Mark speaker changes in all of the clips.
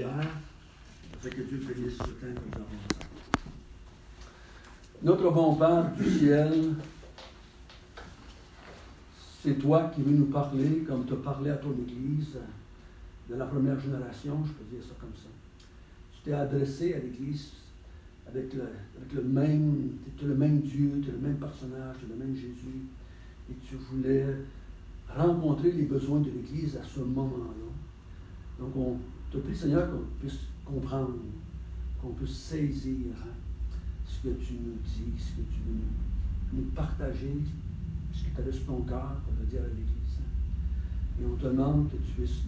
Speaker 1: prière, afin que Dieu bénisse le temps que nous avons ensemble. Notre bon Père du ciel, c'est toi qui veux nous parler comme tu as parlé à ton Église de la première génération, je peux dire ça comme ça. Tu t'es adressé à l'Église avec le même, tu es le même Dieu, tu es le même personnage, tu es le même Jésus, et tu voulais rencontrer les besoins de l'Église à ce moment-là. Donc, on te prie, Seigneur, qu'on puisse comprendre, qu'on puisse saisir ce que tu nous dis, ce que tu veux nous partager, ce que tu avais sur ton cœur pour le dire à l'Église. Et on te demande que tu puisses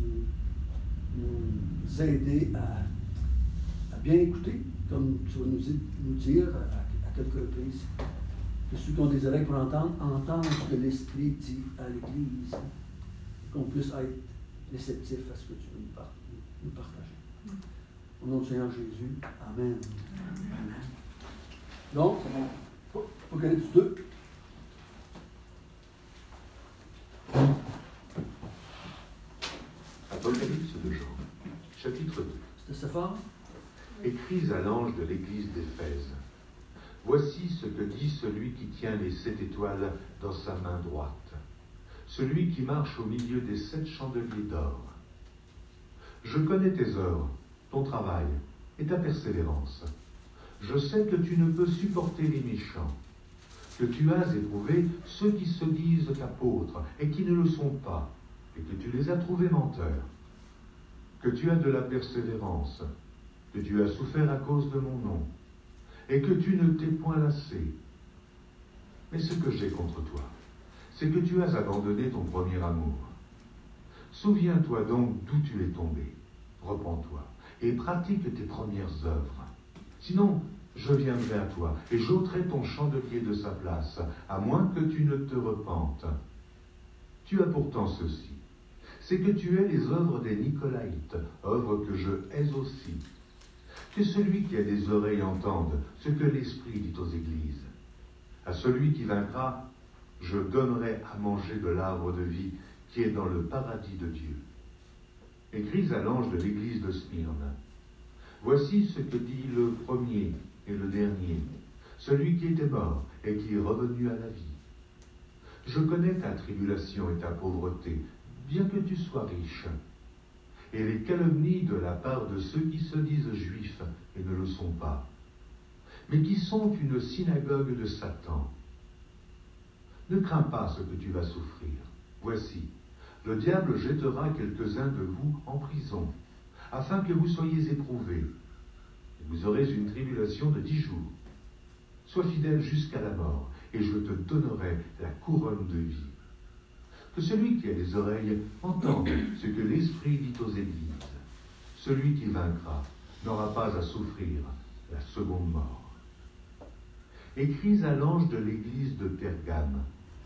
Speaker 1: nous aider à bien écouter, comme tu vas nous dire à quelques reprises, que ceux qui ont des oreilles pour entendent ce que l'Esprit dit à l'Église, qu'on puisse être réceptif à ce que tu veux nous partager. Au nom du Seigneur Jésus, Amen. Amen. Donc, Apocalypse 2.
Speaker 2: Apocalypse de Jean, chapitre 2.
Speaker 1: C'était Séphore?
Speaker 2: Écris à l'ange de l'église d'Éphèse. Voici ce que dit celui qui tient les 7 étoiles dans sa main droite, celui qui marche au milieu des 7 chandeliers d'or. Je connais tes œuvres, ton travail et ta persévérance. Je sais que tu ne peux supporter les méchants, que tu as éprouvé ceux qui se disent apôtres et qui ne le sont pas, et que tu les as trouvés menteurs, que tu as de la persévérance, que tu as souffert à cause de mon nom, et que tu ne t'es point lassé. Mais ce que j'ai contre toi, c'est que tu as abandonné ton premier amour. Souviens-toi donc d'où tu es tombé, repens-toi, et pratique tes premières œuvres. Sinon, je viendrai à toi, et j'ôterai ton chandelier de sa place, à moins que tu ne te repentes. Tu as pourtant ceci, c'est que tu es les œuvres des Nicolaïtes, œuvres que je hais aussi. Que celui qui a des oreilles entende ce que l'Esprit dit aux églises. À celui qui vaincra, je donnerai à manger de l'arbre de vie qui est dans le paradis de Dieu. Écris à l'ange de l'église de Smyrne. Voici ce que dit le premier et le dernier, celui qui était mort et qui est revenu à la vie. Je connais ta tribulation et ta pauvreté, bien que tu sois riche, et les calomnies de la part de ceux qui se disent juifs et ne le sont pas, mais qui sont une synagogue de Satan. Ne crains pas ce que tu vas souffrir. Voici, le diable jettera quelques-uns de vous en prison, afin que vous soyez éprouvés. Et vous aurez une tribulation de 10 jours. Sois fidèle jusqu'à la mort, et je te donnerai la couronne de vie. Que celui qui a des oreilles entende ce que l'Esprit dit aux églises. Celui qui vaincra n'aura pas à souffrir la seconde mort. Écris à l'ange de l'église de Pergame.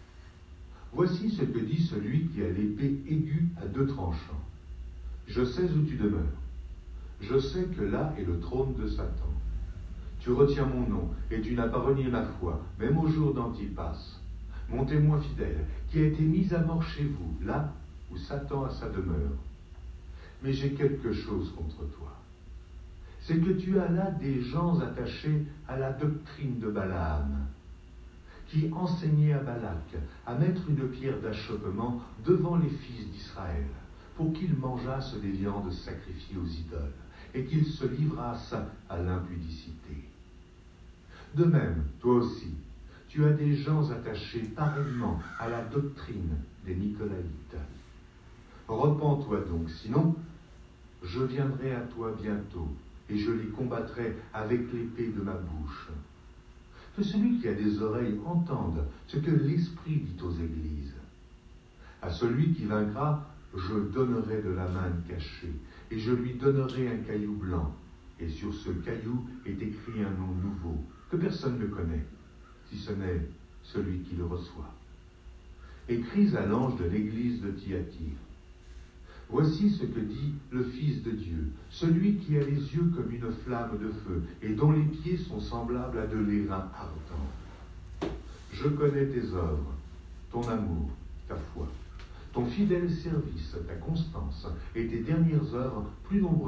Speaker 2: Voici ce que dit celui qui a l'épée aiguë à 2 tranchants. Je sais où tu demeures. Je sais que là est le trône de Satan. Tu retiens mon nom, et tu n'as pas renié ma foi, même au jour d'Antipas, mon témoin fidèle, qui a été mis à mort chez vous, là où Satan a sa demeure. Mais j'ai quelque chose contre toi. C'est que tu as là des gens attachés à la doctrine de Balaam, qui enseignait à Balak à mettre une pierre d'achoppement devant les fils d'Israël, pour qu'ils mangeassent des viandes sacrifiées aux idoles, et qu'ils se livrassent à l'impudicité. De même, toi aussi, tu as des gens attachés pareillement à la doctrine des Nicolaïtes. Repens-toi donc, sinon, je viendrai à toi bientôt, et je les combattrai avec l'épée de ma bouche. Que celui qui a des oreilles entende ce que l'Esprit dit aux églises. À celui qui vaincra, je donnerai de la manne cachée, et je lui donnerai un caillou blanc, et sur ce caillou est écrit un nom nouveau, que personne ne connaît, si ce n'est celui qui le reçoit. Écris à l'ange de l'église de Thyatire. Voici ce que dit le Fils de Dieu, celui qui a les yeux comme une flamme de feu, et dont les pieds sont semblables à de l'airain ardent. Je connais tes œuvres, ton amour, ta foi, ton fidèle service, ta constance, et tes dernières œuvres plus nombreuses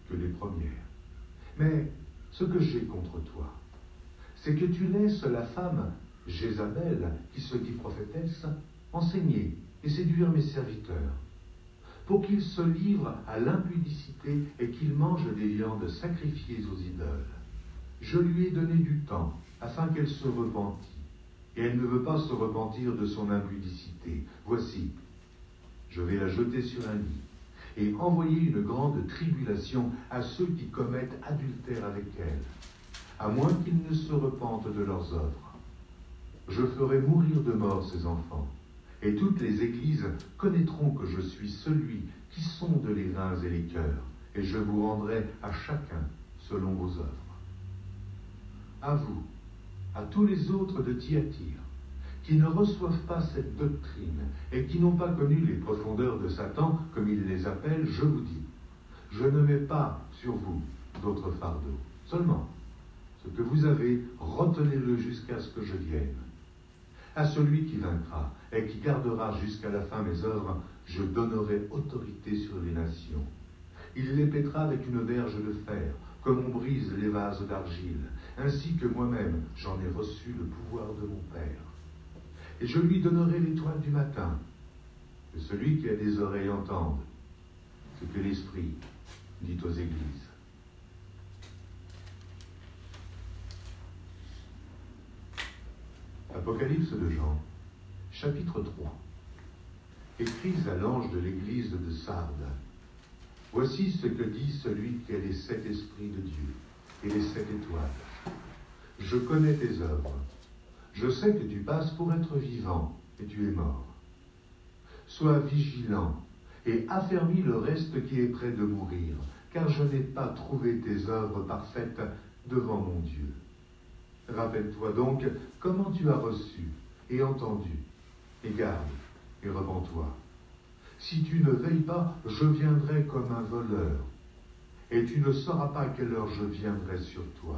Speaker 2: que les premières. Mais ce que j'ai contre toi, c'est que tu laisses la femme Jézabel, qui se dit prophétesse, enseigner et séduire mes serviteurs, pour qu'ils se livrent à l'impudicité et qu'ils mangent des viandes sacrifiées aux idoles. Je lui ai donné du temps afin qu'elle se repentît, et elle ne veut pas se repentir de son impudicité. Voici, je vais la jeter sur un lit et envoyer une grande tribulation à ceux qui commettent adultère avec elle, à moins qu'ils ne se repentent de leurs œuvres. Je ferai mourir de mort ses enfants, et toutes les églises connaîtront que je suis celui qui sonde les reins et les cœurs, et je vous rendrai à chacun selon vos œuvres. À vous, à tous les autres de Thyatire, qui ne reçoivent pas cette doctrine et qui n'ont pas connu les profondeurs de Satan, comme il les appelle, je vous dis, je ne mets pas sur vous d'autres fardeaux. Seulement, ce que vous avez, retenez-le jusqu'à ce que je vienne. À celui qui vaincra et qui gardera jusqu'à la fin mes œuvres, je donnerai autorité sur les nations. Il les pètera avec une verge de fer, comme on brise les vases d'argile, ainsi que moi-même j'en ai reçu le pouvoir de mon Père. Et je lui donnerai l'étoile du matin. Que celui qui a des oreilles entende ce que l'Esprit dit aux églises. Apocalypse de Jean, chapitre 3. Écrit à l'ange de l'église de Sardes. Voici ce que dit celui qui a les 7 esprits de Dieu et les 7 étoiles. Je connais tes œuvres. Je sais que tu passes pour être vivant et tu es mort. Sois vigilant et affermis le reste qui est près de mourir, car je n'ai pas trouvé tes œuvres parfaites devant mon Dieu. Rappelle-toi donc comment tu as reçu et entendu, et garde et repens-toi. Si tu ne veilles pas, je viendrai comme un voleur, et tu ne sauras pas à quelle heure je viendrai sur toi.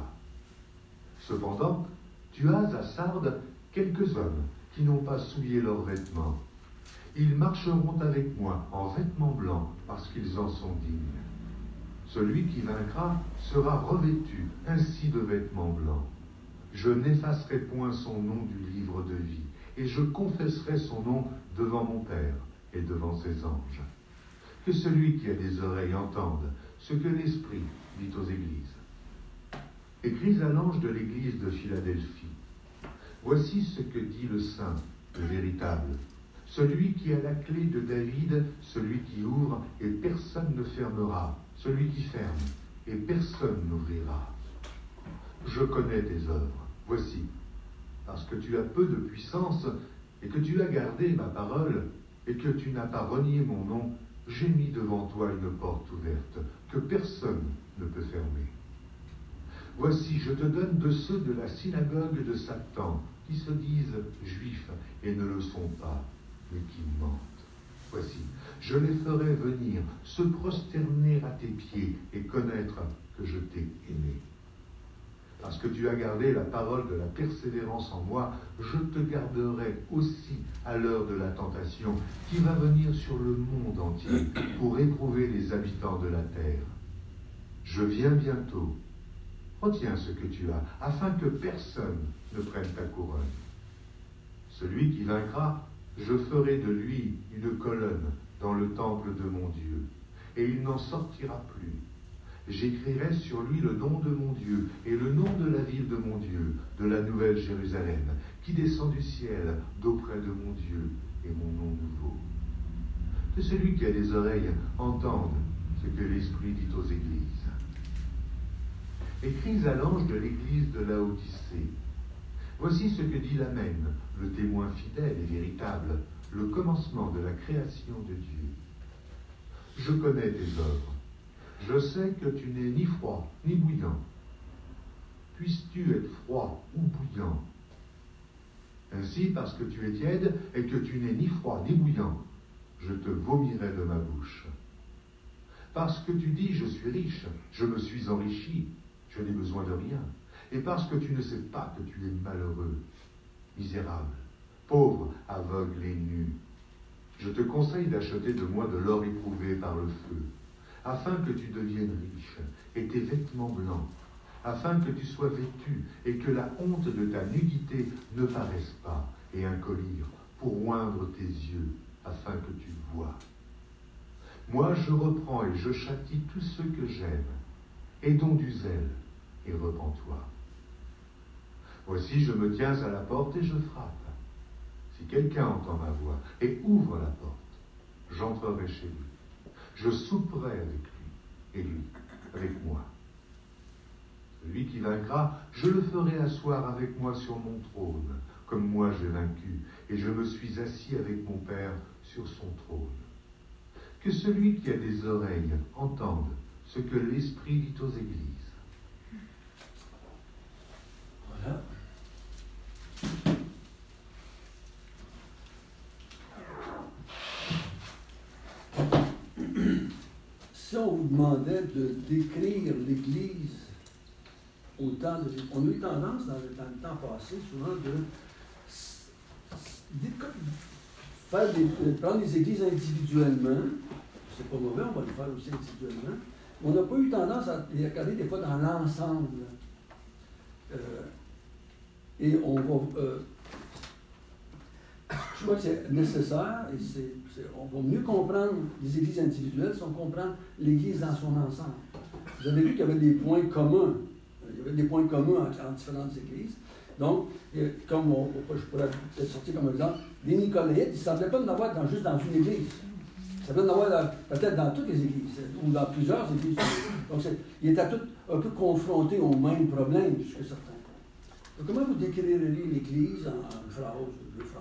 Speaker 2: Cependant, tu as à Sardes quelques hommes qui n'ont pas souillé leurs vêtements. Ils marcheront avec moi en vêtements blancs parce qu'ils en sont dignes. Celui qui vaincra sera revêtu ainsi de vêtements blancs. Je n'effacerai point son nom du livre de vie, et je confesserai son nom devant mon Père et devant ses anges. Que celui qui a des oreilles entende ce que l'Esprit dit aux églises. Écris à l'ange de l'église de Philadelphie. Voici ce que dit le Saint, le véritable, celui qui a la clé de David, celui qui ouvre et personne ne fermera, celui qui ferme et personne n'ouvrira. Je connais tes œuvres. Voici, parce que tu as peu de puissance et que tu as gardé ma parole et que tu n'as pas renié mon nom, j'ai mis devant toi une porte ouverte que personne ne peut fermer. Voici, je te donne de ceux de la synagogue de Satan, qui se disent juifs et ne le sont pas, mais qui mentent. Voici, je les ferai venir, se prosterner à tes pieds et connaître que je t'ai aimé. Parce que tu as gardé la parole de la persévérance en moi, je te garderai aussi à l'heure de la tentation qui va venir sur le monde entier pour éprouver les habitants de la terre. Je viens bientôt. Retiens ce que tu as, afin que personne ne prenne ta couronne. Celui qui vaincra, je ferai de lui une colonne dans le temple de mon Dieu, et il n'en sortira plus. J'écrirai sur lui le nom de mon Dieu et le nom de la ville de mon Dieu, de la nouvelle Jérusalem, qui descend du ciel d'auprès de mon Dieu et mon nom nouveau. Que celui qui a des oreilles entende ce que l'Esprit dit aux églises. Écris à l'ange de l'église de Laodicée. Voici ce que dit l'Amen, le témoin fidèle et véritable, le commencement de la création de Dieu. Je connais tes œuvres. Je sais que tu n'es ni froid ni bouillant. Puisses-tu être froid ou bouillant? Ainsi, parce que tu es tiède et que tu n'es ni froid ni bouillant, je te vomirai de ma bouche. Parce que tu dis, je suis riche, je me suis enrichi, je n'ai besoin de rien. Et parce que tu ne sais pas que tu es malheureux, misérable, pauvre, aveugle et nu, je te conseille d'acheter de moi de l'or éprouvé par le feu, afin que tu deviennes riche, et tes vêtements blancs, afin que tu sois vêtu, et que la honte de ta nudité ne paraisse pas, et un collier pour oindre tes yeux, afin que tu vois. Moi je reprends et je châtie tous ceux que j'aime. Aie donc du zèle, et repens-toi. Voici, je me tiens à la porte et je frappe. Si quelqu'un entend ma voix et ouvre la porte, j'entrerai chez lui. Je souperai avec lui, et lui avec moi. Celui qui vaincra, je le ferai asseoir avec moi sur mon trône, comme moi j'ai vaincu, et je me suis assis avec mon Père sur son trône. Que celui qui a des oreilles entende ce que l'Esprit dit aux églises.
Speaker 1: Voilà. Si on vous demandait de décrire l'Église au temps de Jésus, on a eu tendance dans le temps passé souvent de prendre les églises individuellement. C'est pas mauvais, on va le faire aussi individuellement. On n'a pas eu tendance à les regarder des fois dans l'ensemble. Et on va... je crois que c'est nécessaire et on va mieux comprendre les églises individuelles si on comprend l'Église dans son ensemble. Vous avez vu qu'il y avait des points communs. Il y avait des points communs entre différentes églises. Donc, comme je pourrais peut-être sortir comme exemple, les Nicolaïtes, ils ne semblaient pas en avoir juste dans une église. Ils semblaient en avoir peut-être dans toutes les églises, ou dans plusieurs églises. Donc, ils étaient tous un peu confrontés aux mêmes problèmes, jusqu'à certains points. Donc, comment vous décrirez l'Église en une phrase, deux phrases?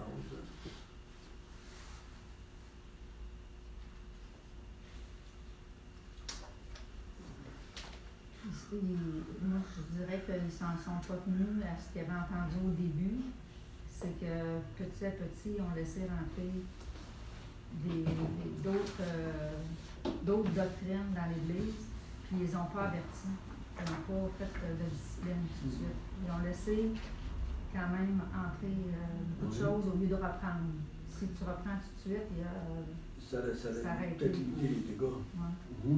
Speaker 3: Moi, je dirais qu'ils ne s'en sont pas tenus à ce qu'ils avaient entendu au début. C'est que petit à petit, ils ont laissé rentrer d'autres doctrines dans l'Église, puis ils n'ont pas averti. Ils n'ont pas fait de discipline tout de suite. Ils ont laissé quand même entrer beaucoup de choses au lieu de reprendre. Si tu reprends tout de suite, il y a.
Speaker 1: Ça arrête peut-être limiter les dégâts.
Speaker 3: Ouais.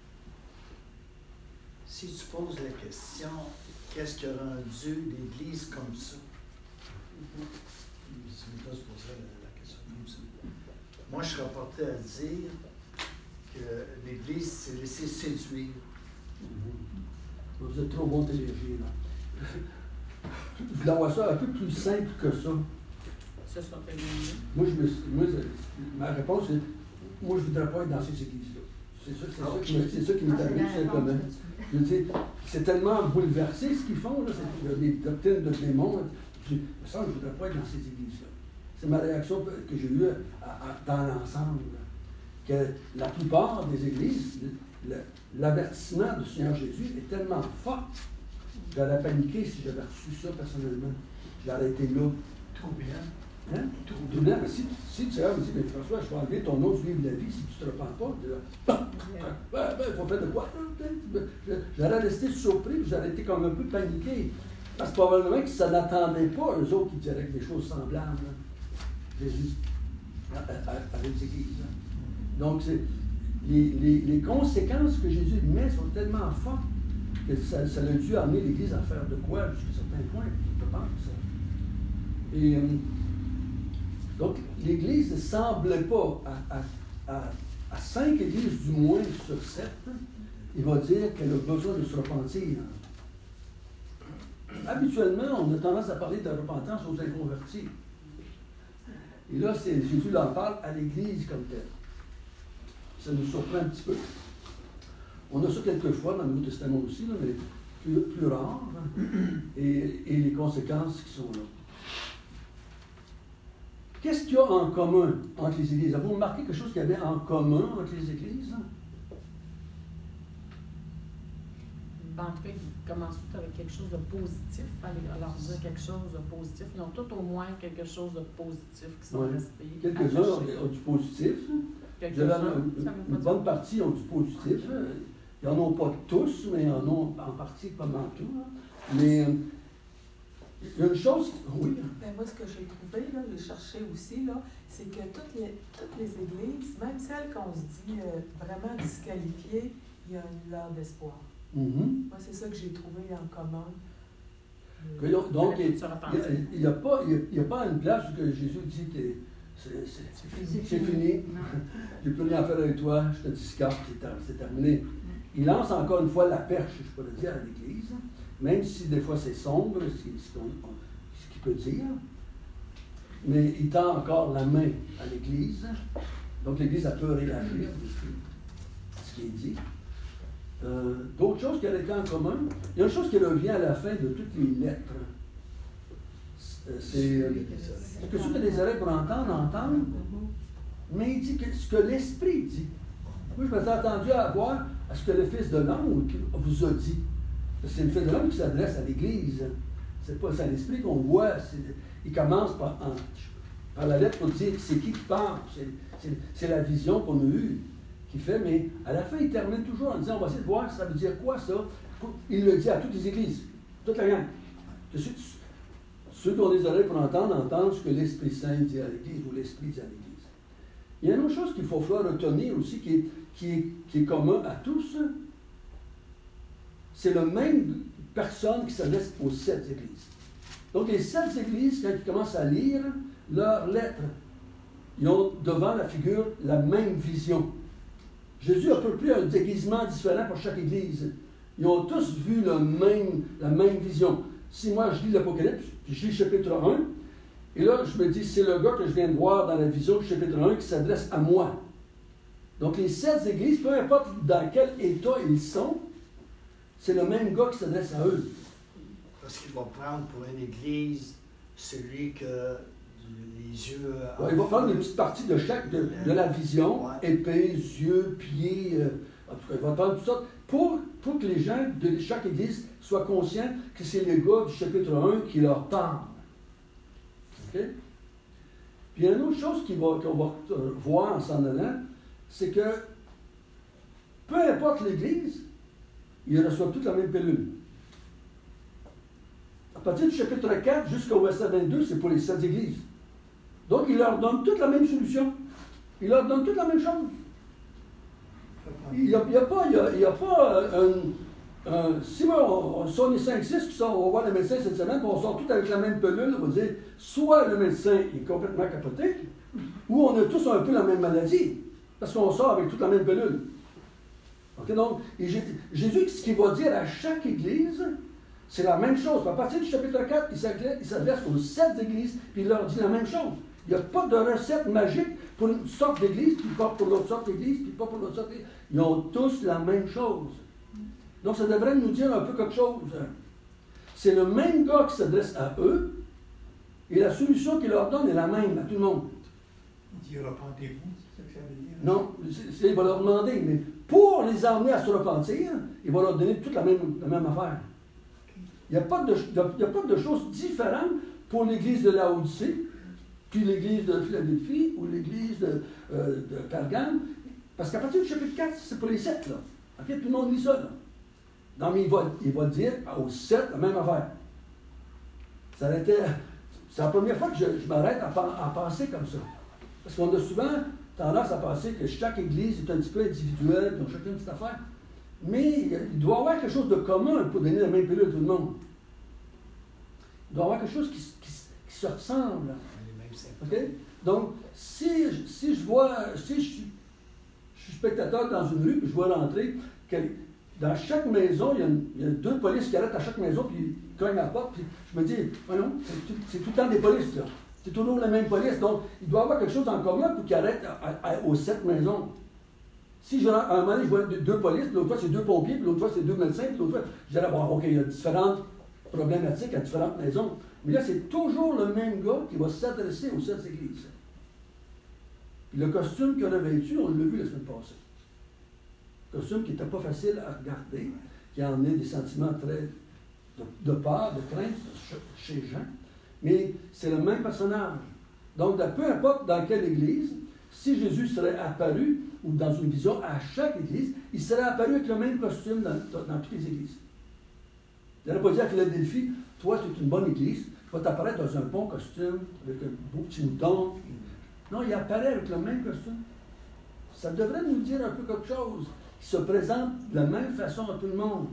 Speaker 4: Si tu poses la question, qu'est-ce qui a rendu l'Église comme ça? Si Nicolas se poserait la question comme ça. Moi, je serais porté à dire que l'Église s'est laissée séduire.
Speaker 1: Vous êtes trop bon théologie, là. Je voulais avoir ça un peu plus simple que ça.
Speaker 5: Ça sera fait
Speaker 1: Moi, ma réponse, c'est moi, je ne voudrais pas être dans ces églises-là. C'est ça qui m'est arrivé, tout simplement. Je veux dire, c'est tellement bouleversé ce qu'ils font, là, les doctrines de démons. Je ne voudrais pas être dans ces églises-là. C'est ma réaction que j'ai eue dans l'ensemble. Que la plupart des églises, l'avertissement du Seigneur Jésus est tellement fort que j'aurais paniqué si j'avais reçu ça personnellement. J'aurais été là.
Speaker 4: Troublant.
Speaker 1: Hein? Troublant. Mais si le Seigneur me dit, mais François, je vais enlever ton nom du livre de la vie si tu ne te repens pas, il faut faire de quoi? J'aurais resté surpris, j'aurais été comme un peu paniqué. Parce que probablement qu'ils ne s'attendaient pas, eux autres, qui diraient des choses semblables. Jésus, avec les églises. Donc, les conséquences que Jésus met sont tellement fortes que ça a dû amener l'Église à faire de quoi jusqu'à certains points, je pense. Et donc, l'Église ne semblait pas, à 5 églises du moins sur 7, il va dire qu'elle a besoin de se repentir. Habituellement, on a tendance à parler de repentance aux inconvertis. Et là, Jésus en parle à l'Église comme telle. Ça nous surprend un petit peu. On a ça quelquefois dans le Nouveau Testament aussi, là, mais plus rare. Hein, et les conséquences qui sont là. Qu'est-ce qu'il y a en commun entre les églises? Avez-vous remarqué quelque chose qu'il y avait en commun entre les églises?
Speaker 5: En tout cas, ils commencent tous avec quelque chose de positif. Aller leur dire quelque chose de positif. Ils ont tous au moins quelque chose de positif qui sont restés.
Speaker 1: Quelques-uns ont du positif. Une bonne partie ont du positif. Ils n'en ont pas tous, mais ils en ont en partie pas mal tout. Mais il y a une chose, oui.
Speaker 6: Ben moi, ce que j'ai trouvé, là, j'ai cherché aussi, là, c'est que toutes les églises, même celles qu'on se dit vraiment disqualifiées, il y a une lueur d'espoir.
Speaker 1: Mhm.
Speaker 6: Moi, c'est ça que j'ai trouvé en commun.
Speaker 1: Donc,
Speaker 5: Fallait se repentir.
Speaker 1: il n'y a pas une place où que Jésus dit que c'est fini,
Speaker 3: Non.
Speaker 1: j'ai plus rien à faire avec toi, je te discarte, c'est terminé. Il lance encore une fois la perche, je pourrais dire, à l'Église, même si des fois c'est sombre, ce qu'il peut dire, mais il tend encore la main à l'Église, donc l'Église a peu réagi à ce qui est dit. D'autres choses qui avaient en commun, il y a une chose qui revient à la fin de toutes les lettres. C'est que ceux qui ont des oreilles pour entendre, mais il dit que ce que l'Esprit dit. Moi, je m'étais attendu à voir à ce que le Fils de l'homme vous a dit. C'est le Fils de l'homme qui s'adresse à l'Église. C'est pas à l'Esprit qu'on voit. Il commence par la lettre pour dire c'est qui parle. C'est la vision qu'on a eue qui fait, mais à la fin, il termine toujours en disant on va essayer de voir ça veut dire quoi ça. Il le dit à toutes les églises, toute la gang. Ceux qui ont des oreilles pour entendre ce que l'Esprit Saint dit à l'Église ou l'Esprit dit à l'Église. Il y a une autre chose qu'il faut faire retenir aussi qui est commun à tous. C'est la même personne qui s'adresse aux 7 églises. Donc les 7 églises, quand ils commencent à lire leurs lettres, ils ont devant la figure la même vision. Jésus a peu pris un déguisement différent pour chaque église. Ils ont tous vu la même vision. Si moi je lis l'Apocalypse, puis je lis chapitre 1, et là je me dis, c'est le gars que je viens de voir dans la vision du chapitre 1 qui s'adresse à moi. Donc les 7 églises, peu importe dans quel état ils sont, c'est le même gars qui s'adresse à eux.
Speaker 4: Parce qu'il va prendre pour une église celui que les yeux...
Speaker 1: Ouais, il va prendre une petite partie de la vision,
Speaker 4: Ouais.
Speaker 1: épée, yeux, pieds, en tout cas, il va prendre tout ça pour que les gens de chaque église soient conscients que c'est les gars du chapitre 1 qui leur parlent. OK? Puis il y a une autre chose qu'on va voir en s'en allant, c'est que peu importe l'église, ils reçoivent toute la même pilule. À partir du chapitre 4 jusqu'au verset 22, c'est pour les 7 églises. Donc, il leur donne toute la même solution. Il leur donne toute la même chose. Il n'y a pas si on est 5-6 on va voir le médecin cette semaine, on sort tous avec la même pilule, on va dire, soit le médecin est complètement capoté, ou on a tous un peu la même maladie, parce qu'on sort avec toute la même pilule. Okay, donc, Jésus, ce qu'il va dire à chaque église, c'est la même chose. À partir du chapitre 4, il s'adresse aux 7 églises, puis il leur dit la même chose. Il n'y a pas de recette magique pour une sorte d'église, puis pas pour l'autre sorte d'église, puis pas pour l'autre sorte d'église. Ils ont tous la même chose. Donc, ça devrait nous dire un peu quelque chose. C'est le même gars qui s'adresse à eux, et la solution qu'il leur donne est la même à tout le monde.
Speaker 7: Il dit repentez-vous, c'est ça que ça veut dire?
Speaker 1: Non, il va leur demander, mais pour les amener à se repentir, il va leur donner toute la même affaire. Il n'y a pas de choses différentes pour l'église de Laodicée, puis l'église de Philadelphie ou l'église de Pergame, parce qu'à partir du chapitre 4, c'est pour les 7, là. Okay? Tout le monde lit ça, là. Non, mais il va dire aux 7 la même affaire. C'est la première fois que je m'arrête à penser comme ça. Parce qu'on a souvent tendance à penser que chaque église est un petit peu individuelle, puis on a chacun une petite affaire. Mais il doit y avoir quelque chose de commun pour donner la même pilule à tout le monde. Il doit y avoir quelque chose qui se ressemble. Okay? Donc, si je suis spectateur dans une rue, puis je vois rentrer, dans chaque maison, il y a 2 polices qui arrêtent à chaque maison, puis ils cognent à la porte, puis je me dis, voyons, c'est tout le temps des polices, là. C'est toujours la même police. Donc, il doit y avoir quelque chose en commun pour qu'ils arrêtent aux 7 maisons. Si à un moment donné, je vois 2 polices, puis l'autre fois c'est 2 pompiers, puis l'autre fois c'est 2 médecins, puis l'autre fois, je dirais, bon, OK, il y a différentes problématiques à différentes maisons. Mais là, c'est toujours le même gars qui va s'adresser aux 7 églises. Puis le costume qu'il a vêtu, on l'a vu la semaine passée. Costume qui n'était pas facile à regarder, qui a emmené des sentiments très de peur, de crainte chez les gens. Mais c'est le même personnage. Donc, peu importe dans quelle église, si Jésus serait apparu, ou dans une vision à chaque église, il serait apparu avec le même costume dans toutes les églises. Il n'aurait pas dit à Philadelphie, toi, tu es une bonne église, tu vas t'apparaître dans un bon costume, avec un beau petit mouton. Non, il apparaît avec le même costume. Ça devrait nous dire un peu quelque chose, qui se présente de la même façon à tout le monde.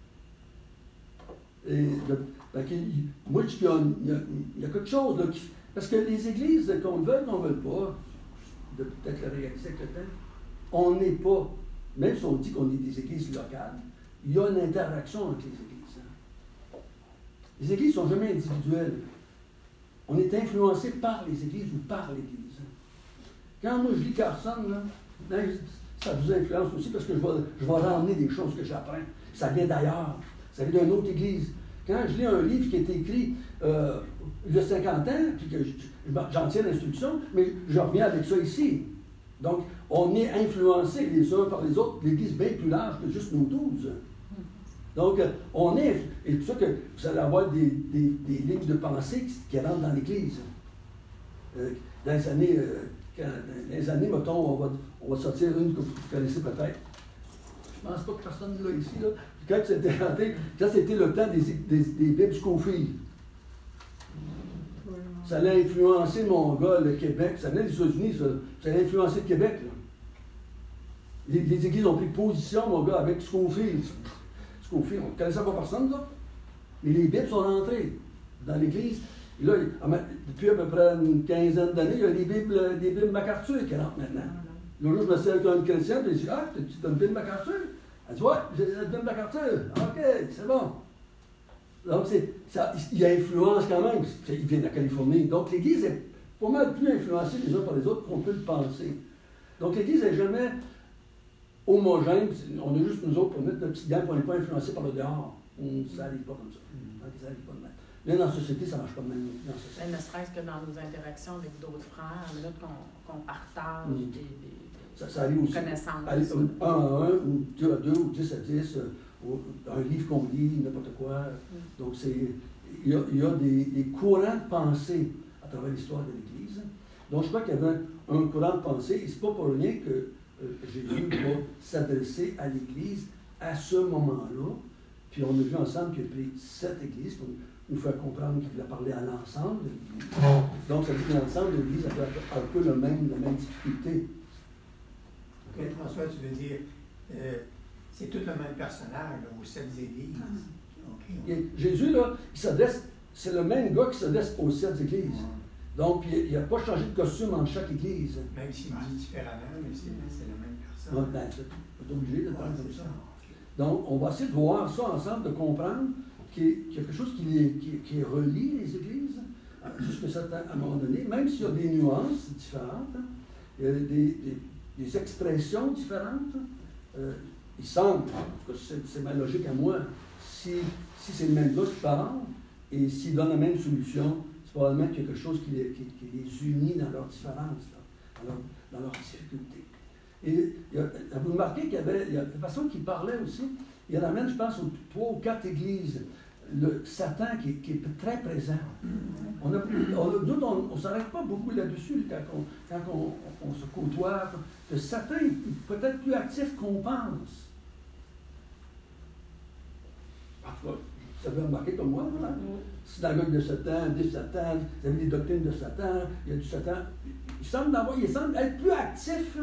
Speaker 1: Et moi, je dis il y a quelque chose là, parce que les églises, qu'on le veuille, qu'on ne veuille pas, de peut-être le réaliser avec le temps, on n'est pas, même si on dit qu'on est des églises locales, il y a une interaction avec les églises. Hein. Les églises ne sont jamais individuelles. On est influencé par les églises ou par l'Église. Quand moi je lis Carson, là, ça vous influence aussi parce que je vais ramener des choses que j'apprends. Ça vient d'ailleurs. Ça vient d'une autre église. Quand je lis un livre qui a été écrit il y a 50 ans, puis que j'en tiens l'instruction, mais je reviens avec ça ici. Donc, on est influencés les uns par les autres, l'Église bien plus large que juste nos 12. Donc, on est, et c'est pour ça que vous allez avoir des lignes de pensée qui rentrent dans l'Église. Dans les années, mettons, on va sortir une que vous connaissez peut-être. Je ne pense pas que personne ne l'a ici, là. Quand c'était le temps des Bibles Scofield. Ça allait influencer mon gars, le Québec. Ça venait des États-Unis, ça allait influencer le Québec. Là. Les églises ont pris position, mon gars, avec Scofield. Scofield, on ne connaissait pas personne, ça. Mais les Bibles sont rentrées dans l'Église. Et là, depuis à peu près une quinzaine d'années, il y a des Bibles MacArthur qui rentrent maintenant. L'autre jour, je me suis avec un chrétien, et j'ai dit, ah, tu as une Bible MacArthur? Elle dit, ouais, j'ai une Bible MacArthur. OK, c'est bon. Donc, il influence quand même. Il vient de la Californie. Donc, l'Église est pas mal plus influencée les uns par les autres qu'on peut le penser. Donc, l'Église n'est jamais homogène. On a juste nous autres pour mettre notre petite gamme, on n'est pas influencé par le dehors. Ça n'arrive pas comme ça. Ça n'arrive pas de même. Mais dans la société, ça ne marche pas de même.
Speaker 5: Mais ne serait-ce que dans nos interactions avec d'autres frères, à minute qu'on partage
Speaker 1: ça arrive aussi.
Speaker 5: Connaissances.
Speaker 1: 1 à 1, ou 2 à 2, ou 10 à 10, un livre qu'on lit, n'importe quoi. Donc, il y a des courants de pensée à travers l'histoire de l'Église. Donc, je crois qu'il y avait un courant de pensée, et ce n'est pas pour rien que Jésus va s'adresser à l'Église à ce moment-là. Puis, on a vu ensemble qu'il a pris 7 églises pour nous faire comprendre qu'il voulait parler à l'ensemble de l'Église. Donc, ça veut dire que l'ensemble de l'Église a un peu la même difficulté.
Speaker 7: Ok, François, tu veux dire, c'est tout le même personnage là, aux 7 églises. Okay.
Speaker 1: Jésus, là, il s'adresse, c'est le même gars qui s'adresse aux 7 églises. Donc, il n'a pas changé de costume dans chaque église.
Speaker 7: Même s'il dit différemment, mais c'est la même personne.
Speaker 1: Ben, c'est obligé de parler comme ça. Donc, on va essayer de voir ça ensemble, de comprendre qu'il y a quelque chose qui relie les églises, jusqu'à un moment donné, même s'il y a des nuances différentes, hein, il y a des expressions différentes. Il semble, en tout cas c'est ma logique à moi, si c'est le même gars qui parle et s'il donne la même solution, c'est probablement qu'il y a quelque chose qui les unit dans leurs différences, dans leurs difficultés. Et vous remarquez qu'il y avait la façon qu'il parlait aussi, il ramène, je pense, aux 3 ou 4 églises, le Satan qui est très présent. Nous, on ne s'arrête pas beaucoup là-dessus quand on se côtoie. Le Satan est peut-être plus actif qu'on pense. Parfois, vous avez remarqué comme moi, hein? Synagogue de Satan, des Satan, vous avez des doctrines de Satan, il y a du Satan. Il semble être plus actif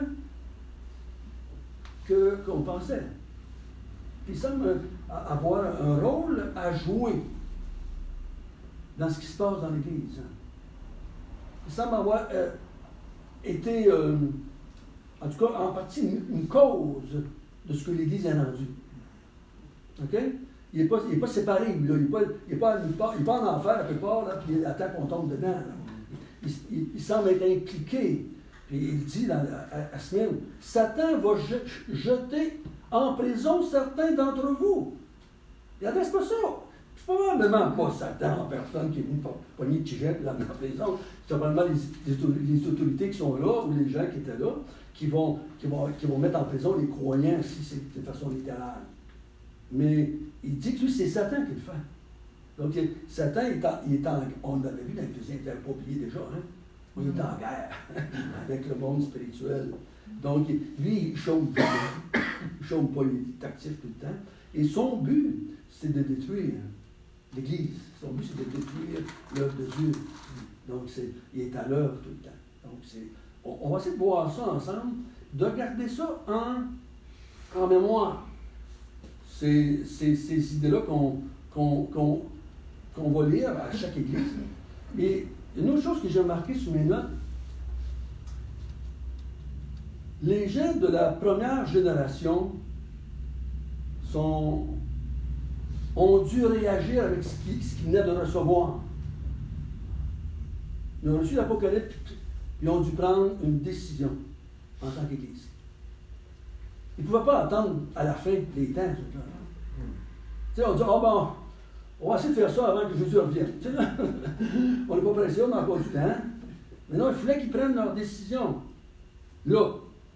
Speaker 1: qu'on pensait. Puis il semble avoir un rôle à jouer dans ce qui se passe dans l'Église. Il semble avoir été, en tout cas, en partie, une cause de ce que l'Église a rendu. OK? Il n'est pas séparé, là. Il n'est pas en enfer à quelque part, là, puis il attend qu'on tombe dedans. Il semble être impliqué. Puis il dit à Smyrne, Satan va jeter en prison certains d'entre vous. Il n'adresse pas ça. C'est probablement pas Satan en personne qui est venu pogner de Tigette là en prison. C'est probablement les autorités qui sont là, ou les gens qui étaient là, qui vont mettre en prison les croyants, si c'est de façon littérale. Mais il dit que lui, c'est Satan qui le fait. Donc, Satan, on l'avait vu dans les il n'avait pas oublié déjà, hein? Il est en guerre avec le monde spirituel. Donc, lui, il chôme pas. Il chôme pas, il est actif tout le temps. Et son but, c'est de détruire l'Église. Son but, c'est de détruire l'œuvre de Dieu. Donc, il est à l'œuvre tout le temps. Donc, on va essayer de voir ça ensemble, de garder ça en mémoire ces idées-là qu'on va lire à chaque église. Et une autre chose que j'ai remarqué sur mes notes, les gens de la première génération ont dû réagir avec ce qu'ils venaient de recevoir. Ils ont reçu l'Apocalypse, ils ont dû prendre une décision en tant qu'Église. Ils ne pouvaient pas attendre à la fin des temps. Tu sais, on dit, on va essayer de faire ça avant que Jésus revienne. On n'est pas pressé, on a encore du temps. Mais non, il fallait qu'ils prennent leur décision. Là,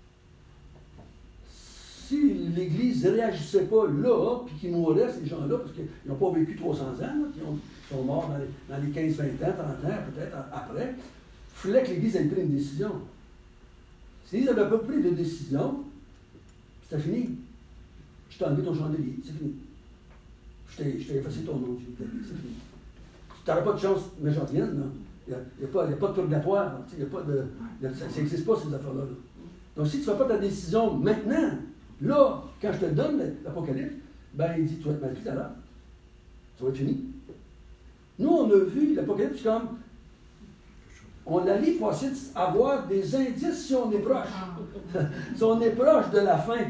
Speaker 1: si l'Église ne réagissait pas là, puis qu'ils mouraient, ces gens-là, parce qu'ils n'ont pas vécu 300 ans, ils sont morts dans les 15, 20 ans, 30 ans, peut-être après, il fallait que l'Église ait pris une décision. Si ils n'avaient pas pris de décision, c'était fini. Je t'ai enlevé ton chandelier, c'est fini. Je t'ai effacé ton nom, c'est fini. Tu n'auras pas de chance, mais j'en viens, non. Il n'y a pas de purgatoire, ça n'existe pas, ces affaires-là. Donc, si tu ne fais pas ta décision maintenant, là, quand je te donne l'Apocalypse, ben, il dit, tu vas être mal tout à l'heure. Ça va être fini. Nous, on a vu l'Apocalypse comme, on la lit pour essayer d'avoir des indices si on est proche. Si on est proche de la fin.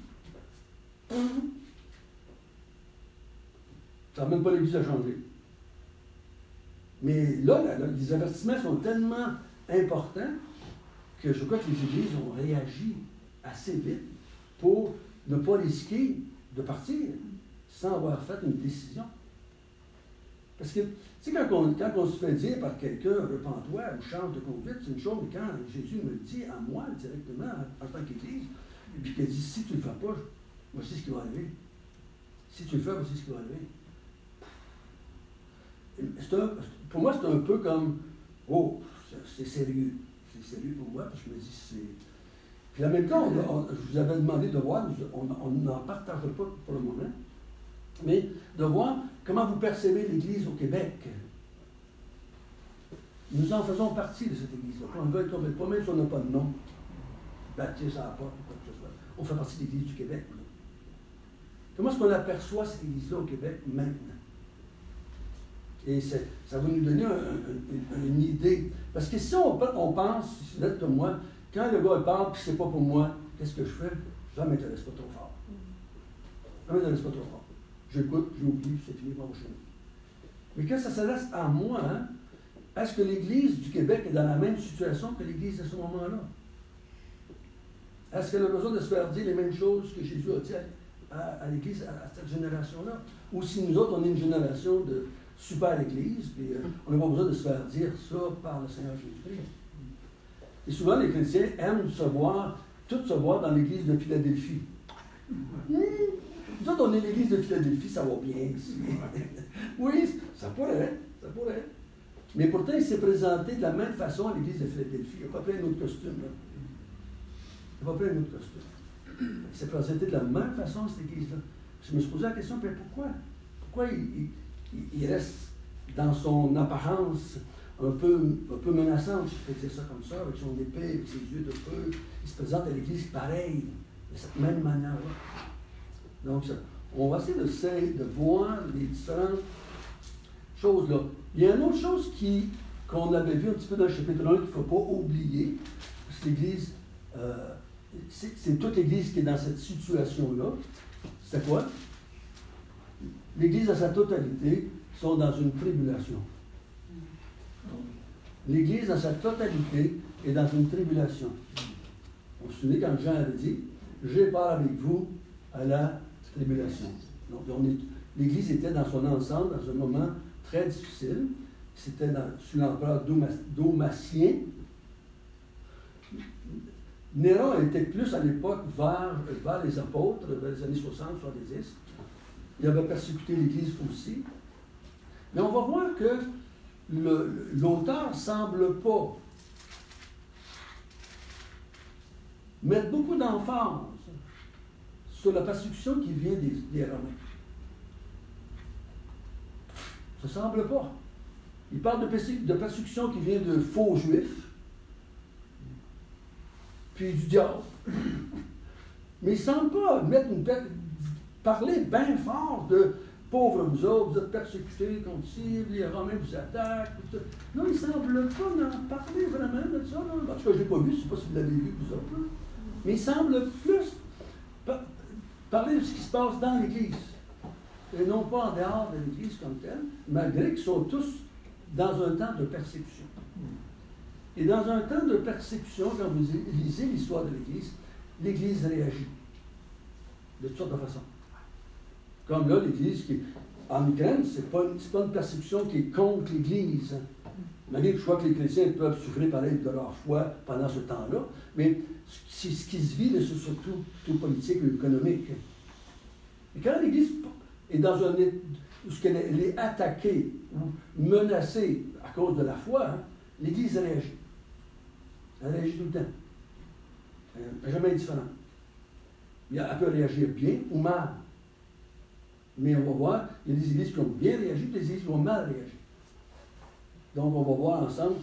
Speaker 1: Ça n'amène pas l'Église à changer. Mais là, les avertissements sont tellement importants que je crois que les Églises ont réagi assez vite pour ne pas risquer de partir sans avoir fait une décision. Parce que, tu sais, quand on se fait dire par quelqu'un, repens-toi ou change de conduite, c'est une chose, mais quand Jésus me le dit à moi directement, en tant qu'Église, puis qu'il dit, si tu ne le fais pas, voici ce qui va arriver. Si tu le fais, voici ce qui va arriver. Pour moi, c'est un peu comme, oh, c'est sérieux. C'est sérieux pour moi, puis je me dis, c'est... Puis en même temps, je vous avais demandé de voir, on n'en partage pas pour le moment, mais de voir comment vous percevez l'Église au Québec. Nous en faisons partie de cette Église-là. Quand on veut être pas, même si on n'a pas de nom, baptiste à la porte ou quoi que ce soit, on fait partie de l'Église du Québec. Là. Comment est-ce qu'on aperçoit cette Église-là au Québec maintenant? Et ça va nous donner une idée. Parce que si on pense, si vous êtes comme moi, quand le gars parle et que c'est pas pour moi, qu'est-ce que je fais? Ça ne m'intéresse pas trop fort. Ça ne m'intéresse pas trop fort. J'écoute, j'oublie, c'est fini, mon chemin. Mais quand ça s'adresse à moi, hein, est-ce que l'Église du Québec est dans la même situation que l'Église à ce moment-là? Est-ce qu'elle a besoin de se faire dire les mêmes choses que Jésus a dit à l'Église, à cette génération-là? Ou si nous autres, on est une génération de super Église, puis on n'a pas besoin de se faire dire ça par le Seigneur Jésus-Christ. Et souvent, les chrétiens aiment tout se voir dans l'Église de Philadelphie. Nous autres, on est l'Église de Philadelphie, ça va bien ici. Oui, ça pourrait. Mais pourtant, il s'est présenté de la même façon à l'Église de Philadelphie. Il n'a pas pris un autre costume. Il s'est présenté de la même façon à cette Église-là. Je me suis posé la question, mais pourquoi il reste dans son apparence un peu menaçante, je peux dire ça comme ça, avec son épée, avec ses yeux de feu. Il se présente à l'Église pareil, de cette même manière-là. Donc, on va essayer de voir les différentes choses-là. Il y a une autre chose qu'on avait vu un petit peu dans le chapitre 1 qu'il ne faut pas oublier, parce que l'Église, c'est toute l'Église qui est dans cette situation-là. C'est quoi? L'Église à sa totalité sont dans une tribulation. L'Église dans sa totalité est dans une tribulation. On se souvient quand Jean avait dit, j'ai part avec vous à la tribulation. Donc, l'Église était dans son ensemble, dans un moment très difficile. C'était sous l'empereur Domatien. Néron était plus à l'époque vers les apôtres, vers les années 60, 70. Il avait persécuté l'Église aussi. Mais on va voir que l'auteur ne semble pas mettre beaucoup d'emphase sur la persécution qui vient des Romains. Ça ne semble pas. Il parle de persécution qui vient de faux juifs, puis du diable. Mais il ne semble pas parler bien fort de pauvres vous autres, vous êtes persécutés contre ci, les Romains vous attaquent, tout ça. Non, il ne semble pas en parler vraiment de ça. Non. En tout cas, je ne l'ai pas vu, je ne sais pas si vous l'avez vu vous autres. Là. Mais il semble plus parler de ce qui se passe dans l'Église. Et non pas en dehors de l'Église comme telle, malgré qu'ils sont tous dans un temps de persécution. Et dans un temps de persécution, quand vous lisez l'histoire de l'Église réagit de toutes sortes de façons. Comme là, l'Église qui en Ukraine, ce n'est pas une persécution qui est contre l'Église. Malgré que je crois que les chrétiens peuvent souffrir pareil de leur foi pendant ce temps-là, mais c'est ce qui se vit, c'est surtout tout politique et économique. Et quand l'Église est dans un où elle est attaquée ou menacée à cause de la foi, hein, l'Église réagit. Elle réagit tout le temps. Elle n'est jamais indifférente. Elle peut réagir bien ou mal. Mais on va voir, il y a des églises qui ont bien réagi, des églises qui ont mal réagi. Donc, on va voir ensemble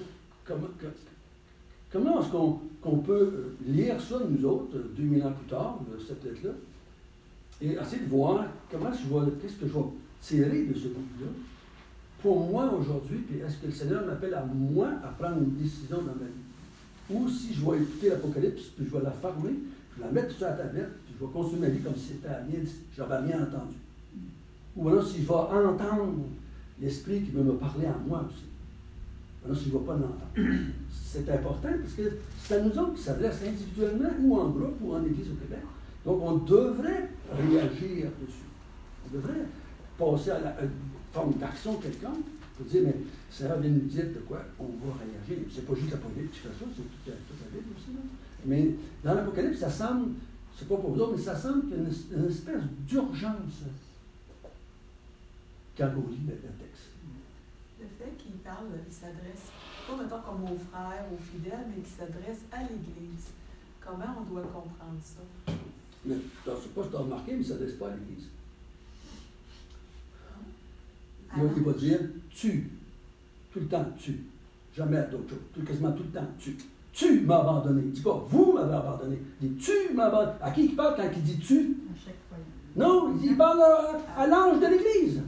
Speaker 1: comment est-ce qu'on peut lire ça, nous autres, 2000 ans plus tard, cette lettre-là, et essayer de voir qu'est-ce que je vais tirer de ce livre-là pour moi aujourd'hui, puis est-ce que le Seigneur m'appelle à moi à prendre une décision dans ma vie? Ou si je vais écouter l'Apocalypse, puis je vais la fermer, je vais la mettre sur la tablette, puis je vais continuer ma vie comme si c'était la mienne, je n'avais rien entendu. Ou alors si je vais entendre l'Esprit qui veut me parler à moi aussi. Alors si je ne vais pas l'entendre. C'est important parce que c'est à nous autres qui s'adresse individuellement ou en groupe ou en Église au Québec. Donc on devrait réagir dessus. On devrait passer à une forme d'action quelconque pour dire, mais ça vient nous dire de quoi on va réagir. C'est pas juste l'Apocalypse qui fait ça, c'est toute la Bible aussi. Là. Mais dans l'Apocalypse, ça semble, c'est pas pour vous autres, mais ça semble qu'il y a une espèce d'urgence quand on lit le texte.
Speaker 6: Le fait qu'il parle, il s'adresse, pas mettons comme aux frères, aux fidèles, mais qu'il s'adresse à l'Église. Comment on doit comprendre ça?
Speaker 1: Mais je ne sais pas si tu as remarqué, mais il ne s'adresse pas à l'Église. Il va dire tu. Tout le temps tu. Jamais à d'autres choses. Quasiment tout le temps tu. Tu m'as abandonné. Il ne dit pas vous m'avez abandonné. Il dit tu m'as abandonné. À qui il parle quand il dit tu?
Speaker 3: À chaque fois.
Speaker 1: Non, il parle à l'ange de l'Église.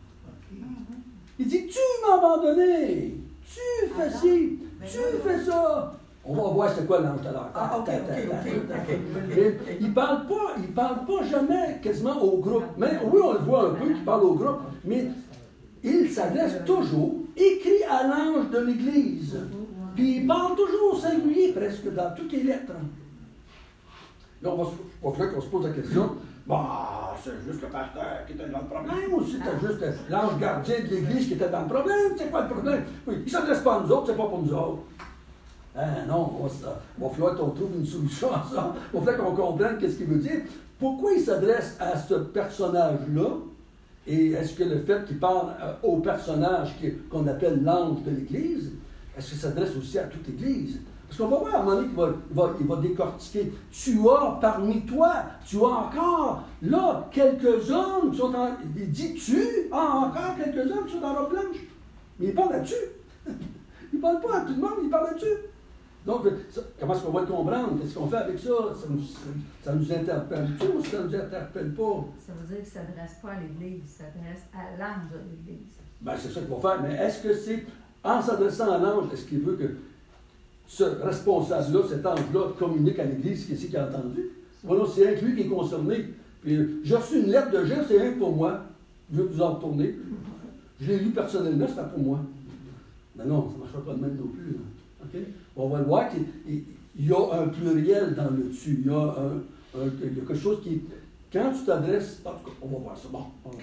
Speaker 1: Il dit tu m'as abandonné. Tu fais ci. Tu fais ça. On va voir c'est quoi l'ange de l'Église. Il ne parle pas jamais quasiment au groupe. Mais oui, on le voit un peu qu'il parle au groupe, mais il s'adresse toujours, écrit à l'ange de l'Église. Puis il parle toujours au singulier, presque, dans toutes les lettres. Là, on va qu'on se pose la question, c'est juste le pasteur qui était dans le problème, ou c'était juste l'ange gardien de l'Église qui était dans le problème, c'est quoi le problème? Oui, il ne s'adresse pas à nous autres, c'est pas pour nous autres. Non, il va falloir qu'on trouve une solution à ça. Il va falloir qu'on comprenne qu'est-ce qu'il veut dire. Pourquoi il s'adresse à ce personnage-là? Et est-ce que le fait qu'il parle au personnage qu'on appelle l'ange de l'Église, est-ce qu'il s'adresse aussi à toute l'Église? Parce qu'on va voir à un moment donné qu'il va décortiquer. Tu as parmi toi, tu as encore là quelques hommes qui sont en... Il dit tu as encore quelques hommes qui sont en robe blanche. Mais il parle là-dessus. Il ne parle pas à tout le monde, il parle là-dessus. Donc, comment est-ce qu'on va le comprendre? Qu'est-ce qu'on fait avec ça? Ça nous interpelle-tu ou ça ne nous interpelle pas?
Speaker 3: Ça veut dire qu'il ne s'adresse pas à l'Église, il s'adresse à l'ange de l'Église.
Speaker 1: Bien, c'est ça qu'il va faire. Mais est-ce que c'est, en s'adressant à l'ange, est-ce qu'il veut que ce responsable-là, cet ange-là, communique à l'Église ce qu'il a entendu? Voilà, c'est rien que lui qui est concerné. Puis, j'ai reçu une lettre de Jean, c'est rien que pour moi. Je veux vous en retourner. Je l'ai lu personnellement, c'était pour moi. Mais non, ça ne marchera pas de même non plus. Okay? On va le voir qu'il y a un pluriel dans le dessus. Il y a quelque chose qui... Quand tu t'adresses... En tout cas, on va voir ça. Bon,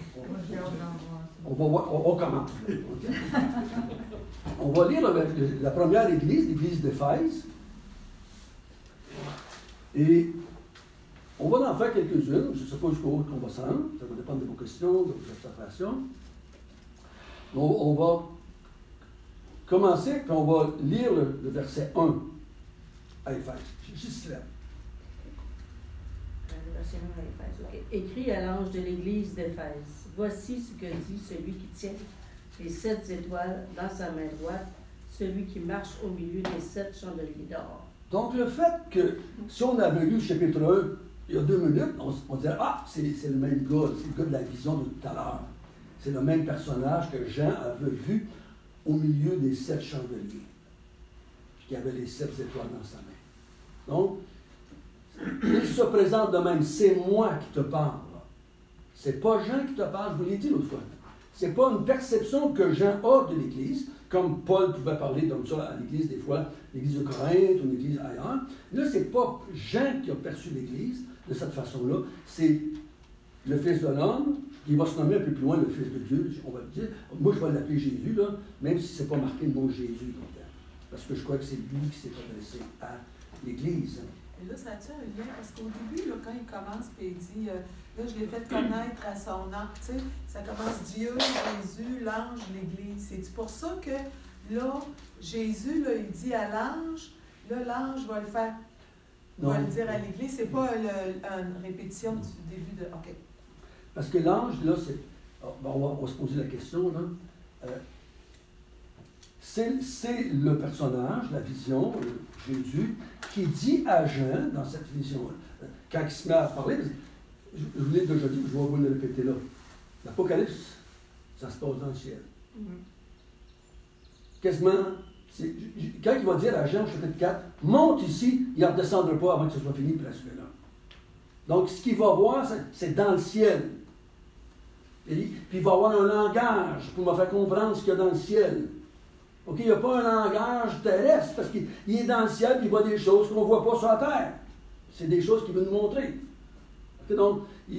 Speaker 1: on va voir. On commence. Okay? On va lire la première église, l'église d'Éphèse. Et on va en faire quelques-unes. Je ne sais pas jusqu'où on va se rendre. Ça va dépendre de vos questions, de vos observations. On va commencer, puis on va lire le verset 1 à Éphèse. Juste là.
Speaker 8: Verset 1 à Éphèse. Okay. Écrit à l'ange de l'église d'Éphèse. Voici ce que dit celui qui tient les 7 étoiles dans sa main droite, celui qui marche au milieu des 7 chandeliers d'or.
Speaker 1: Donc, le fait que, si on avait lu chapitre 1, il y a 2 minutes, on dirait, ah, c'est le même gars, c'est le gars de la vision de tout à l'heure. C'est le même personnage que Jean avait vu au milieu des 7 chandeliers, qui avait les 7 étoiles dans sa main. Donc, il se présente de même, c'est moi qui te parle. C'est pas Jean qui te parle, je vous l'ai dit l'autre fois. C'est pas une perception que Jean a de l'Église, comme Paul pouvait parler comme ça à l'Église des fois, l'Église de Corinthe ou l'Église ailleurs. Là, c'est pas Jean qui a perçu l'Église de cette façon-là, c'est le Fils de l'homme, qui va se nommer un peu plus loin le Fils de Dieu, on va le dire. Moi, je vais l'appeler Jésus, là, même si ce n'est pas marqué le mot Jésus. Parce que je crois que c'est lui qui s'est adressé à l'Église.
Speaker 6: Et là, ça a-tu un lien? Parce qu'au début, là, quand il commence et il dit, là, je l'ai fait connaître à son âme, tu sais, ça commence Dieu, Jésus, l'ange, l'Église. C'est pour ça que, là, Jésus, là, il dit à l'ange, là, l'ange va le faire, va le dire à l'Église. C'est pas une répétition du début de... OK.
Speaker 1: Parce que l'ange, là, c'est... on va se poser la question, là. C'est le personnage, la vision, Jésus, qui dit à Jean, dans cette vision, quand il se met à parler, je vous l'ai déjà dit, je vais vous le répéter là. L'Apocalypse, ça se passe dans le ciel. Quasiment, quand il va dire à Jean, au chapitre 4, monte ici, il ne redescendra pas avant que ce soit fini presque là. Donc, ce qu'il va voir, c'est dans le ciel. Et, puis il va avoir un langage pour me faire comprendre ce qu'il y a dans le ciel. OK, il n'y a pas un langage terrestre, parce qu'il est dans le ciel et il voit des choses qu'on ne voit pas sur la terre. C'est des choses qu'il veut nous montrer. Okay, donc,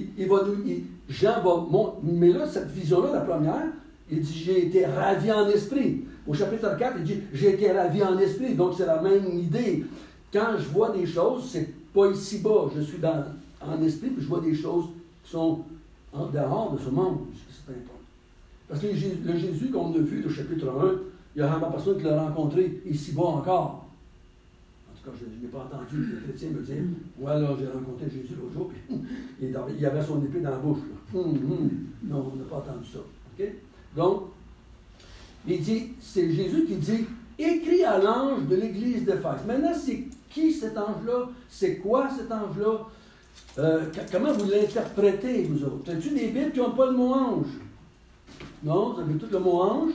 Speaker 1: Jean va montrer. Mais là, cette vision-là, la première, il dit, j'ai été ravi en esprit. Au chapitre 4, il dit, j'ai été ravi en esprit. Donc, c'est la même idée. Quand je vois des choses, c'est pas ici-bas. Je suis en esprit, puis je vois des choses qui sont en dehors de ce monde. C'est important. Parce que le Jésus qu'on a vu au chapitre 1, il y a vraiment personne qui l'a rencontré ici-bas encore. En tout cas, je n'ai pas entendu le chrétien me dire, moi, là, j'ai rencontré Jésus l'autre jour, puis il avait son épée dans la bouche. Là. Non, on n'a pas entendu ça. Okay? Donc, il dit, c'est Jésus qui dit, écris à l'ange de l'église d'Éphèse. Maintenant, c'est qui cet ange-là? C'est quoi cet ange-là? Comment vous l'interprétez, vous autres? As-tu des Bibles qui n'ont pas le mot ange? Non, vous avez tout le mot ange?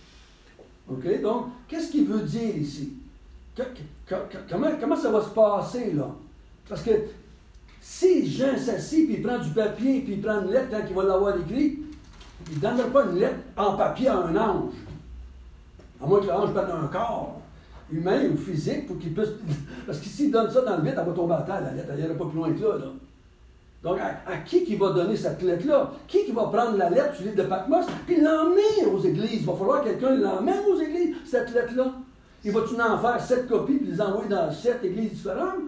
Speaker 1: OK? Donc, qu'est-ce qu'il veut dire ici? Comment ça va se passer, là? Parce que si Jean s'assit, puis il prend du papier, puis il prend une lettre quand il va l'avoir écrit, il ne donnera pas une lettre en papier à un ange. À moins que l'ange prenne un corps humain ou physique pour qu'il puisse... Parce que s'il donne ça dans le vide, elle va tomber à terre, la lettre. Elle n'ira pas plus loin que là. Donc, à qui va donner cette lettre-là? Qui va prendre la lettre sur l'île de Patmos puis l'emmener aux églises? Il va falloir que quelqu'un l'emmène aux églises, cette lettre-là. Il va-tu en faire 7 copies puis les envoyer dans 7 églises différentes?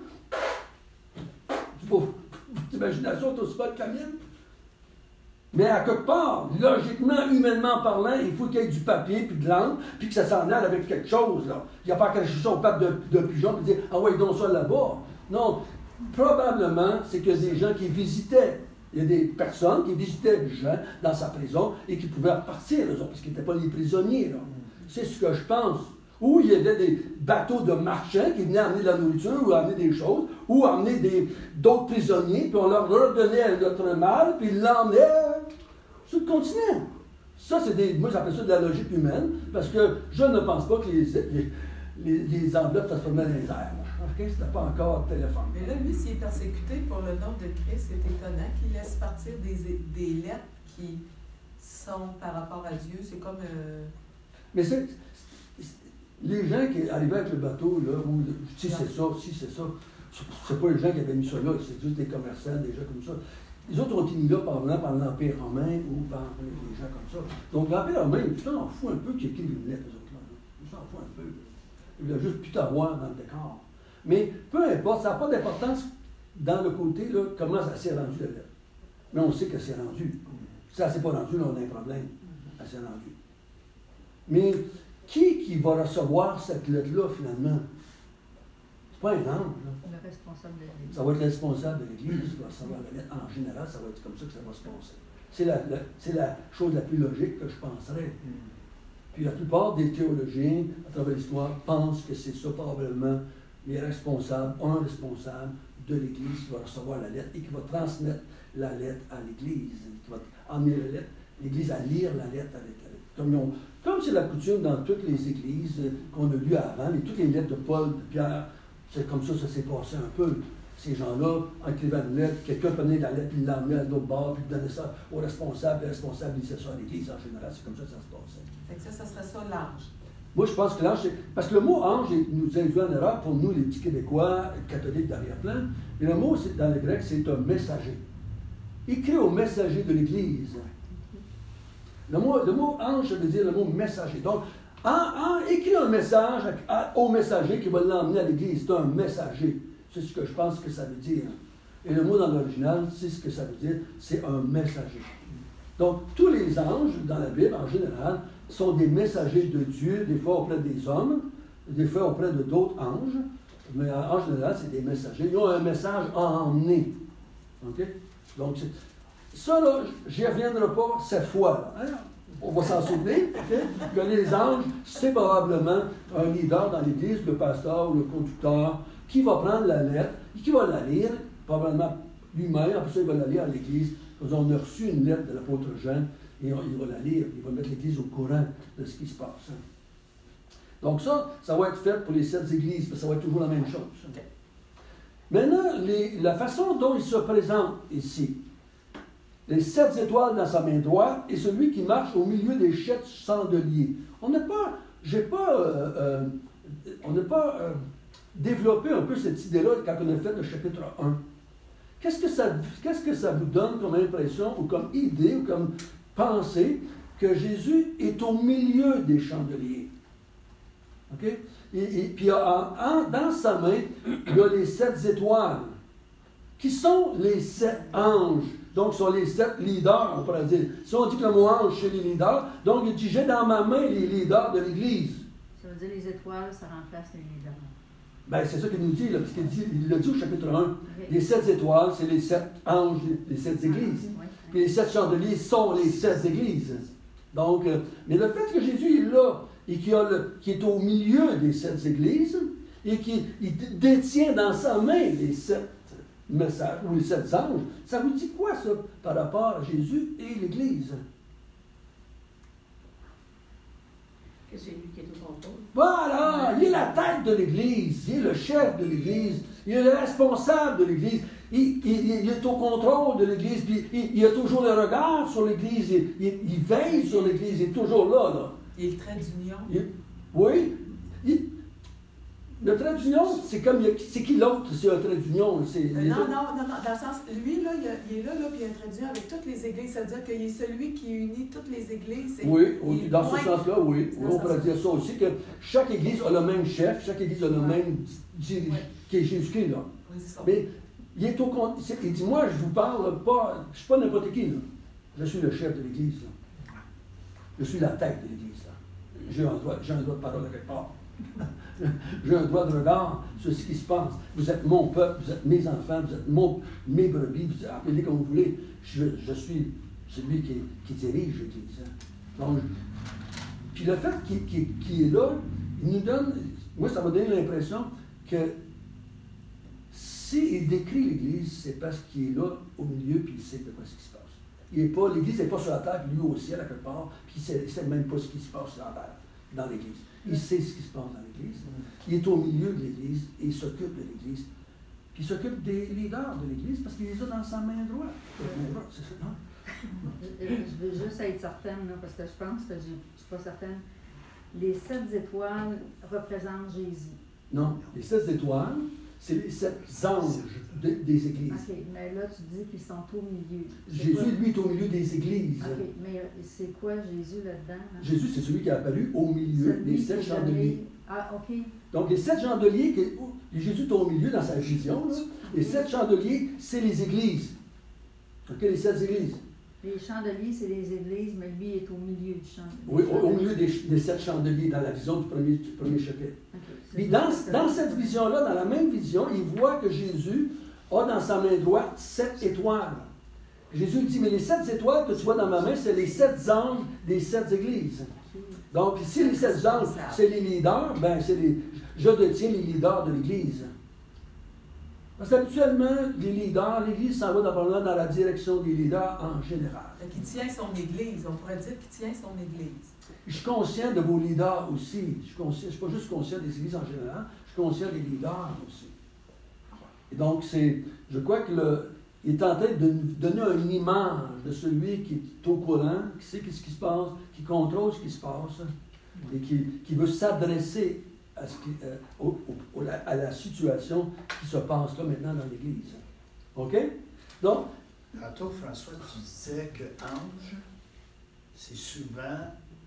Speaker 1: Votre imagination est aussi bonne que la mienne. Mais à quelque part, logiquement, humainement parlant, il faut qu'il y ait du papier puis de l'encre, puis que ça s'en aille avec quelque chose. Là. Il n'y a pas qu'à chercher son pape de pigeon et dire « Ah ouais, donc ça là-bas ». Non. Probablement, c'est que des gens qui visitaient, il y a des personnes qui visitaient Jean dans sa prison et qui pouvaient repartir, eux autres, parce qu'ils n'étaient pas les prisonniers. Là. C'est ce que je pense. Ou il y avait des bateaux de marchands qui venaient amener de la nourriture ou amener des choses, ou amener d'autres prisonniers, puis on leur redonnait notre mal, puis ils l'emmenaient sur le continent. Ça, moi j'appelle ça de la logique humaine, parce que je ne pense pas que les enveloppes, ça se promenait dans les airs. Okay? C'était pas encore téléphone.
Speaker 6: Mais là, lui, s'il est persécuté pour le nom de Christ, c'est étonnant qu'il laisse partir des lettres qui sont par rapport à Dieu. C'est comme...
Speaker 1: Mais les gens qui arrivaient avec le bateau, là, ou si c'est ça, c'est pas les gens qui avaient mis ça là, c'est juste des commerçants, des gens comme ça. Les autres ont été mis là par l'Empire romain ou par les gens comme ça. Donc l'Empire romain, il s'en fout un peu qu'ils écrivent une lettre, les autres là. Il s'en fout un peu. Il a juste pu t'avoir dans le décor. Mais peu importe, ça n'a pas d'importance dans le côté, là, comment ça s'est rendu la lettre. Mais on sait que c'est rendu. Si ça ne s'est pas rendu, là, on a un problème. Elle s'est rendue. Mais qui va recevoir cette lettre-là, finalement? C'est pas un ange.
Speaker 3: Le responsable de l'Église. Ça
Speaker 1: va être le responsable de l'Église qui va recevoir la lettre. En général, ça va être comme ça que ça va se passer. C'est la chose la plus logique que je penserais. Puis la plupart des théologiens, à travers l'histoire, pensent que c'est ça probablement les responsables, un responsable de l'Église qui va recevoir la lettre et qui va transmettre la lettre à l'Église, qui va emmener l'Église à lire la lettre avec la lettre. Comme c'est la coutume dans toutes les églises qu'on a lues avant, et toutes les lettres de Paul, de Pierre, c'est comme ça s'est passé un peu. Ces gens-là, en écrivant une lettre, quelqu'un prenait la lettre, il l'emmenait à l'autre bord, puis il donnait ça au responsable, le responsable lisait ça à l'Église en général, c'est comme ça que ça se passait.
Speaker 6: Fait que ça serait ça l'ange.
Speaker 1: Moi, je pense que l'ange, parce que le mot ange nous induit en erreur pour nous, les petits Québécois, catholiques d'arrière-plan, mais le mot, dans le grec, c'est un messager. Écrit au messager de l'Église. Le mot ange, ça veut dire le mot messager. Donc, écrit un message au messager qui va l'emmener à l'Église. C'est un messager. C'est ce que je pense que ça veut dire. Et le mot dans l'original, c'est ce que ça veut dire. C'est un messager. Donc, tous les anges, dans la Bible, en général, sont des messagers de Dieu, des fois auprès des hommes, des fois auprès de d'autres anges. Mais en général, c'est des messagers. Ils ont un message à emmener. OK? Donc, ça, là, j'y reviendrai pas cette fois. Hein? On va s'en souvenir, okay? Que les anges, c'est probablement un leader dans l'Église, le pasteur ou le conducteur, qui va prendre la lettre, et qui va la lire, probablement lui-même, après ça, il va la lire à l'Église. On a reçu une lettre de l'apôtre Jean, et il va la lire, il va mettre l'Église au courant de ce qui se passe. Hein? Donc ça va être fait pour les 7 églises, parce que ça va être toujours la même chose. Okay. Maintenant, la façon dont il se présente ici, les 7 étoiles dans sa main droite et celui qui marche au milieu des 7 chandeliers. On n'a pas développé un peu cette idée-là quand on a fait le chapitre 1. Qu'est-ce que ça vous donne comme impression ou comme idée ou comme pensée que Jésus est au milieu des chandeliers? OK? Et puis dans sa main, il y a les 7 étoiles, qui sont les 7 anges. Donc, ce sont les 7 leaders, on pourrait dire. Si on dit que le mot ange, c'est les leaders, donc il dit, j'ai dans ma main les leaders de l'Église.
Speaker 3: Ça veut dire les étoiles, ça remplace les leaders.
Speaker 1: Bien, c'est ça qu'il nous dit, là, parce qu'il l'a dit au chapitre 1. Okay. Les 7 étoiles, c'est les 7 anges, les 7 églises. Oui. Puis les 7 chandeliers sont les 7 églises. Donc, mais le fait que Jésus est là, et qui est au milieu des 7 églises, et qui détient dans sa main les 7 messages, ou les 7 anges, ça vous dit quoi, ça, par rapport à Jésus et l'Église?
Speaker 8: Que c'est lui qui est au contrôle.
Speaker 1: Voilà! Il est la tête de l'Église, il est le chef de l'Église, il est le responsable de l'Église, il est au contrôle de l'Église, puis il a toujours le regard sur l'Église, il veille sur l'Église, il est toujours là.
Speaker 6: Il est le trait d'union.
Speaker 1: Oui. Le trait d'union, c'est comme. C'est qui l'autre, c'est un trait d'union?
Speaker 6: Non, dans le sens. Lui, là, il est là, puis il a un trait d'union avec toutes les églises. Ça veut dire qu'il est celui qui unit toutes les églises.
Speaker 1: Oui, dans ce sens-là, oui. On pourrait dire ça aussi, que chaque église a le même chef, chaque église a le même dirigeant, qui est Jésus-Christ, là.
Speaker 6: Oui, c'est ça.
Speaker 1: Mais il est au compte. Il dit, moi, je vous parle pas. Je ne suis pas n'importe qui, là. Je suis le chef de l'église, là. Je suis la tête de l'église, là. J'ai un droit de parole à quelque part. J'ai un droit de regard sur ce qui se passe. Vous êtes mon peuple, vous êtes mes enfants, vous êtes mes brebis, vous appelez comme vous voulez. Je suis celui qui dirige l'Église. Donc, puis le fait qu'il est là, il nous donne, moi ça m'a donné l'impression que s'il décrit l'Église, c'est parce qu'il est là au milieu puis il sait de quoi ce qui se passe. L'Église n'est pas sur la terre, lui au ciel à quelque part, puis il ne sait même pas ce qui se passe sur la terre, dans l'Église. Il sait ce qui se passe dans l'Église. Il est au milieu de l'Église et il s'occupe de l'Église. Puis il s'occupe des leaders de l'Église parce qu'il les a dans sa main droite. C'est ça, non?
Speaker 3: Je veux juste être certaine, là, parce que je pense que je ne suis pas certaine. Les 7 étoiles représentent Jésus.
Speaker 1: Non, les 7 étoiles, c'est les 7 anges des églises.
Speaker 3: OK, mais là, tu dis qu'ils sont au milieu.
Speaker 1: Jésus, lui, est au milieu des églises.
Speaker 3: OK, mais c'est quoi Jésus là-dedans? Hein?
Speaker 1: Jésus, c'est celui qui est apparu au milieu des 7 chandeliers.
Speaker 3: Ah, OK.
Speaker 1: Donc, les 7 chandeliers, Jésus est au milieu dans sa vision. Là. Les 7 chandeliers, c'est les églises. OK, les 7 églises.
Speaker 3: Les chandeliers, c'est les églises, mais lui est au milieu du chandelier.
Speaker 1: Oui, au milieu des 7 chandeliers, dans la vision du premier chapitre. Okay, puis dans cette vision-là, dans la même vision, il voit que Jésus a dans sa main droite 7 étoiles. Jésus dit, mais les 7 étoiles que tu vois dans ma main, c'est les 7 anges des 7 églises. Donc, si les 7 anges, c'est les leaders, ben c'est je détiens les leaders de l'Église. Parce qu'habituellement, les leaders, l'Église s'en va dans la direction des leaders en général.
Speaker 6: Qui tient son Église, on pourrait dire qu'il tient son Église.
Speaker 1: Je suis conscient de vos leaders aussi. Je ne suis pas juste conscient des églises en général, je suis conscient des leaders aussi. Et donc, je crois qu'il est en train de donner une image de celui qui est au courant, qui sait ce qui se passe, qui contrôle ce qui se passe, et qui veut s'adresser à la situation qui se passe là maintenant dans l'Église. OK? Donc,
Speaker 4: tantôt, François, tu disais que ange, c'est souvent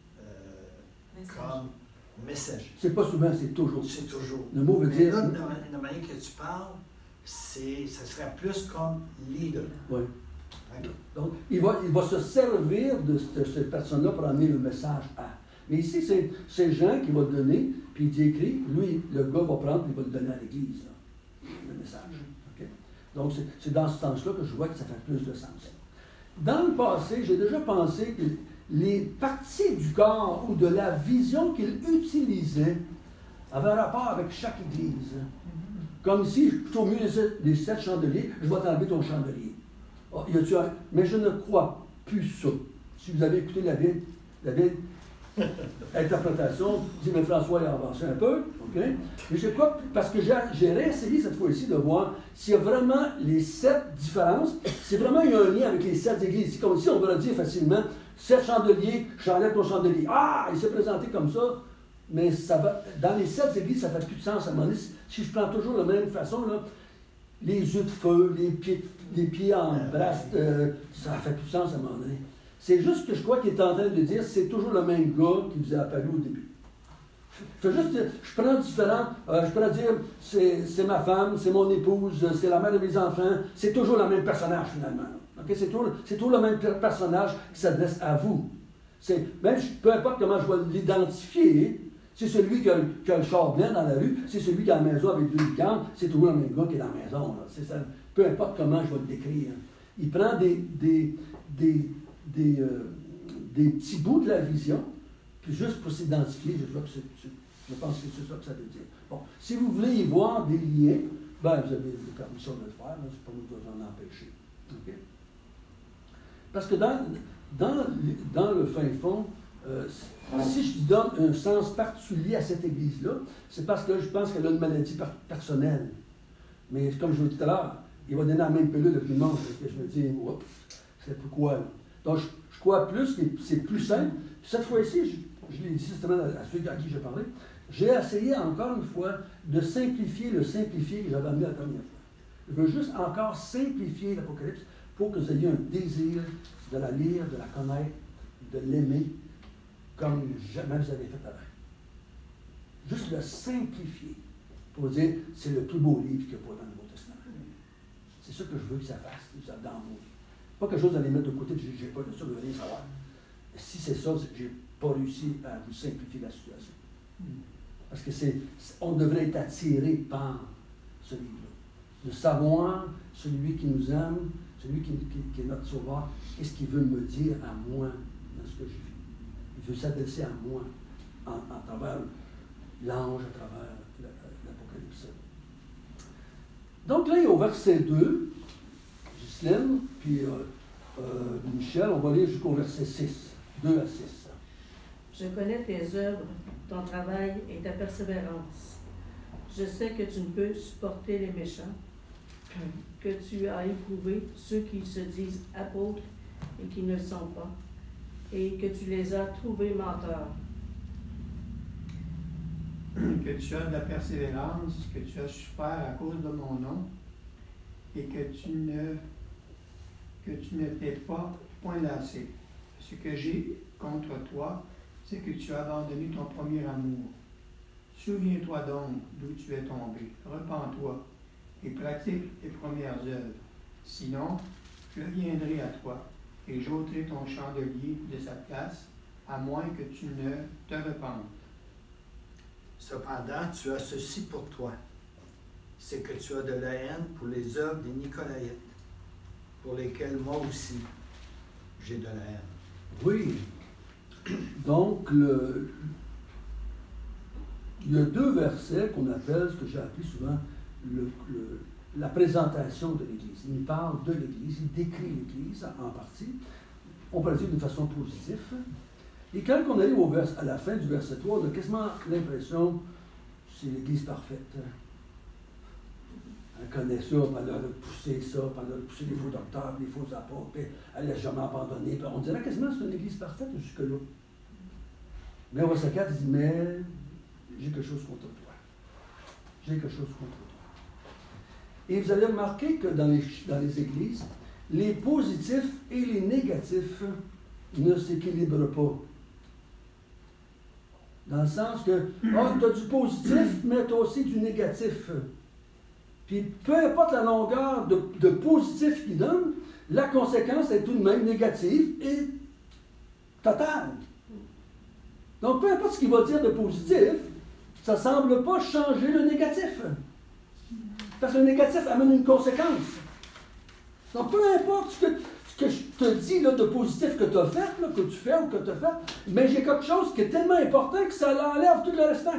Speaker 4: comme messager.
Speaker 1: C'est pas souvent, c'est toujours.
Speaker 4: C'est toujours.
Speaker 1: Le mot veut dire.
Speaker 4: Là, la manière que tu parles, ça serait plus comme leader.
Speaker 1: Oui.
Speaker 4: Okay.
Speaker 1: Donc, il va se servir de cette personne-là pour amener le message à. Mais ici, c'est Jean qui va le donner, puis il dit écrit, lui, le gars va prendre et il va le donner à l'Église, là, le message. Okay? Donc, c'est dans ce sens-là que je vois que ça fait plus de sens. Dans le passé, j'ai déjà pensé que les parties du corps ou de la vision qu'il utilisait avaient rapport avec chaque Église. Comme si je suis au milieu des 7 chandeliers, je vais t'enlever ton chandelier. Oh, mais je ne crois plus ça. Si vous avez écouté la vieille interprétation, dit, mais François a avancé un peu, OK? Mais je crois, parce que j'ai réessayé cette fois-ci de voir s'il y a vraiment les 7 différences, c'est vraiment il y a un lien avec les 7 églises. C'est comme si on pourrait dire facilement, 7 chandeliers, j'enlève ton chandelier. Ah, il s'est présenté comme ça, mais ça va, dans les 7 églises, ça ne fait plus de sens à un moment donné. Si je prends toujours la même façon, là, les yeux de feu, les pieds en brasse, ça ne fait plus de sens à un moment donné. C'est juste que je crois qu'il est en train de dire c'est toujours le même gars qui vous a apparu au début. Je prends différent, je pourrais dire c'est ma femme, c'est mon épouse, c'est la mère de mes enfants, c'est toujours le même personnage finalement. Okay? C'est toujours le même personnage qui s'adresse à vous. Même peu importe comment je vais l'identifier, c'est celui qui a le char blanc dans la rue, c'est celui qui est à la maison avec 2 licornes, c'est toujours le même gars qui est dans la maison. Ça, peu importe comment je vais le décrire. Il prend des petits bouts de la vision, puis juste pour s'identifier, je pense que c'est ça que ça veut dire. Bon, si vous voulez y voir des liens, ben vous avez la permission de le faire, c'est pas nous qui vous en empêcher. Okay? Parce que dans le fin fond, si je donne un sens particulier à cette église-là, c'est parce que je pense qu'elle a une maladie personnelle. Mais comme je vous dis tout à l'heure, il va donner la même pilule depuis le monde. Et je me dis, oups, c'est pourquoi. Là. Donc, je crois plus que c'est plus simple. Puis cette fois-ci, je l'ai dit systématiquement à ceux à qui j'ai parlé, j'ai essayé encore une fois de simplifier le simplifié que j'avais amené la première fois. Je veux juste encore simplifier l'Apocalypse pour que vous ayez un désir de la lire, de la connaître, de l'aimer, comme jamais vous avez fait avant. Juste le simplifier pour dire c'est le plus beau livre qu'il y a pas dans le Nouveau Testament. C'est ça que je veux que ça fasse, dans vos vies. Pas quelque chose à les mettre de côté, je n'ai pas de ça, vous allez savoir. Si c'est ça, c'est que je n'ai pas réussi à vous simplifier la situation. Parce que on devrait être attiré par ce livre-là. De savoir celui qui nous aime, celui qui est notre sauveur, qu'est-ce qu'il veut me dire à moi dans ce que je vis. Il veut s'adresser à moi à travers l'ange, à travers l'Apocalypse. Donc là, il est au verset 2, Ghislaine, puis Michel, on va lire jusqu'au verset 6, 2 à 6.
Speaker 8: Je connais tes œuvres, ton travail et ta persévérance. Je sais que tu ne peux supporter les méchants, que tu as éprouvé ceux qui se disent apôtres et qui ne le sont pas, et que tu les as trouvés menteurs.
Speaker 7: Que tu as de la persévérance, que tu as souffert à cause de mon nom, et que tu ne t'es pas point lassé. Ce que j'ai contre toi, c'est que tu as abandonné ton premier amour. Souviens-toi donc d'où tu es tombé. Repens-toi et pratique tes premières œuvres. Sinon, je viendrai à toi et j'ôterai ton chandelier de sa place, à moins que tu ne te repentes.
Speaker 4: Cependant, tu as ceci pour toi, c'est que tu as de la haine pour les œuvres des Nicolaïtes, pour lesquelles moi aussi j'ai de la haine.
Speaker 1: Oui. Donc, il y a deux versets qu'on appelle, ce que j'ai appelé souvent, la présentation de l'Église. Il parle de l'Église, il décrit l'Église en partie. On peut le dire d'une façon positive. Et quand on arrive à la fin du verset 3, on a quasiment l'impression que c'est l'Église parfaite. Elle connaît ça, puis elle a repoussé ça, puis elle a repoussé les faux docteurs, les faux apôtres, puis elle n'a jamais abandonné. Puis on dirait quasiment que c'est une Église parfaite jusque-là. Mais au verset 4, il dit, mais j'ai quelque chose contre toi. J'ai quelque chose contre toi. Et vous allez remarquer que dans les églises, les positifs et les négatifs ne s'équilibrent pas. Dans le sens que, tu as du positif, mais tu as aussi du négatif. Puis peu importe la longueur de positif qu'il donne, la conséquence est tout de même négative et totale. Donc peu importe ce qu'il va dire de positif, ça ne semble pas changer le négatif. Parce que le négatif amène une conséquence. Donc peu importe ce que je te dis là, de positif que tu as fait, là, que tu fais ou que tu as fait, mais j'ai quelque chose qui est tellement important que ça l'enlève tout le restant.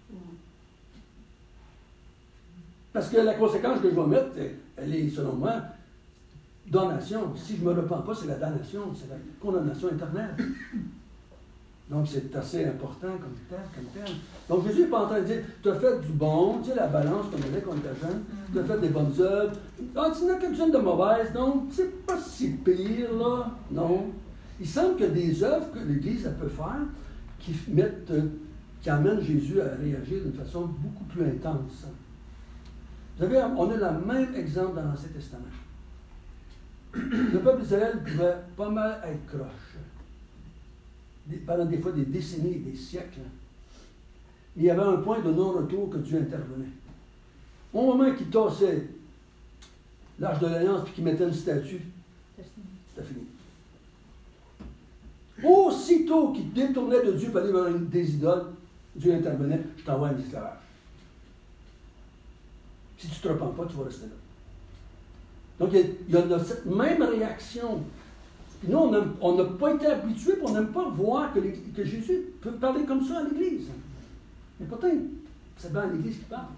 Speaker 1: Parce que la conséquence que je vais mettre, elle est, selon moi, damnation. Si je ne me repens pas, c'est la damnation, c'est la condamnation éternelle. Donc, c'est assez important comme terme. Donc, Jésus n'est pas en train de dire, tu as fait du bon, tu sais, la balance qu'on avait quand on était jeune, tu as fait des bonnes œuvres, tu en as quelques-unes de mauvaises, donc c'est pas si pire, là. Non. Il semble que des œuvres que l'Église elle peut faire qui amènent Jésus à réagir d'une façon beaucoup plus intense. Vous savez, on a le même exemple dans l'Ancien Testament. Le peuple d'Israël pouvait pas mal être croche. Pendant des fois des décennies et des siècles. Il y avait un point de non-retour que Dieu intervenait. Au moment qu'il tassait l'Arche de l'Alliance et qu'il mettait une statue, c'était fini. Aussitôt qu'il détournait de Dieu pour aller vers des idoles, Dieu intervenait, je t'envoie un esclavage. Si tu ne te repens pas, tu vas rester là. Donc il y a cette même réaction. Puis nous, on n'a pas été habitués, puis on n'aime pas voir que Jésus peut parler comme ça à l'Église. Mais pourtant, c'est bien à l'Église qui parle.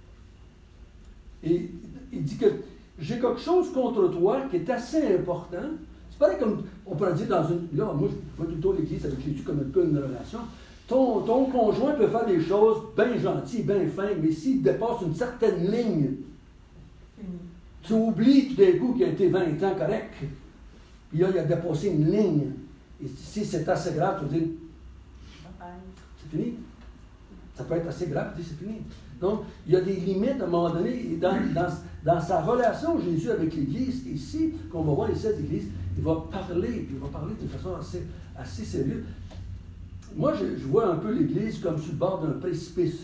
Speaker 1: Et il dit que j'ai quelque chose contre toi qui est assez important. C'est pareil comme, on pourrait dire dans une... Là, moi, je vois plutôt l'Église avec Jésus comme un peu une relation. Ton conjoint peut faire des choses bien gentilles, bien fins, mais s'il dépasse une certaine ligne, tu oublies tout d'un coup qu'il a été 20 ans correct. Puis là, il a dépassé une ligne. Et si c'est assez grave, tu vas dire, c'est fini. Ça peut être assez grave, tu dis, c'est fini. Donc, il y a des limites à un moment donné. Et dans sa relation, Jésus, avec l'Église, ici, qu'on va voir ici à l'Église, il va parler d'une façon assez sérieuse. Moi, je vois un peu l'Église comme sur le bord d'un précipice.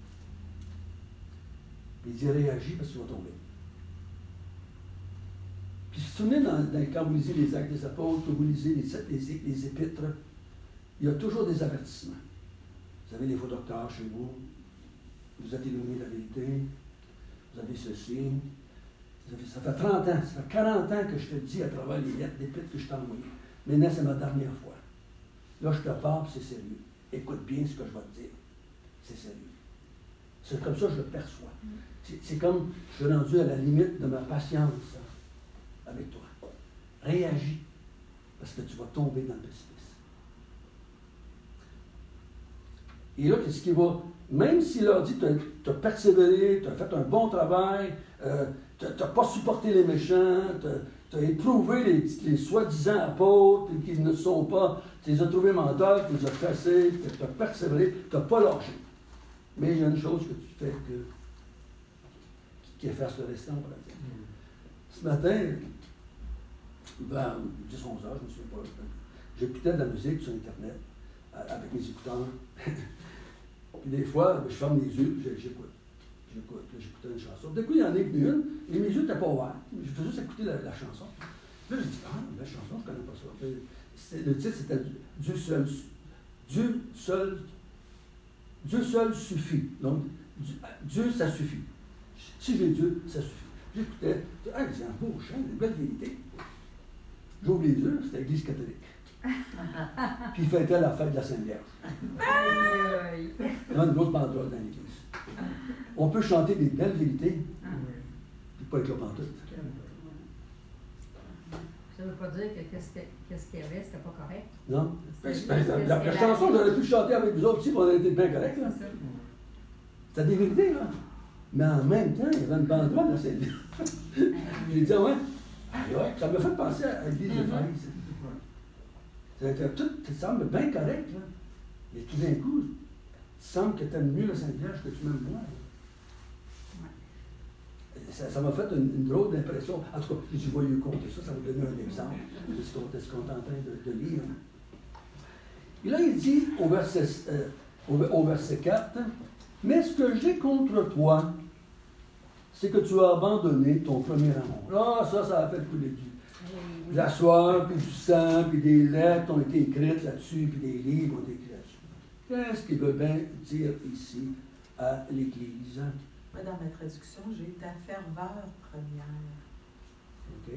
Speaker 1: Il dit, réagis parce qu'il va tomber. Puis, si vous vous souvenez, quand vous lisez les Actes des Apôtres, quand vous lisez les Épîtres, il y a toujours des avertissements. Vous avez des faux docteurs chez vous, vous êtes éloignés de la vérité, vous avez ceci. Ça fait 30 ans, ça fait 40 ans que je te dis à travers les lettres d'Épîtres que je t'ai envoyées. Maintenant, c'est ma dernière fois. Là, je te parle, c'est sérieux. Écoute bien ce que je vais te dire. C'est sérieux. C'est comme ça que je le perçois. C'est comme je suis rendu à la limite de ma patience avec toi. Réagis, parce que tu vas tomber dans le précipice. Et là, qu'est-ce qui va... Même s'il leur dit, tu as persévéré, tu as fait un bon travail, tu n'as pas supporté les méchants, tu as éprouvé les soi-disant apôtres qui ne sont pas, tu les as trouvés menteurs, tu les as cassés, tu as persévéré, tu n'as pas lâché. Mais il y a une chose que tu fais qui efface le restant, on va dire. Ce matin, vers 10-11 heures, je ne me souviens pas, j'écoutais de la musique sur Internet avec mes écouteurs. Puis des fois, je ferme les yeux, j'écoute. J'écoutais une chanson. D'un coup, il y en est venu une, et mes yeux n'étaient pas ouverts. Je faisais juste écouter la chanson. Puis là, j'ai dit, la chanson, je ne connais pas ça. Le titre, c'était Dieu seul suffit. Donc, Dieu, ça suffit. Si j'ai Dieu, ça suffit. J'écoutais, c'est un beau chant, une belle vérité. J'ouvre les yeux, c'était l'Église catholique. Puis il fêtait la fête de la Sainte-Vierge.
Speaker 3: Aïe,
Speaker 1: Il y a une grosse banderole dans l'église. On peut chanter des belles vérités, puis pas être là pantoute.
Speaker 3: Ça ne veut pas dire que qu'est-ce qu'il y avait, c'était pas correct.
Speaker 1: Non?
Speaker 3: C'est
Speaker 1: La chanson, j'aurais pu chanter avec vous autres aussi, puis on aurait été bien corrects. Là.
Speaker 3: C'est ça.
Speaker 1: C'était des vérités, là. Mais en même temps, il y avait une banderole dans cette ville. J'ai dit, ouais, ça m'a fait penser à l'église de Fraises. Tout semble bien correct, là. Mais tout d'un coup, il semble que tu aimes mieux la Sainte-Vierge que tu m'aimes moi. Ça m'a fait une drôle d'impression. En tout cas, je vais lui compter ça, ça va donner un exemple de ce qu'on est en train de lire. Et là, il dit au verset 4, « Mais ce que j'ai contre toi, c'est que tu as abandonné ton premier amour. » Là, ça a fait couler de la sueur, puis du sang, puis des lettres ont été écrites là-dessus, puis des livres ont été écrits là-dessus. Qu'est-ce qu'il veut bien dire ici à l'Église?
Speaker 6: Moi, dans ma traduction, j'ai ta ferveur première.
Speaker 1: OK.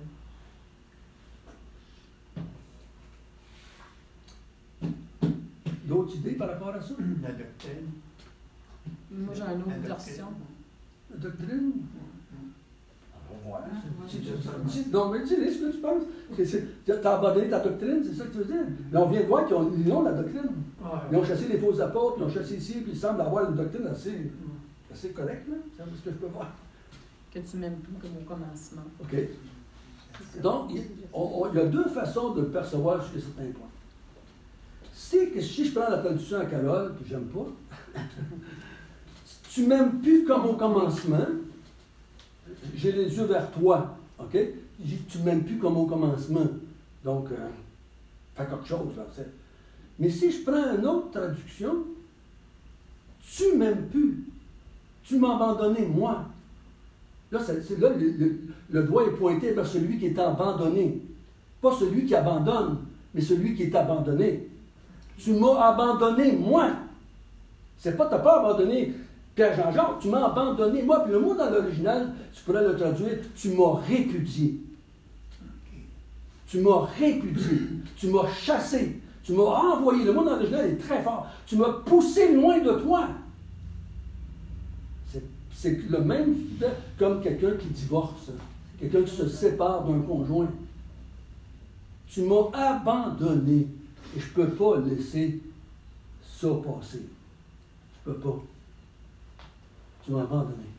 Speaker 1: D'autres idées par rapport à ça?
Speaker 7: La doctrine.
Speaker 5: Moi, j'ai une autre version.
Speaker 1: La doctrine? Non, mais dis-le ce que tu penses. Tu as abandonné ta doctrine, c'est ça que tu veux dire? Mais on vient de voir qu'ils ont la doctrine. Ils ont chassé les faux apôtres, ils ont chassé ici, puis ils semblent avoir une doctrine assez correcte, là. C'est ce que je peux voir.
Speaker 5: Que tu m'aimes plus comme au commencement.
Speaker 1: OK. Donc, il y a deux façons de percevoir jusqu'à certains points. Si je prends la traduction à Carole, que j'aime pas, tu m'aimes plus comme au commencement, j'ai les yeux vers toi, OK? Tu m'aimes plus comme au commencement. Donc, fais quelque chose, là. Mais si je prends une autre traduction, tu m'aimes plus. Tu m'as abandonné, moi. Là, là le doigt est pointé vers celui qui est abandonné. Pas celui qui abandonne, mais celui qui est abandonné. Tu m'as abandonné, moi. C'est pas, tu n'as pas abandonné Pierre Jean-Jacques, tu m'as abandonné, moi. Puis le mot dans l'original, tu pourrais le traduire, tu m'as répudié. Tu m'as répudié. Tu m'as chassé. Tu m'as envoyé. Le mot dans l'original est très fort. Tu m'as poussé loin de toi. C'est le même comme quelqu'un qui divorce, quelqu'un qui se sépare d'un conjoint. Tu m'as abandonné et je ne peux pas laisser ça passer. Je ne peux pas. Tu m'as abandonné.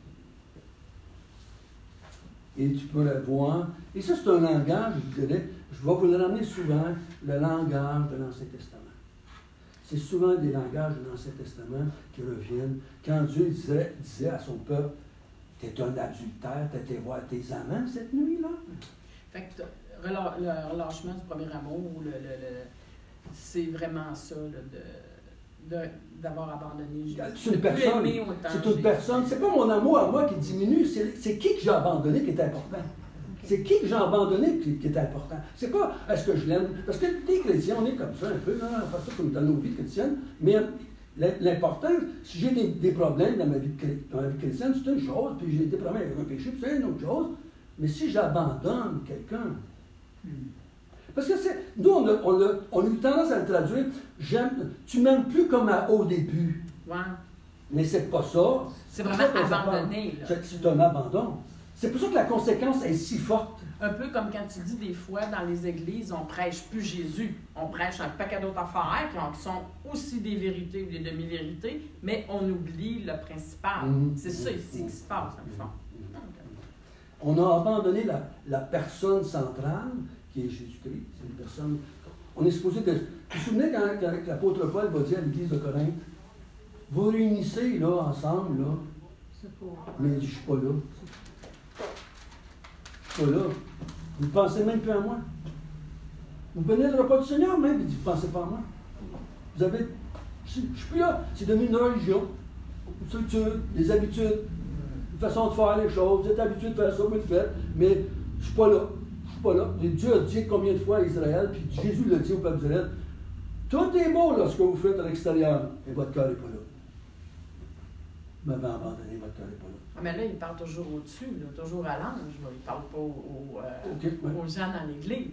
Speaker 1: Et tu peux le voir. Et ça, c'est un langage, je dirais, je vais vous le ramener souvent, le langage de l'Ancien Testament. C'est souvent des langages de l'Ancien Testament qui reviennent. Quand Dieu disait à son peuple, « T'es un adultère, t'as été voir tes amants cette nuit-là? »
Speaker 5: Fait que le relâchement du premier amour, c'est vraiment ça, d'avoir abandonné Jésus.
Speaker 1: C'est une personne, c'est pas mon amour à moi qui diminue, c'est qui que j'ai abandonné qui est important. C'est qui que j'ai abandonné qui est important. C'est pas est-ce que je l'aime. Parce que les chrétiens, on est comme ça un peu, on fait ça comme dans nos vies chrétiennes, mais l'important, si j'ai des problèmes dans ma vie chrétienne, c'est une chose, puis j'ai des problèmes avec un péché, puis c'est une autre chose. Mais si j'abandonne quelqu'un, parce que nous, on a eu tendance à le traduire, tu m'aimes plus comme au début.
Speaker 5: Ouais.
Speaker 1: Mais c'est pas ça.
Speaker 5: C'est vraiment abandonné.
Speaker 1: C'est un abandon. C'est pour ça que la conséquence est si forte.
Speaker 5: Un peu comme quand tu dis des fois dans les églises, on prêche plus Jésus. On prêche un paquet d'autres affaires qui sont aussi des vérités ou des demi-vérités, mais on oublie le principal. C'est ça ici qui se passe, dans le fond.
Speaker 1: On a abandonné la personne centrale, qui est Jésus-Christ. C'est une personne... On est supposé de... Vous vous souvenez quand l'apôtre Paul va dire à l'église de Corinthe, vous réunissez là, ensemble, là, mais je ne suis pas là. Je ne suis pas là. Vous ne pensez même plus à moi. Vous venez le repas du Seigneur, même, et vous ne pensez pas à moi. Vous avez... Je ne suis plus là. C'est devenu une religion, une structure, des habitudes, une façon de faire les choses. Vous êtes habitué de faire ça, vous le faites, mais je ne suis pas là. Je ne suis pas là. Et Dieu a dit combien de fois à Israël, puis Jésus l'a dit au peuple d'Israël, tout est beau là, ce que vous faites à l'extérieur, et votre cœur n'est pas là. Vous m'avez abandonné, votre cœur n'est pas là.
Speaker 5: Ah, mais là, il parle toujours au-dessus, toujours à l'ange. Il ne parle pas aux gens dans l'Église.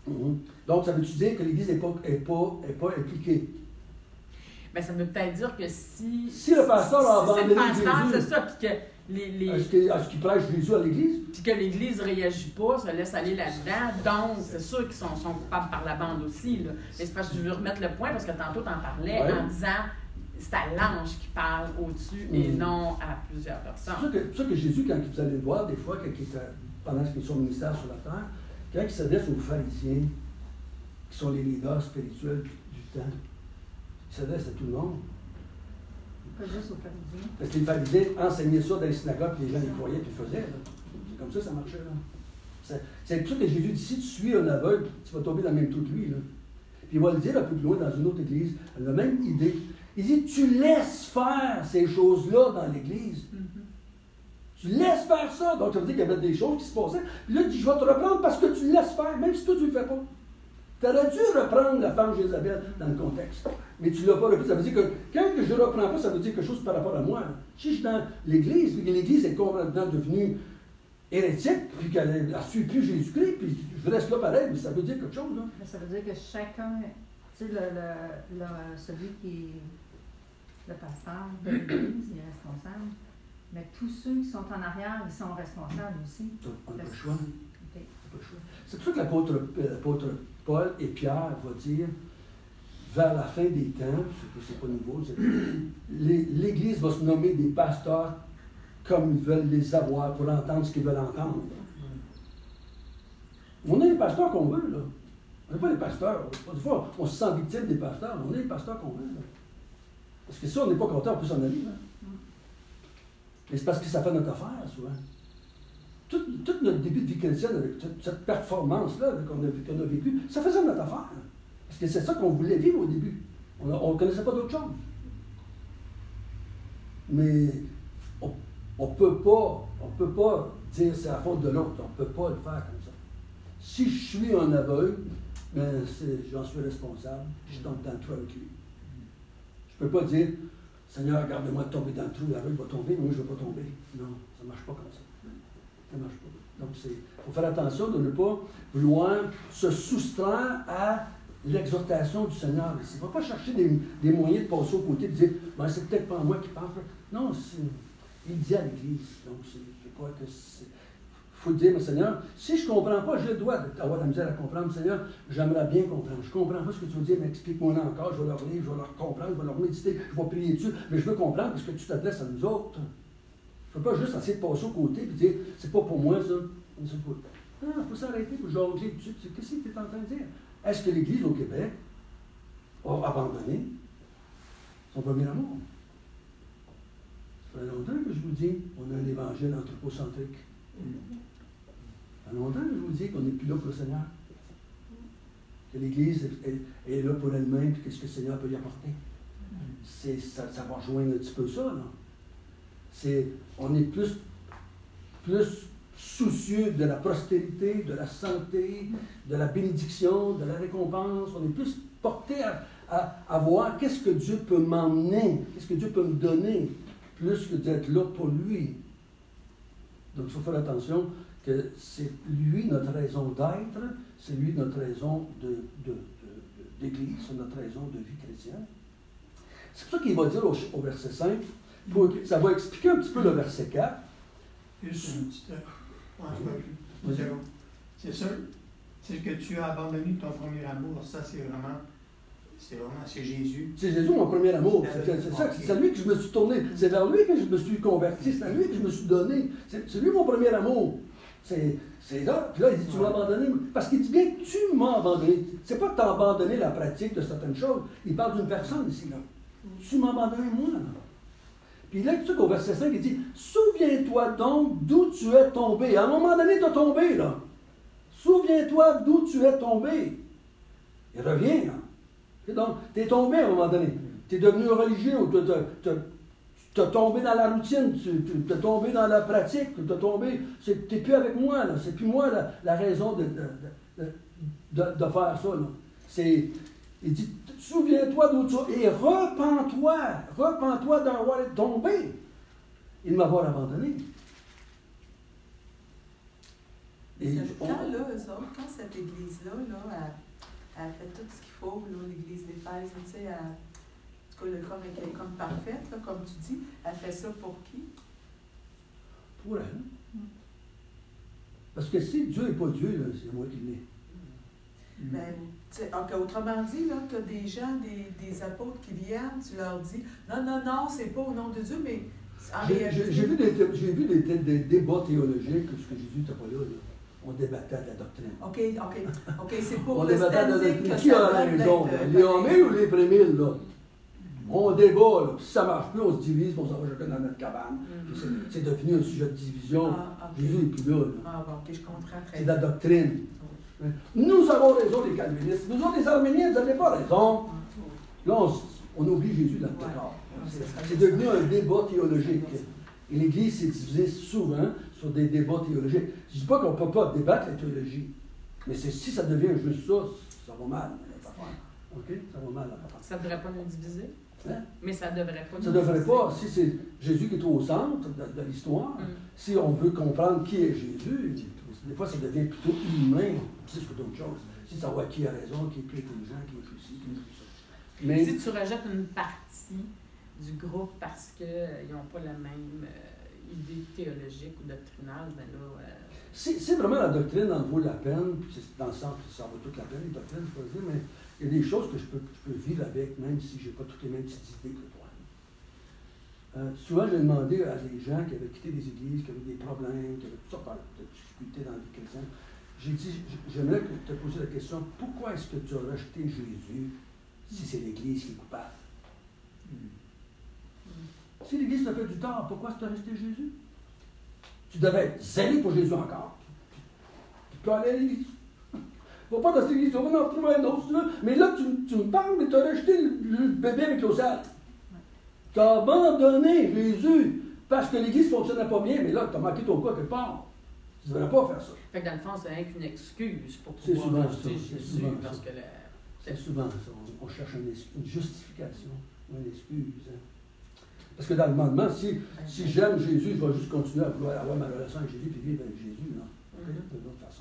Speaker 1: Donc, ça veut-tu dire que l'Église n'est pas impliquée?
Speaker 5: Bien, ça veut peut-être dire que si
Speaker 1: le pasteur a abandonné
Speaker 5: Jésus, c'est ça, puis que
Speaker 1: est-ce qu'il prêche Jésus à l'Église?
Speaker 5: Puis que l'Église ne réagit pas, se laisse aller là-dedans. Donc, c'est sûr qu'ils sont coupables par la bande aussi. Là. Mais c'est parce que je veux remettre le point, parce que tantôt, tu en parlais en disant c'est à l'ange qui parle au-dessus et non à plusieurs personnes.
Speaker 1: C'est pour ça que Jésus, quand vous allez le voir, des fois, pendant qu'il est son ministère sur la terre, quand il s'adresse aux pharisiens, qui sont les leaders spirituels du temps, il s'adresse à tout le monde.
Speaker 3: Pas juste aux pharisiens.
Speaker 1: Parce que les pharisiens enseignaient ça dans les synagogues, puis les gens les croyaient, puis ils le faisaient. Là. C'est comme ça marchait. Là. C'est pour ça que Jésus dit, si tu suis un aveugle, tu vas tomber dans le même trou que lui. Là. Puis il va le dire un peu plus loin dans une autre église, la même idée. Il dit, tu laisses faire ces choses-là dans l'église. Tu laisses faire ça. Donc ça veut dire qu'il y avait des choses qui se passaient. Puis là, il dit, je vais te reprendre parce que tu laisses faire, même si toi, tu ne le fais pas. Tu aurais dû reprendre la femme Jézabel dans le contexte. Mais tu ne l'as pas repris. Ça veut dire que quand je ne reprends pas, ça veut dire quelque chose par rapport à moi. Si je suis dans l'Église, puis que l'Église est complètement devenue hérétique, puis qu'elle ne suit plus Jésus-Christ, puis je reste là pareil, mais ça veut dire quelque chose. Là.
Speaker 3: Mais ça veut dire que chacun, tu sais, celui qui est le pasteur de l'Église, il est responsable. Mais tous ceux qui sont en arrière, ils sont responsables aussi.
Speaker 1: On n'a pas le choix.
Speaker 3: Okay.
Speaker 1: C'est pour ça que l'apôtre Paul et Pierre vont dire, vers la fin des temps, c'est pas nouveau, l'Église va se nommer des pasteurs comme ils veulent les avoir pour entendre ce qu'ils veulent entendre. On est les pasteurs qu'on veut, là. On n'est pas les pasteurs. Des fois, on se sent victime des pasteurs, mais on est les pasteurs qu'on veut, là. Parce que si on n'est pas content, on peut s'en aller, là. Mais c'est parce que ça fait notre affaire, souvent. Tout notre début de vie chrétienne, avec cette performance-là qu'on a vécue, ça faisait notre affaire. Parce que c'est ça qu'on voulait vivre au début. On ne connaissait pas d'autre chose. Mais on peut pas dire c'est la faute de l'autre. On ne peut pas le faire comme ça. Si je suis un aveugle, ben j'en suis responsable. Je tombe dans le trou avec lui. Je ne peux pas dire Seigneur, garde-moi de tomber dans le trou, l'aveugle va tomber, mais moi je ne veux pas tomber. Non, ça ne marche pas comme ça. Ça ne marche pas. Donc, il faut faire attention de ne pas vouloir se soustraire à l'exhortation du Seigneur. Il ne faut pas chercher des moyens de passer au côté et de dire ben, c'est peut-être pas moi qui parle. Non, il dit à l'Église. Donc, je crois que c'est. Il faut dire, mais Seigneur, si je ne comprends pas, j'ai le droit d'avoir de la misère à comprendre. Seigneur, j'aimerais bien comprendre. Je ne comprends pas ce que tu veux dire, mais explique-moi encore. Je vais leur lire, je vais leur comprendre, je vais leur méditer, je vais prier dessus, mais je veux comprendre parce que tu t'adresses à nous autres. Je ne peux pas juste essayer de passer au côté et dire, c'est pas pour moi ça. Non, il faut s'arrêter pour jongler dessus. Qu'est-ce que tu es en train de dire? Est-ce que l'Église au Québec a abandonné son premier amour? Ça fait longtemps que je vous dis, on a un évangile anthropocentrique. Ça fait longtemps que je vous dis qu'on n'est plus là pour le Seigneur. Que l'Église est là pour elle-même, puis qu'est-ce que le Seigneur peut y apporter. Ça va rejoindre un petit peu ça, là. On est plus soucieux de la prospérité, de la santé, de la bénédiction, de la récompense. On est plus porté à voir qu'est-ce que Dieu peut m'emmener, qu'est-ce que Dieu peut me donner, plus que d'être là pour lui. Donc, il faut faire attention que c'est lui notre raison d'être, c'est lui notre raison d'Église, c'est notre raison de vie chrétienne. C'est pour ça qu'il va dire au verset 5, ça va expliquer un petit peu le verset 4.
Speaker 7: Juste une petite... C'est sûr, c'est que tu as abandonné ton premier amour, ça c'est vraiment Jésus. C'est
Speaker 1: Jésus mon premier amour, c'est à lui que je me suis tourné, c'est vers lui que je me suis converti, c'est à lui que je me suis donné, c'est lui mon premier amour. C'est là, puis là il dit tu m'as abandonné, parce qu'il dit bien tu m'as abandonné. C'est pas que tu as abandonné la pratique de certaines choses, il parle d'une personne ici, là. Tu m'as abandonné moi, là. Puis là, tu sais qu'au verset 5, il dit « Souviens-toi donc d'où tu es tombé. » À un moment donné, tu as tombé, là. Souviens-toi d'où tu es tombé. Il revient, là. Et donc, tu es tombé à un moment donné. Tu es devenu religieux, tu as tombé dans la routine, tu as tombé dans la pratique, tu n'es plus avec moi, là. C'est plus moi la raison de faire ça, là. Il dit, souviens-toi d'où tu es et repens-toi d'avoir été tombé et de m'avoir abandonné. Et
Speaker 6: quand cette église-là, elle fait tout ce qu'il faut, là, l'église d'Éphèse, tu sais, en tout cas, le corps est comme parfaite, là, comme tu dis, elle fait ça pour qui?
Speaker 1: Pour elle. Parce que si Dieu n'est pas Dieu, là, c'est moi qui l'ai.
Speaker 6: Autrement dit, là, tu as des gens, des apôtres qui viennent, tu leur dis non, c'est pas au nom de Dieu, mais en réalité.
Speaker 1: J'ai vu des débats théologiques, parce que Jésus n'était pas là. On débattait de la doctrine.
Speaker 6: OK, c'est pour
Speaker 1: on
Speaker 6: le
Speaker 1: débattait de la
Speaker 6: standing
Speaker 1: doctrine.
Speaker 6: que
Speaker 1: Qui
Speaker 6: ça
Speaker 1: a
Speaker 6: doit
Speaker 1: raison?
Speaker 6: être,
Speaker 1: Les hommes ou les prémiles, là? On débat, là. Puis si ça ne marche plus, on se divise, puis on s'en va chacun dans notre cabane. C'est devenu un sujet de division. Jésus n'est plus là.
Speaker 6: OK, je comprends très bien.
Speaker 1: C'est de la doctrine. Nous avons raison, les calvinistes. Nous autres, les arméniens, vous n'avez pas raison. Là, on oublie Jésus dans le décor. C'est devenu un débat théologique. Et l'Église s'est divisée souvent sur des débats théologiques. Je ne dis pas qu'on ne peut pas débattre la théologie, mais si ça devient juste ça, ça va mal. OK? Ça va mal.
Speaker 5: Ça ne devrait pas nous diviser.
Speaker 1: Hein?
Speaker 5: Mais ça ne devrait pas nous
Speaker 1: diviser. Ça ne devrait pas. Si c'est Jésus qui est au centre de l'histoire, si on veut comprendre qui est Jésus, des fois, ça devient plutôt humain plus que d'autres choses. Si ça voit qui a raison, qui est plus intelligent, qui est plus ci, qui est plus ça. Mais
Speaker 5: si tu rejettes une partie du groupe parce qu'ils n'ont pas la même idée théologique ou doctrinale, ben là...
Speaker 1: Si vraiment la doctrine en vaut la peine, puis c'est dans le sens que ça en vaut toute la peine, les doctrines, je peux dire, mais il y a des choses que je peux vivre avec, même si je n'ai pas toutes les mêmes petites idées que toi. Souvent, j'ai demandé à des gens qui avaient quitté des églises, qui avaient des problèmes, qui avaient toutes sortes de difficultés dans la vie chrétienne. J'ai dit, j'aimerais te poser la question, pourquoi est-ce que tu as rejeté Jésus si c'est l'Église qui est coupable? Si l'Église t'a fait du tort, pourquoi tu as rejeté Jésus? Tu devais être zélé pour Jésus encore. Tu peux aller à l'Église. Va pas dans cette Église, on va en trouver un autre, là. Mais là, tu me parles, mais tu as rejeté le bébé avec l'eau sale. Tu as abandonné Jésus parce que l'Église ne fonctionnait pas bien, mais là, tu as manqué ton cas quelque part. Tu ne devrais pas faire ça.
Speaker 5: Fait que dans le fond, c'est rien qu'une excuse pour
Speaker 1: c'est
Speaker 5: pouvoir
Speaker 1: rejeter
Speaker 5: Jésus. Parce que
Speaker 1: c'est souvent ça. On cherche une justification, une excuse. Hein. Parce que dans le mandement, si j'aime Jésus, je vais juste continuer à vouloir avoir ma relation avec Jésus et vivre avec Jésus. Non? Okay? De l'autre façon.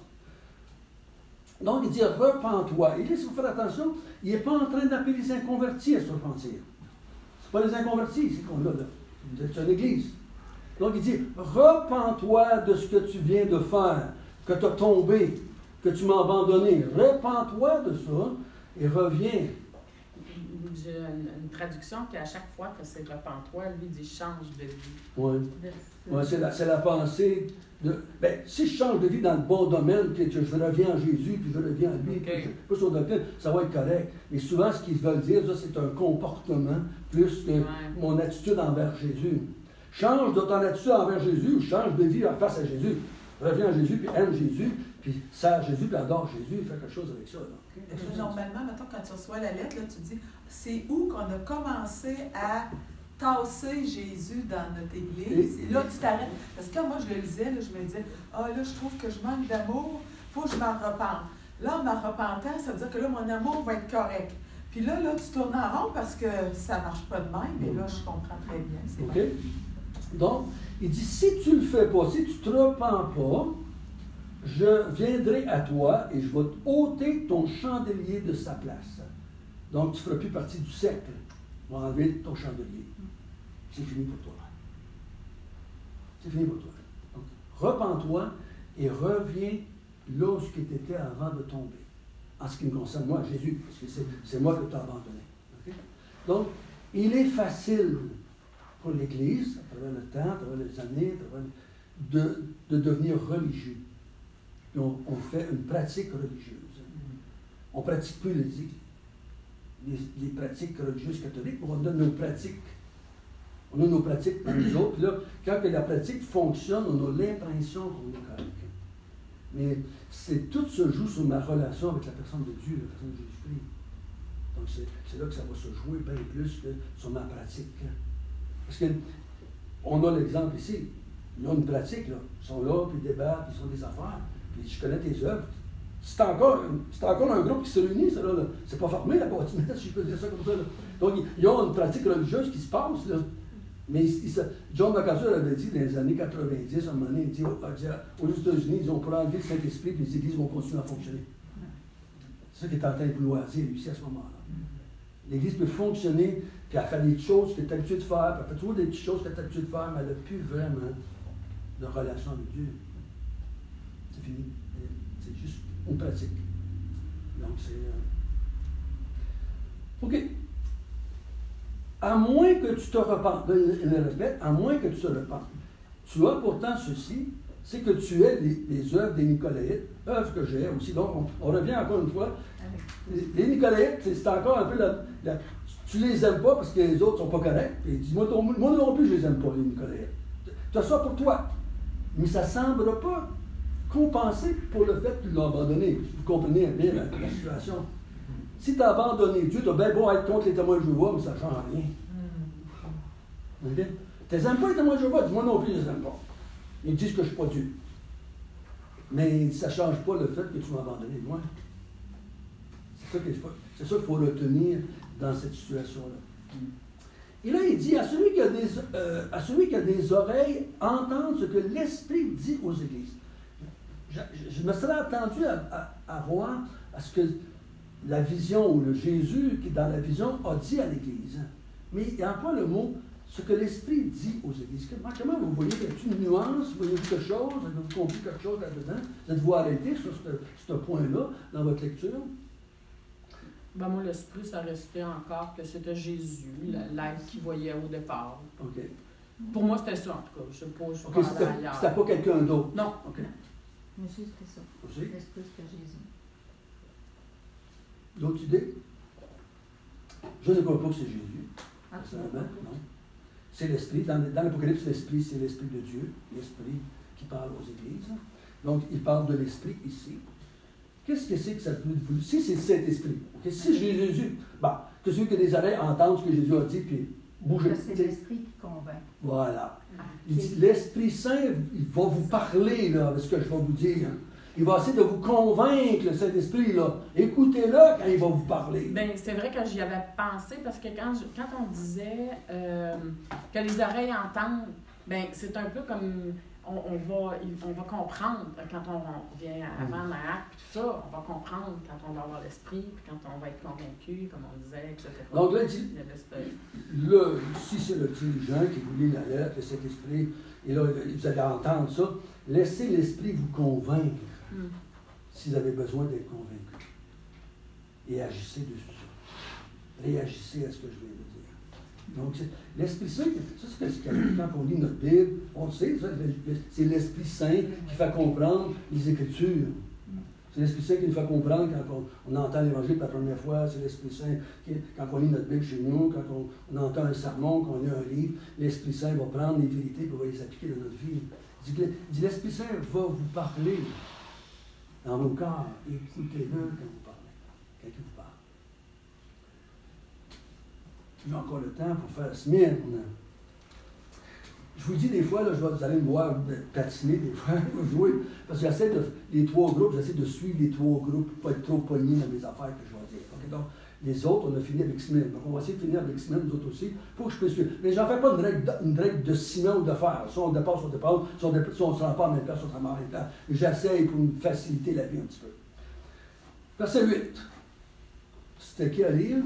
Speaker 1: Donc, il dit repens-toi. Et là, si vous faites attention, il n'est pas en train d'appeler les inconvertis à se repentir. Ce pas les inconvertis ici qu'on a là. Vous êtes une église. Donc, il dit repens-toi de ce que tu viens de faire, que tu as tombé, que tu m'as abandonné. Repens-toi de ça et reviens.
Speaker 5: J'ai une traduction qui, à chaque fois que c'est repens-toi, lui dit change de vie.
Speaker 1: Oui. Ouais, c'est la pensée de. Ben, si je change de vie dans le bon domaine, que je reviens à Jésus, puis je reviens à lui, puis je pousse au doctrine, ça va être correct. Mais souvent, ce qu'ils veulent dire, ça, c'est un comportement plus que mon attitude envers Jésus. Change de ton attitude envers Jésus ou change de vie face à Jésus. Reviens à Jésus, puis aime Jésus, puis sers Jésus, puis adore Jésus, fais quelque chose avec ça.
Speaker 6: Okay. Normalement, maintenant, quand tu reçois la lettre, là, tu dis, c'est où qu'on a commencé à tasser Jésus dans notre église. Et là, tu t'arrêtes. Parce que quand moi, je le lisais, là, je me disais, là, je trouve que je manque d'amour, il faut que je m'en repente. Là, en m'en repentant, ça veut dire que là, mon amour va être correct. Puis là, tu tournes en rond parce que ça ne marche pas de même, mais là, je comprends très bien.
Speaker 1: OK? Bien. Donc, il dit, si tu ne le fais pas, si tu ne te repens pas, je viendrai à toi et je vais ôter ton chandelier de sa place. Donc, tu ne feras plus partie du cercle. On va enlever ton chandelier. C'est fini pour toi. C'est fini pour toi. Donc, repens-toi et reviens là où tu étais avant de tomber. En ce qui me concerne, moi, Jésus, parce que c'est moi qui t'ai abandonné. Okay? Donc, il est facile pour l'Église, à travers le temps, à travers les années, de devenir religieux. Puis on fait une pratique religieuse. On ne pratique plus les pratiques religieuses catholiques, mais on donne nos pratiques. On a nos pratiques pour nous autres. Puis là, quand la pratique fonctionne, on a l'impression qu'on est correct. Mais tout se joue sur ma relation avec la personne de Dieu, la personne de Jésus-Christ. Donc c'est là que ça va se jouer bien plus que sur ma pratique. Parce qu'on a l'exemple ici. Ils ont une pratique, là. Ils sont là, puis ils débattent, puis ils font des affaires. Puis je connais tes œuvres. C'est encore un groupe qui se réunit, ça, là. C'est pas formé, la bâtiment, si je peux dire ça comme ça. Là. Donc, ils ont une pratique religieuse qui se passe, là. Mais John MacArthur avait dit dans les années 90, à un moment donné, il dit aux États-Unis, ils ont pour enlever le Saint-Esprit, puis les églises vont continuer à fonctionner. C'est ça qui est en train de vouloiser, lui aussi, à ce moment-là. L'Église peut fonctionner, puis elle fait des choses qu'elle est habituée de faire, puis elle fait toujours des petites choses qu'elle est habituée de faire, mais elle n'a plus vraiment de relation avec Dieu. C'est fini. C'est juste une pratique. Donc, c'est... OK. À moins que tu te repentes, je le répète, à moins que tu te repentes, tu as pourtant ceci, c'est que tu es les œuvres des Nicolaïtes, œuvres que j'ai aussi. Donc, on revient encore une fois. Les Nicolaïtes, c'est encore un peu tu les aimes pas parce que les autres sont pas corrects. Et dis-moi, moi non plus, je les aime pas, les Nicolaïtes. Tu as ça pour toi. Mais ça ne semble pas compenser pour le fait que tu l'as abandonné. Vous comprenez bien la situation. Si tu as abandonné Dieu, tu as bien beau être contre les témoins de Jéhovah, mais ça ne change rien. Okay? Tu les aimes pas, les témoins de Jéhovah? Dis-moi non plus, je les aime pas. Ils disent que je ne suis pas Dieu. Mais ça ne change pas le fait que tu m'as abandonné loin. C'est ça qu'il faut retenir dans cette situation-là. Et là, il dit, à celui qui a des oreilles, entendre ce que l'Esprit dit aux églises. Je me serais attendu à voir à ce que la vision, ou le Jésus qui est dans la vision, a dit à l'Église. Mais il emploie le mot ce que l'Esprit dit aux églises. Comment vous voyez, y a-t-il une nuance? Voyez-vous quelque chose? Avez-vous compris quelque chose là-dedans? Êtes-vous arrêté sur ce point-là dans votre lecture?
Speaker 5: Ben moi, l'Esprit, ça restait encore que c'était Jésus, l'être qui voyait au départ.
Speaker 1: OK.
Speaker 5: Pour moi, c'était ça, en tout cas. Je ne sais pas,
Speaker 1: OK, c'était pas quelqu'un d'autre?
Speaker 5: Non.
Speaker 1: OK.
Speaker 3: Moi aussi, c'était ça.
Speaker 1: Aussi?
Speaker 3: L'Esprit, c'était Jésus.
Speaker 1: D'autres idées? Je ne crois pas que c'est Jésus.
Speaker 3: Absolument.
Speaker 1: Non. C'est l'Esprit. Dans l'Apocalypse, l'Esprit, c'est l'Esprit de Dieu, l'Esprit qui parle aux églises. Donc, il parle de l'Esprit ici. Qu'est-ce que c'est que ça peut vous... Si c'est cet Esprit, okay? Si Jésus... que celui qui a des oreilles entende ce que Jésus a dit, puis bouger.
Speaker 3: C'est l'Esprit qui convainc.
Speaker 1: Voilà. Il dit, l'Esprit Saint, il va vous parler là, avec ce que je vais vous dire. Il va essayer de vous convaincre, cet esprit-là. Écoutez-le quand il va vous parler.
Speaker 5: Bien, c'est vrai que j'y avais pensé parce que quand on disait que les oreilles entendent, bien, c'est un peu comme on va comprendre quand on vient avant l'acte, puis tout ça, on va comprendre quand on va avoir l'esprit, puis quand on va être convaincu, comme on disait, etc.
Speaker 1: Donc là, si c'est le dirigeant qui vous lit la lettre, cet esprit, et là, vous allez entendre ça, laissez l'esprit vous convaincre. Si vous avez besoin d'être convaincu. Et agissez dessus ça. Réagissez à ce que je viens de dire. Donc, l'Esprit Saint, ça c'est ce quand on lit notre Bible, on le sait, c'est l'Esprit Saint qui fait comprendre les Écritures. C'est l'Esprit Saint qui nous fait comprendre quand on entend l'Évangile pour la première fois. C'est l'Esprit Saint quand on lit notre Bible chez nous, quand on entend un sermon, quand on lit un livre. L'Esprit Saint va prendre les vérités et va les appliquer dans notre vie. Dit l'Esprit Saint va vous parler dans vos corps. Écoutez-le quand vous parlez. Quand il vous parle. J'ai encore le temps pour faire Smyrne. Je vous dis des fois, là, vous allez me voir patiner des fois, jouer, parce que j'essaie de suivre les trois groupes, pour pas être trop pogné dans mes affaires que je vais dire. Okay, donc, les autres, on a fini avec Smyrne. Donc, on va essayer de finir avec Smyrne, nous autres aussi, pour que je puisse suivre. Mais j'en fais pas une règle de ciment ou de fer. Si on dépasse, on dépasse. Si on ne se rend pas en même place, on se rend en même place. J'essaie pour nous faciliter la vie un petit peu. Verset 8. C'était qui à lire?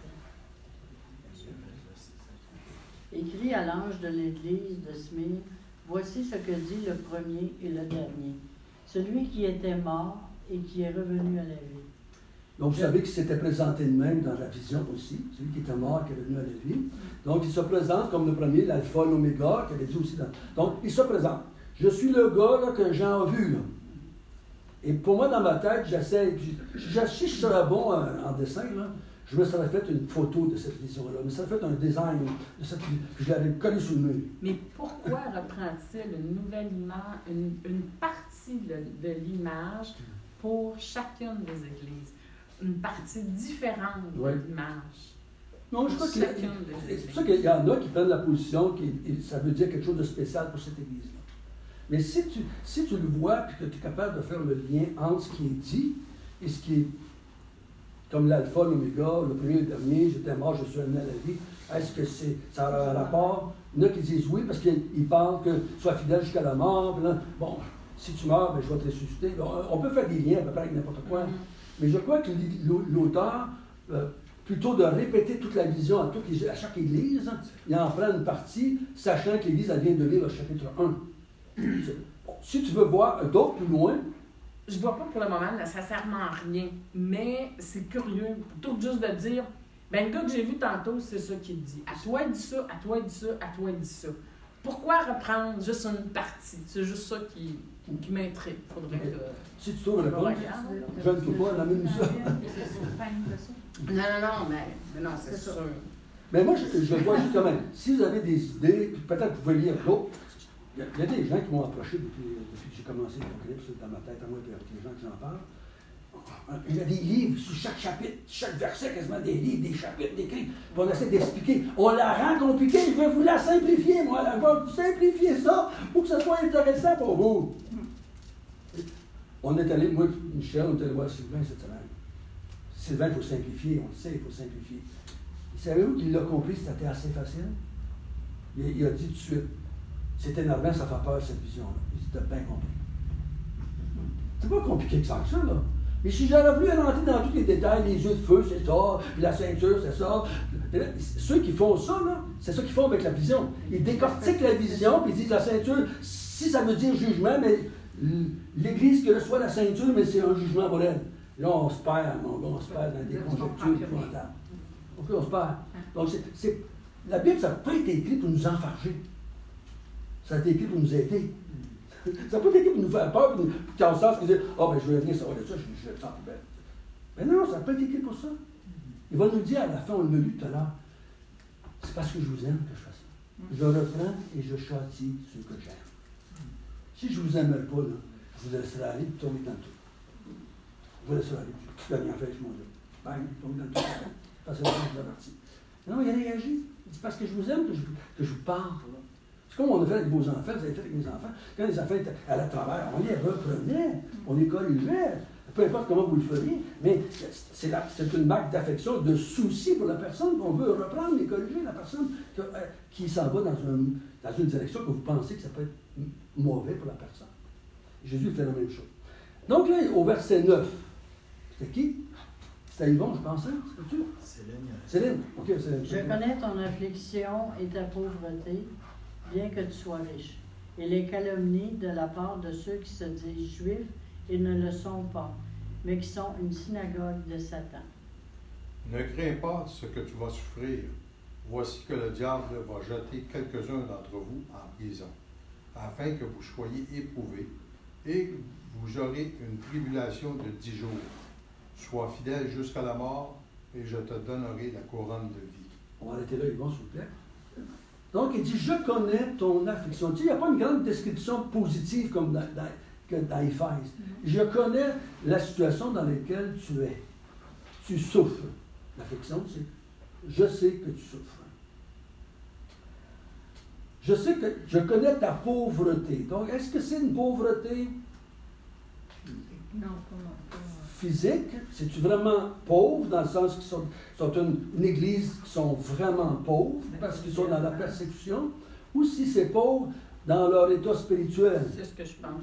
Speaker 9: Écrit à l'ange de l'église de Smyrne, voici ce que dit le premier et le dernier, celui qui était mort et qui est revenu à la vie.
Speaker 1: Donc, vous savez qu'il s'était présenté de même dans la vision aussi, celui qui était mort, qui est revenu à la vie. Donc, il se présente comme le premier, l'alpha, l'oméga, qui avait dit aussi dans... Donc, il se présente. Je suis le gars là, que j'ai en vue. Là. Et pour moi, dans ma tête, j'essaie... Si je serais bon en dessin, là, je me serais fait une photo de cette vision-là. Je me serais fait un design de cette vision. Je l'avais collé sur le mur.
Speaker 5: Mais pourquoi reprend-il une nouvelle image, une partie de l'image pour chacune des églises? Une partie différente de l'image.
Speaker 1: Non, je crois que c'est pour ça qu'il y en a qui prennent la position que ça veut dire quelque chose de spécial pour cette église-là. Mais si tu le vois et que tu es capable de faire le lien entre ce qui est dit et ce qui est comme l'alpha, l'oméga, le premier et le dernier, j'étais mort, je suis revenu à la vie. Est-ce que ça a un rapport? Il y en a qui disent oui, parce qu'ils parlent que sois fidèle jusqu'à la mort. Puis là, bon, si tu meurs, ben, je vais te ressusciter. Bon, on peut faire des liens à peu près avec n'importe quoi. Mais je crois que l'auteur, plutôt de répéter toute la vision à chaque église, il en prend une partie, sachant que l'église, elle vient de lire le chapitre 1. Bon, si tu veux voir d'autres plus loin,
Speaker 5: je ne vois pas pour le moment nécessairement rien, mais c'est curieux, plutôt que juste de dire, ben le gars que j'ai vu tantôt, c'est ça qu'il dit. À toi, il dit ça, à toi, il dit ça, à toi, il dit ça. Pourquoi reprendre juste une partie? C'est juste ça qui m'intrigue. Faudrait que...
Speaker 1: Si tu trouves la réponse, je ne sais pas, la même ça.
Speaker 5: Non, mais non, c'est sûr.
Speaker 1: Mais moi, je vois justement, si vous avez des idées, peut-être que vous pouvez lire d'autres. Il y a des gens qui m'ont approché depuis que j'ai commencé l'Apocalypse dans ma tête, à moi, et les gens qui en parlent. Il y a des livres sur chaque chapitre, chaque verset, quasiment des livres, des chapitres, des écrits. On essaie d'expliquer. On la rend compliquée, je vais vous la simplifier, moi. Je vais vous simplifier ça pour que ce soit intéressant pour vous. On est allé, moi et Michel, on est allé voir Sylvain cette semaine. Sylvain, il faut simplifier, on le sait, il faut simplifier. Savez-vous qu'il l'a compris, c'était assez facile? Il a dit tout de suite, c'est énervant, ça fait peur cette vision-là. Il dit, t'as bien compris. C'est pas compliqué que ça, là. Mais si j'aurais voulu rentrer dans tous les détails, les yeux de feu, c'est ça, puis la ceinture, c'est ça. Ceux qui font ça, là, c'est ça qu'ils font avec la vision. Ils décortiquent la vision, puis ils disent la ceinture, si ça veut dire jugement, mais l'Église qui reçoit la ceinture, mais c'est un jugement pour elle. Là, on se perd, mon gars, on se perd dans des conjectures épouvantables. Donc là, on se perd. Donc, la Bible, ça n'a pas été écrit pour nous enfarger. Ça a été écrit pour nous aider. Ça n'a pas été écrit pour nous faire peur, pour qu'on sache, dire, oh, ben, je vais venir savoir de ça, je le sens plus belle. Mais non, ça n'a pas été écrit pour ça. Il va nous dire à la fin, on l'a lu tout à l'heure, c'est parce que je vous aime que je fais ça. Je reprends et je châtie ceux que j'aime. Si je ne vous aimerais pas, là, je vous laisserai aller et tomber dans tout. Je vous laisserai aller. Je suis en fait, mon Dieu. Bang, tomber dans tout. Parce que c'est la partie. Non, il a réagi. C'est parce que je vous aime que je vous parle. C'est comme on a fait avec vos enfants, vous avez fait avec mes enfants. Quand les enfants étaient à la travers, on les reprenait, on les corrigeait. Peu importe comment vous le feriez, mais c'est une marque d'affection, de souci pour la personne qu'on veut reprendre et corriger la personne qui s'en va dans une direction que vous pensez que ça peut être mauvais pour la personne. Jésus fait la même chose. Donc là, au verset 9, c'était qui? C'était Yvon, je pensais. C'était-tu? Céline. OK, Céline.
Speaker 9: Je connais ton affliction et ta pauvreté, bien que tu sois riche, et les calomnies de la part de ceux qui se disent juifs et ne le sont pas, mais qui sont une synagogue de Satan.
Speaker 10: Ne crains pas ce que tu vas souffrir. Voici que le diable va jeter quelques-uns d'entre vous en prison, afin que vous soyez éprouvés, et vous aurez une tribulation de 10 jours. Sois fidèle jusqu'à la mort, et je te donnerai la couronne de vie.
Speaker 1: On va arrêter là, Yvon, s'il vous plaît. Donc, il dit, je connais ton affliction. Tu sais, il n'y a pas une grande description positive comme dans Éphèse. Je connais la situation dans laquelle tu es. Tu souffres. L'affliction, c'est je sais que tu souffres. Je connais ta pauvreté. Donc, est-ce que c'est une pauvreté physique? C'est-tu vraiment pauvre dans le sens qu'ils sont une église qui sont vraiment pauvres parce qu'ils sont dans la persécution? Ou si c'est pauvre dans leur état spirituel?
Speaker 5: C'est ce que je pense.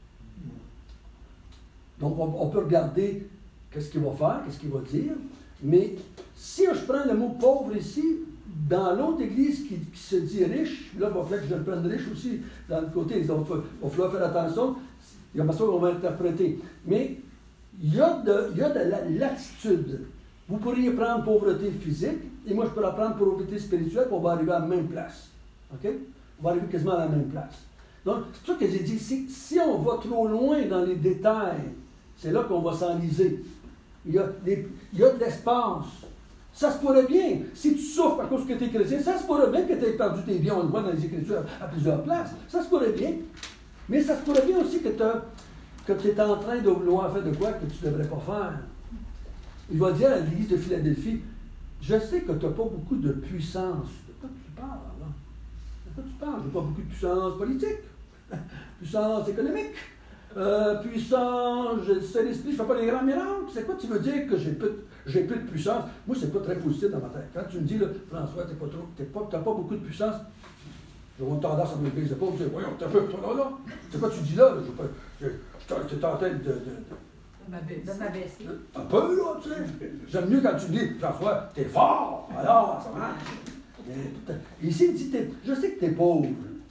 Speaker 1: Donc, on peut regarder qu'est-ce qu'il va faire, qu'est-ce qu'il va dire. Mais si je prends le mot pauvre ici, dans l'autre église qui se dit riche, là, il va falloir que je le prenne riche aussi, dans le côté. Il va falloir faire attention. Il y a pas ça qu'on va interpréter. Mais il y a de la latitude. Vous pourriez prendre pauvreté physique, et moi, je peux la prendre pauvreté spirituelle, puis on va arriver à la même place. OK? On va arriver quasiment à la même place. Donc, c'est pour ça que j'ai dit, si on va trop loin dans les détails, c'est là qu'on va s'enliser. Il y a de l'espace. Ça se pourrait bien. Si tu souffres à cause que tu es chrétien, ça se pourrait bien que tu aies perdu tes biens. On le voit dans les Écritures à plusieurs places. Ça se pourrait bien. Mais ça se pourrait bien aussi que tu es en train de vouloir faire de quoi que tu ne devrais pas faire. Il va dire à l'église de Philadelphie, je sais que tu n'as pas beaucoup de puissance. De quoi tu parles, là? De quoi tu parles? Je n'ai pas beaucoup de puissance politique, puissance économique, puissant, c'est l'esprit, je ne fais pas les grands miracles. C'est quoi tu veux dire que j'ai peu de puissance? Moi, c'est pas très positif dans ma tête. Quand tu me dis, là, François, t'as pas beaucoup de puissance, j'ai tendance à me lever les épaules et dire, voyons, t'as peu, toi là. C'est quoi tu dis là? Tu es en tête de
Speaker 3: m'abaisser.
Speaker 1: Un peu, là, tu sais. J'aime mieux quand tu dis, François, t'es fort, alors, ça marche. Ici, il dit, je sais que t'es pauvre.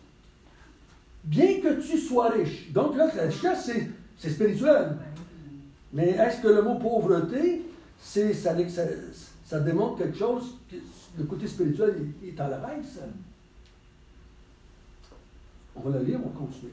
Speaker 1: Bien que tu sois riche. Donc là, la richesse, c'est spirituel. Mais est-ce que le mot pauvreté, ça démontre quelque chose, que le côté spirituel est à la baisse? On va le lire, on va continuer.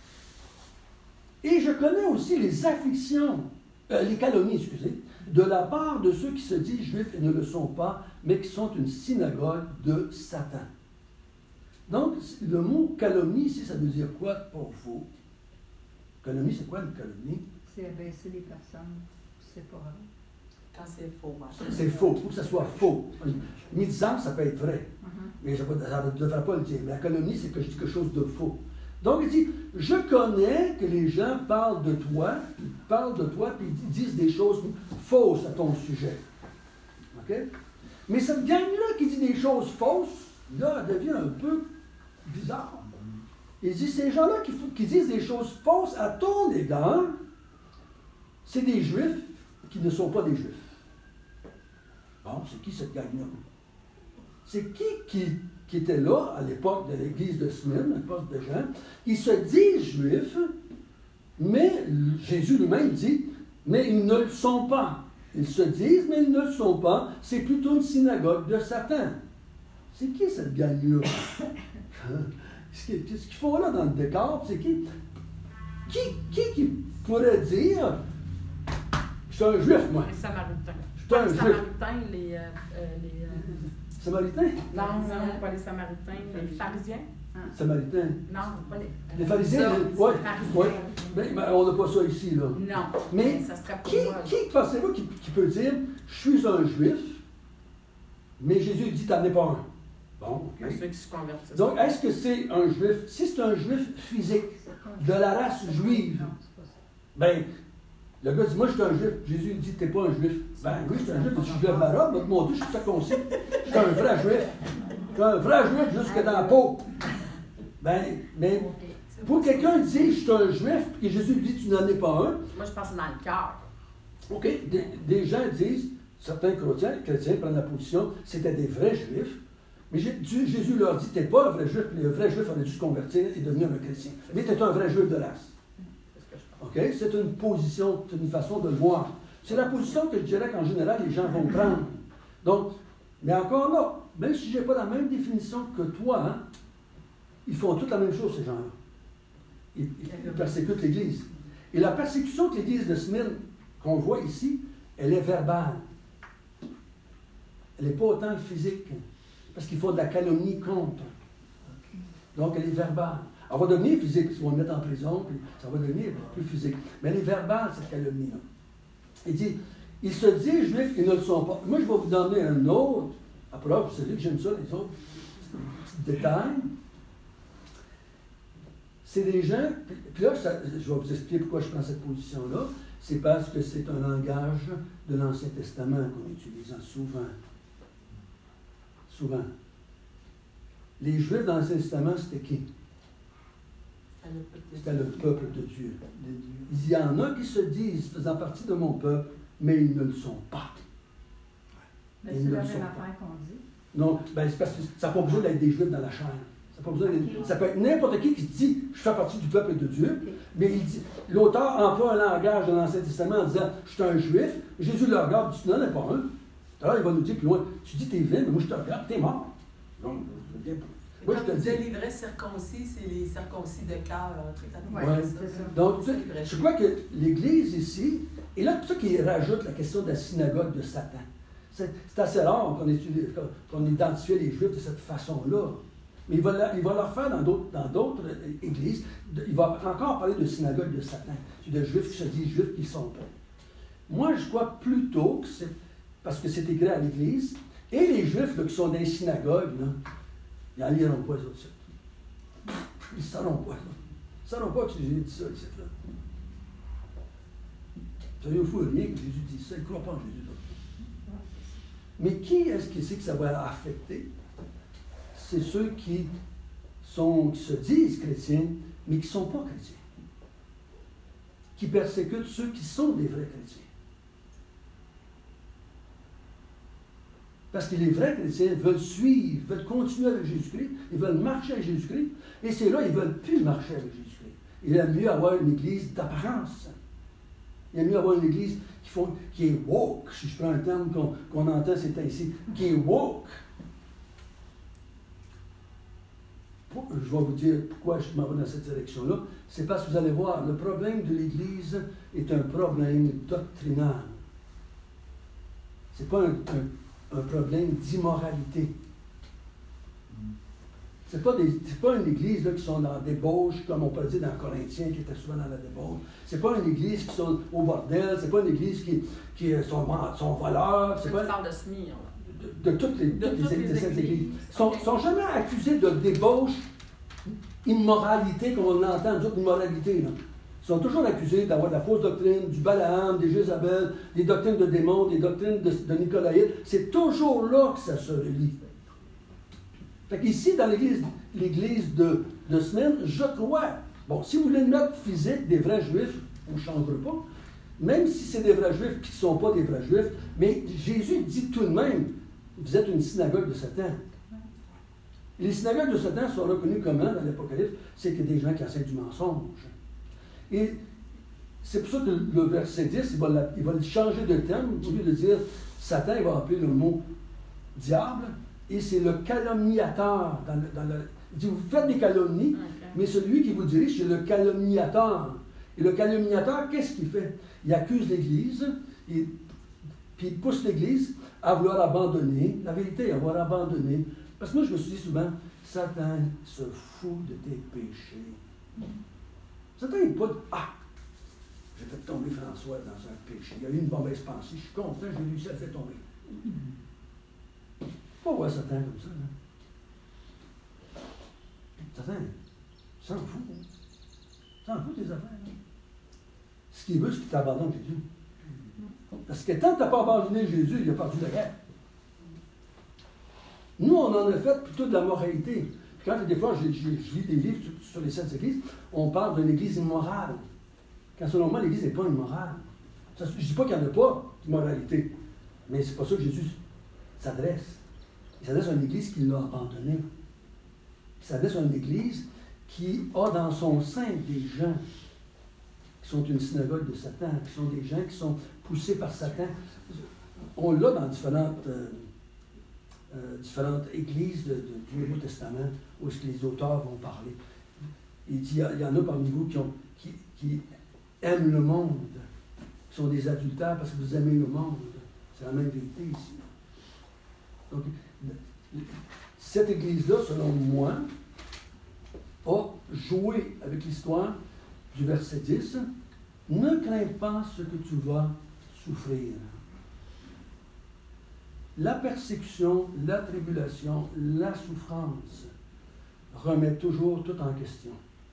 Speaker 1: Et je connais aussi les afflictions, les calomnies, excusez, de la part de ceux qui se disent juifs et ne le sont pas, mais qui sont une synagogue de Satan. Donc, le mot calomnie ici, ça veut dire quoi? Pas faux. Calomnie, c'est quoi une calomnie? C'est abaisser les personnes. C'est pas vrai.
Speaker 6: Quand c'est faux.
Speaker 1: C'est faux. Il faut que ça soit faux. Médisant, ça peut être vrai. Mais ça ne devrait pas le dire. Mais la calomnie, c'est que je dis quelque chose de faux. Donc, il dit, je connais que les gens parlent de toi, puis ils disent des choses fausses à ton sujet. OK? Mais cette gang-là qui dit des choses fausses, là, elle devient un peu bizarre. Il dit, ces gens-là qui disent des choses fausses à ton égard, c'est des Juifs qui ne sont pas des Juifs. Bon, c'est qui cette gang-là? C'est qui était là à l'époque de l'église de Smyrne, à l'époque de Jean? Ils se disent Juifs, mais Jésus lui-même dit, mais ils ne le sont pas. Ils se disent, mais ils ne le sont pas. C'est plutôt une synagogue de Satan. C'est qui cette gang-là? Ce qu'ils font là dans le décor, c'est qui? Qui pourrait dire, je suis un juif, moi?
Speaker 5: Les Samaritains.
Speaker 1: Je suis un juif.
Speaker 5: Samaritains, les
Speaker 1: Samaritains?
Speaker 5: Non, pas les Samaritains, les pharisiens.
Speaker 1: Samaritains?
Speaker 5: Non, pas
Speaker 1: les pharisiens? Oui. Mais on n'a pas ça ici, là.
Speaker 5: Non.
Speaker 1: Mais
Speaker 5: ça serait pour
Speaker 1: qui pensez-vous qui peut dire, je suis un juif, mais Jésus dit, t'en es pas un? Bon, OK.
Speaker 5: Ceux qui se convertissent.
Speaker 1: Donc, est-ce que c'est un juif? Si c'est un juif physique, de la race juive, ben, le gars dit, moi, je suis un juif. Jésus dit, t'es pas un juif. Ben oui, je suis un juif, je suis de ma robe, va te montrer, je suis circoncis. Je suis un vrai juif. Je suis un vrai juif jusque dans la peau. Ben, mais pour quelqu'un dit, je suis un juif, et Jésus lui dit, tu n'en es pas un.
Speaker 5: Moi, je pense que c'est dans le cœur.
Speaker 1: OK. Des gens disent, certains chrétiens prennent la position, c'était des vrais juifs. Mais Jésus leur dit, t'es pas un vrai juif, les vrais juifs auraient dû se convertir et devenir un chrétien. Mais t'es un vrai juif de race. OK? C'est une position, c'est une façon de le voir. C'est la position que je dirais qu'en général, les gens vont prendre. Donc, mais encore là, même si je n'ai pas la même définition que toi, hein, ils font toutes la même chose, ces gens-là. Ils persécutent l'Église. Et la persécution de l'Église de Smyrne, qu'on voit ici, elle est verbale. Elle n'est pas autant physique. Parce qu'ils font de la calomnie contre. Donc, elle est verbale. Elle va devenir physique, parce qu'ils vont le mettre en prison, puis ça va devenir plus physique. Mais elle est verbale, cette calomnie-là. Il dit, ils se disent juifs, ils ne le sont pas. Moi, je vais vous donner un autre approche. Vous savez que j'aime ça, les autres petits détails. C'est des gens, puis là, je vais vous expliquer pourquoi je prends cette position-là. C'est parce que c'est un langage de l'Ancien Testament qu'on utilise souvent. Souvent. Les Juifs dans l'Ancien Testament, c'était qui? C'était le peuple de Dieu. Il y en a qui se disent faisant partie de mon peuple, mais ils ne le sont pas.
Speaker 3: Mais c'est la même affaire qu'on dit.
Speaker 1: Non, ben c'est parce que ça n'a pas besoin d'être des Juifs dans la chair. Ça peut être n'importe qui se dit je fais partie du peuple de Dieu, mais l'auteur emploie un langage de l'Ancien Testament en disant je suis un Juif. Jésus le regarde, tu n'en es pas un. Alors il va nous dire plus loin, tu dis t'es vrai, mais moi je te regarde, t'es mort. Donc,
Speaker 6: moi, je te dis, les vrais circoncis, c'est les circoncis de cœur.
Speaker 1: Donc, je crois que l'Église ici, et là, tout ça qui rajoute la question de la synagogue de Satan. C'est assez rare qu'on identifie les Juifs de cette façon-là. Mais il va leur faire dans d'autres églises. Il va encore parler de synagogue de Satan. C'est de Juifs qui se disent Juifs qui ne sont pas. Moi, je crois plutôt que c'est parce que c'est écrit à l'Église, et les Juifs là, qui sont dans les synagogues, là, ils n'en liront pas, les autres. Ils ne sauront pas. Ils ne sauront pas que j'ai dit ça, ici. Là. Soyez fou rien que Jésus dise ça, il ne croit pas en Jésus. Mais qui est-ce qui sait que ça va affecter? C'est ceux qui se disent chrétiens, mais qui ne sont pas chrétiens. Qui persécutent ceux qui sont des vrais chrétiens. Parce que les vrais chrétiens veulent suivre, veulent continuer avec Jésus-Christ, ils veulent marcher avec Jésus-Christ, et c'est là, ils ne veulent plus marcher avec Jésus-Christ. Il aime mieux avoir une église d'apparence. Il aime mieux avoir une église qui est woke, si je prends un terme qu'on entend c'est ainsi, qui est woke. Je vais vous dire pourquoi je m'en vais dans cette direction-là. C'est parce que vous allez voir, le problème de l'Église est un problème doctrinal. Ce n'est pas un problème d'immoralité. Ce n'est pas une Église là, qui sont dans la débauche, comme on peut dire dans Corinthiens, qui était souvent dans la débauche. Ce n'est pas une Église qui sont au bordel. Ce n'est pas une Église qui sont voleurs.
Speaker 5: Tu parles de Smyrne.
Speaker 1: De toutes les églises de cette Église. Ils ne sont jamais accusés de débauche, immoralité, comme on l'entend, d'autres immoralité. Là. Ils sont toujours accusés d'avoir de la fausse doctrine, du Balaam, des Jézabel, des doctrines de démons, des doctrines de Nicolaïte. C'est toujours là que ça se relie. Fait qu'ici, dans l'église de Smyrne, je crois, bon, si vous voulez une note physique des vrais Juifs, on ne changera pas, même si c'est des vrais Juifs qui ne sont pas des vrais Juifs, mais Jésus dit tout de même, vous êtes une synagogue de Satan. Et les synagogues de Satan sont reconnues comment dans l'Apocalypse? C'est que des gens qui enseignent du mensonge. Et c'est pour ça que le verset 10, il va changer de terme. Au lieu de dire Satan, il va appeler le mot diable. Et c'est le calomniateur. Il dit, vous faites des calomnies, mais celui qui vous dirige, c'est le calomniateur. Et le calomniateur, qu'est-ce qu'il fait? Il accuse l'Église, puis il pousse l'Église à vouloir abandonner la vérité, à vouloir abandonner. Parce que moi, je me suis dit souvent, Satan se fout de tes péchés. Satan n'est pas j'ai fait tomber François dans un péché. Il y a eu une mauvaise pensée. Je suis content, j'ai réussi à le faire tomber. Pas voir Satan comme ça. Là. Satan, s'en fout. S'en fout des affaires. Là. Ce qu'il veut, c'est qu'il t'abandonne Jésus. Parce que tant que tu n'as pas abandonné Jésus, il a perdu la guerre. Nous, on en a fait plutôt de la moralité. Puis quand des fois, je lis des livres sur les sept églises, on parle d'une église immorale. Quand selon moi, l'église n'est pas immorale. Je ne dis pas qu'il n'y en a pas d'immoralité. Mais c'est pas ça que Jésus s'adresse. Il s'adresse à une église qui l'a abandonnée. Il s'adresse à une église qui a dans son sein des gens qui sont une synagogue de Satan, qui sont des gens qui sont poussés par Satan. On l'a dans différentes églises du Nouveau Testament où les auteurs vont parler. Il dit, il y en a parmi vous qui aiment le monde, qui sont des adultères parce que vous aimez le monde. C'est la même vérité ici. Donc, cette église-là, selon moi, a joué avec l'histoire du verset 10. Ne crains pas ce que tu vas souffrir. La persécution, la tribulation, la souffrance remettent toujours tout en question.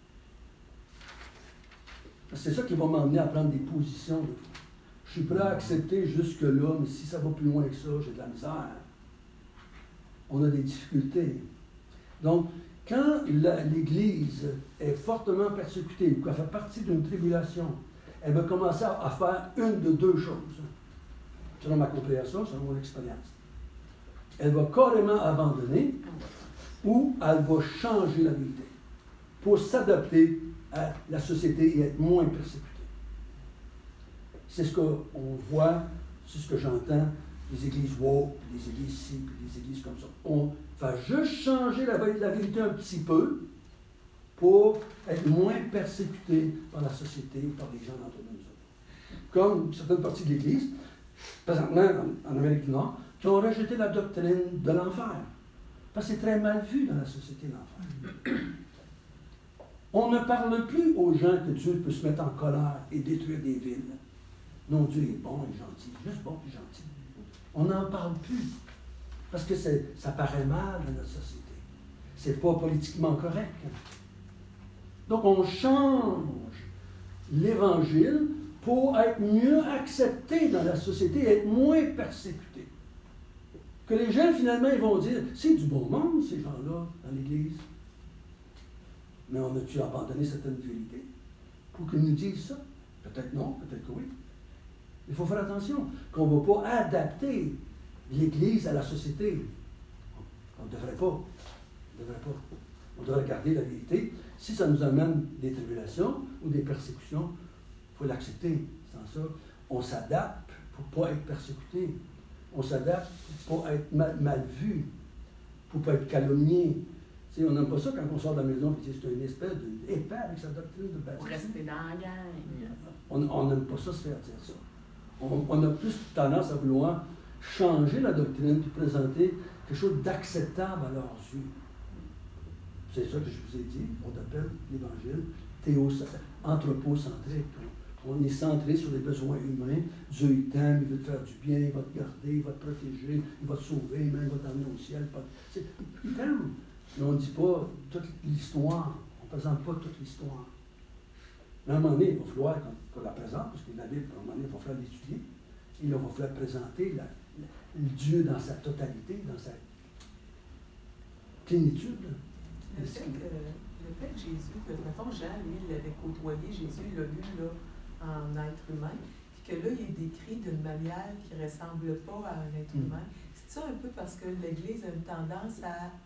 Speaker 1: C'est ça qui va m'emmener à prendre des positions. Je suis prêt à accepter jusque-là, mais si ça va plus loin que ça, j'ai de la misère. On a des difficultés. Donc, quand l'Église est fortement persécutée ou qu'elle fait partie d'une tribulation, elle va commencer à faire une de deux choses. Selon ma compréhension, selon mon expérience. Elle va carrément abandonner ou elle va changer la vérité pour s'adapter à la société et être moins persécutée. C'est ce qu'on voit, c'est ce que j'entends, les églises woke, les églises ci, puis les églises comme ça. On va juste changer la vérité un petit peu pour être moins persécuté par la société, par les gens d'entre nous. Comme certaines parties de l'Église, présentement en Amérique du Nord, qui ont rejeté la doctrine de l'enfer. Parce que c'est très mal vu dans la société, l'enfer. On ne parle plus aux gens que Dieu peut se mettre en colère et détruire des villes. Non, Dieu est bon et gentil, juste bon et gentil. On n'en parle plus. Parce que ça paraît mal dans notre société. C'est pas politiquement correct. Donc on change l'Évangile pour être mieux accepté dans la société et être moins persécuté. Que les gens, finalement, ils vont dire, c'est du bon monde, ces gens-là, dans l'Église. Mais on a-tu abandonné certaines vérités pour qu'ils nous disent ça? Peut-être non, peut-être que oui. Il faut faire attention qu'on ne va pas adapter l'Église à la société. On ne devrait pas. On ne devrait pas. On devrait garder la vérité. Si ça nous amène des tribulations ou des persécutions, il faut l'accepter. Sans ça, on s'adapte pour ne pas être persécuté. On s'adapte pour être mal vu, pour ne pas être calomnié. Tu sais, on n'aime pas ça quand on sort de la maison et c'est une espèce d'épais avec sa doctrine de baptême.
Speaker 5: Pour rester dans la gang.
Speaker 1: On n'aime pas ça se faire dire ça. On a plus tendance à vouloir changer la doctrine et présenter quelque chose d'acceptable à leurs yeux. C'est ça que je vous ai dit. On appelle l'Évangile anthropocentrique. On est centré sur les besoins humains. Dieu il t'aime, il veut te faire du bien, il va te garder, il va te protéger, il va te sauver, même il va t'emmener au ciel. Il t'aime. Mais on ne dit pas toute l'histoire. On ne présente pas toute l'histoire. Mais à un moment donné, il va falloir qu'on la présente, parce que la Bible, à un moment donné, il va falloir l'étudier. Il va falloir présenter le Dieu dans sa totalité, dans sa plénitude.
Speaker 6: Le fait que Jésus, mettons Jean, lui, il avait côtoyé Jésus, il l'a vu là, en être humain, puis que là, il est décrit d'une manière qui ne ressemble pas à un être humain. C'est ça un peu parce que l'Église a une tendance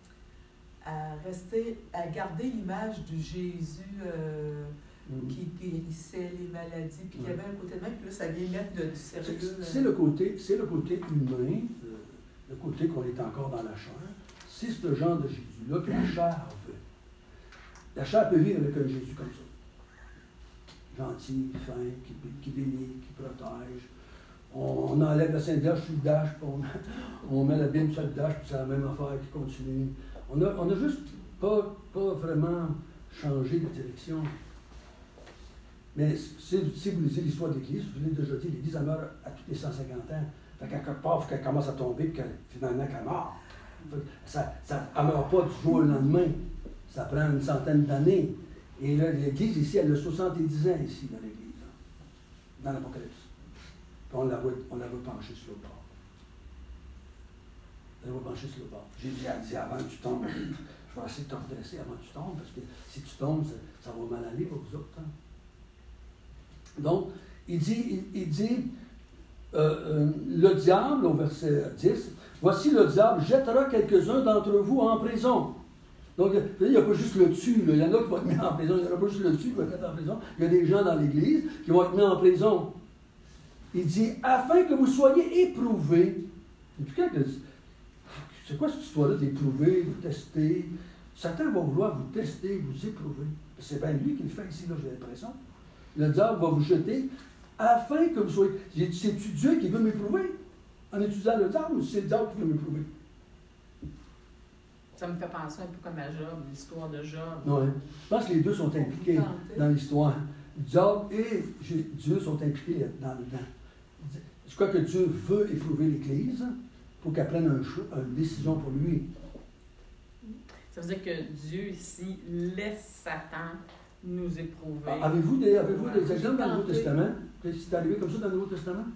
Speaker 6: à garder l'image du Jésus qui guérissait les maladies, puis qu'il y avait un côté de même, puis là, ça vient mettre du sérieux.
Speaker 1: C'est le côté humain, le côté qu'on est encore dans la chair. C'est ce genre de Jésus-là que la chair veut. La chair peut vivre avec un Jésus comme ça. Gentil, fin, qui bénit, qui protège. On enlève la Sainte Vierge sur le dash, puis on met la Bible sur le dash, puis c'est la même affaire qui continue. On a juste pas vraiment changé de direction. Mais si vous lisez l'histoire de l'Église, vous l'avez déjà dit, l'Église elle meurt à tous les 150 ans. Fait qu'à quelque part, il faut qu'elle commence à tomber, puis finalement qu'elle meurt. Elle ne meurt pas du jour au lendemain. Ça prend une centaine d'années. Et là, l'Église ici, elle a 70 ans ici, dans l'Église, dans l'Apocalypse. Puis on la voit pencher sur le bord. Elle va pencher sur le bord. Jésus a dit, avant que tu tombes, je vais essayer de te redresser avant que tu tombes, parce que si tu tombes, ça va mal aller pour vous autres. Hein. Donc, il dit le diable, au verset 10, « Voici le diable jettera quelques-uns d'entre vous en prison. » Donc, il n'y a pas juste le dessus, il y en a qui vont être mis en prison, il n'y en a pas juste le dessus qui va être en prison, il y a des gens dans l'Église qui vont être mis en prison. Il dit, afin que vous soyez éprouvés. C'est quoi cette histoire-là d'éprouver, de tester? Satan va vouloir vous tester, vous éprouver. C'est bien lui qui le fait ici, là, j'ai l'impression. Le diable va vous jeter afin que vous soyez... C'est-tu Dieu qui veut m'éprouver en étudiant le diable ou c'est le diable qui veut m'éprouver?
Speaker 5: Ça me fait penser un peu comme à Job, l'histoire de Job.
Speaker 1: Oui. Je pense que les deux sont impliqués dans l'histoire. Job et Dieu sont impliqués là-dedans. Je crois que Dieu veut éprouver l'Église pour qu'elle prenne une décision pour lui.
Speaker 5: Ça veut dire que Dieu ici laisse Satan nous éprouver.
Speaker 1: Avez-vous des exemples dans le Nouveau Testament? C'est arrivé comme ça dans le Nouveau Testament?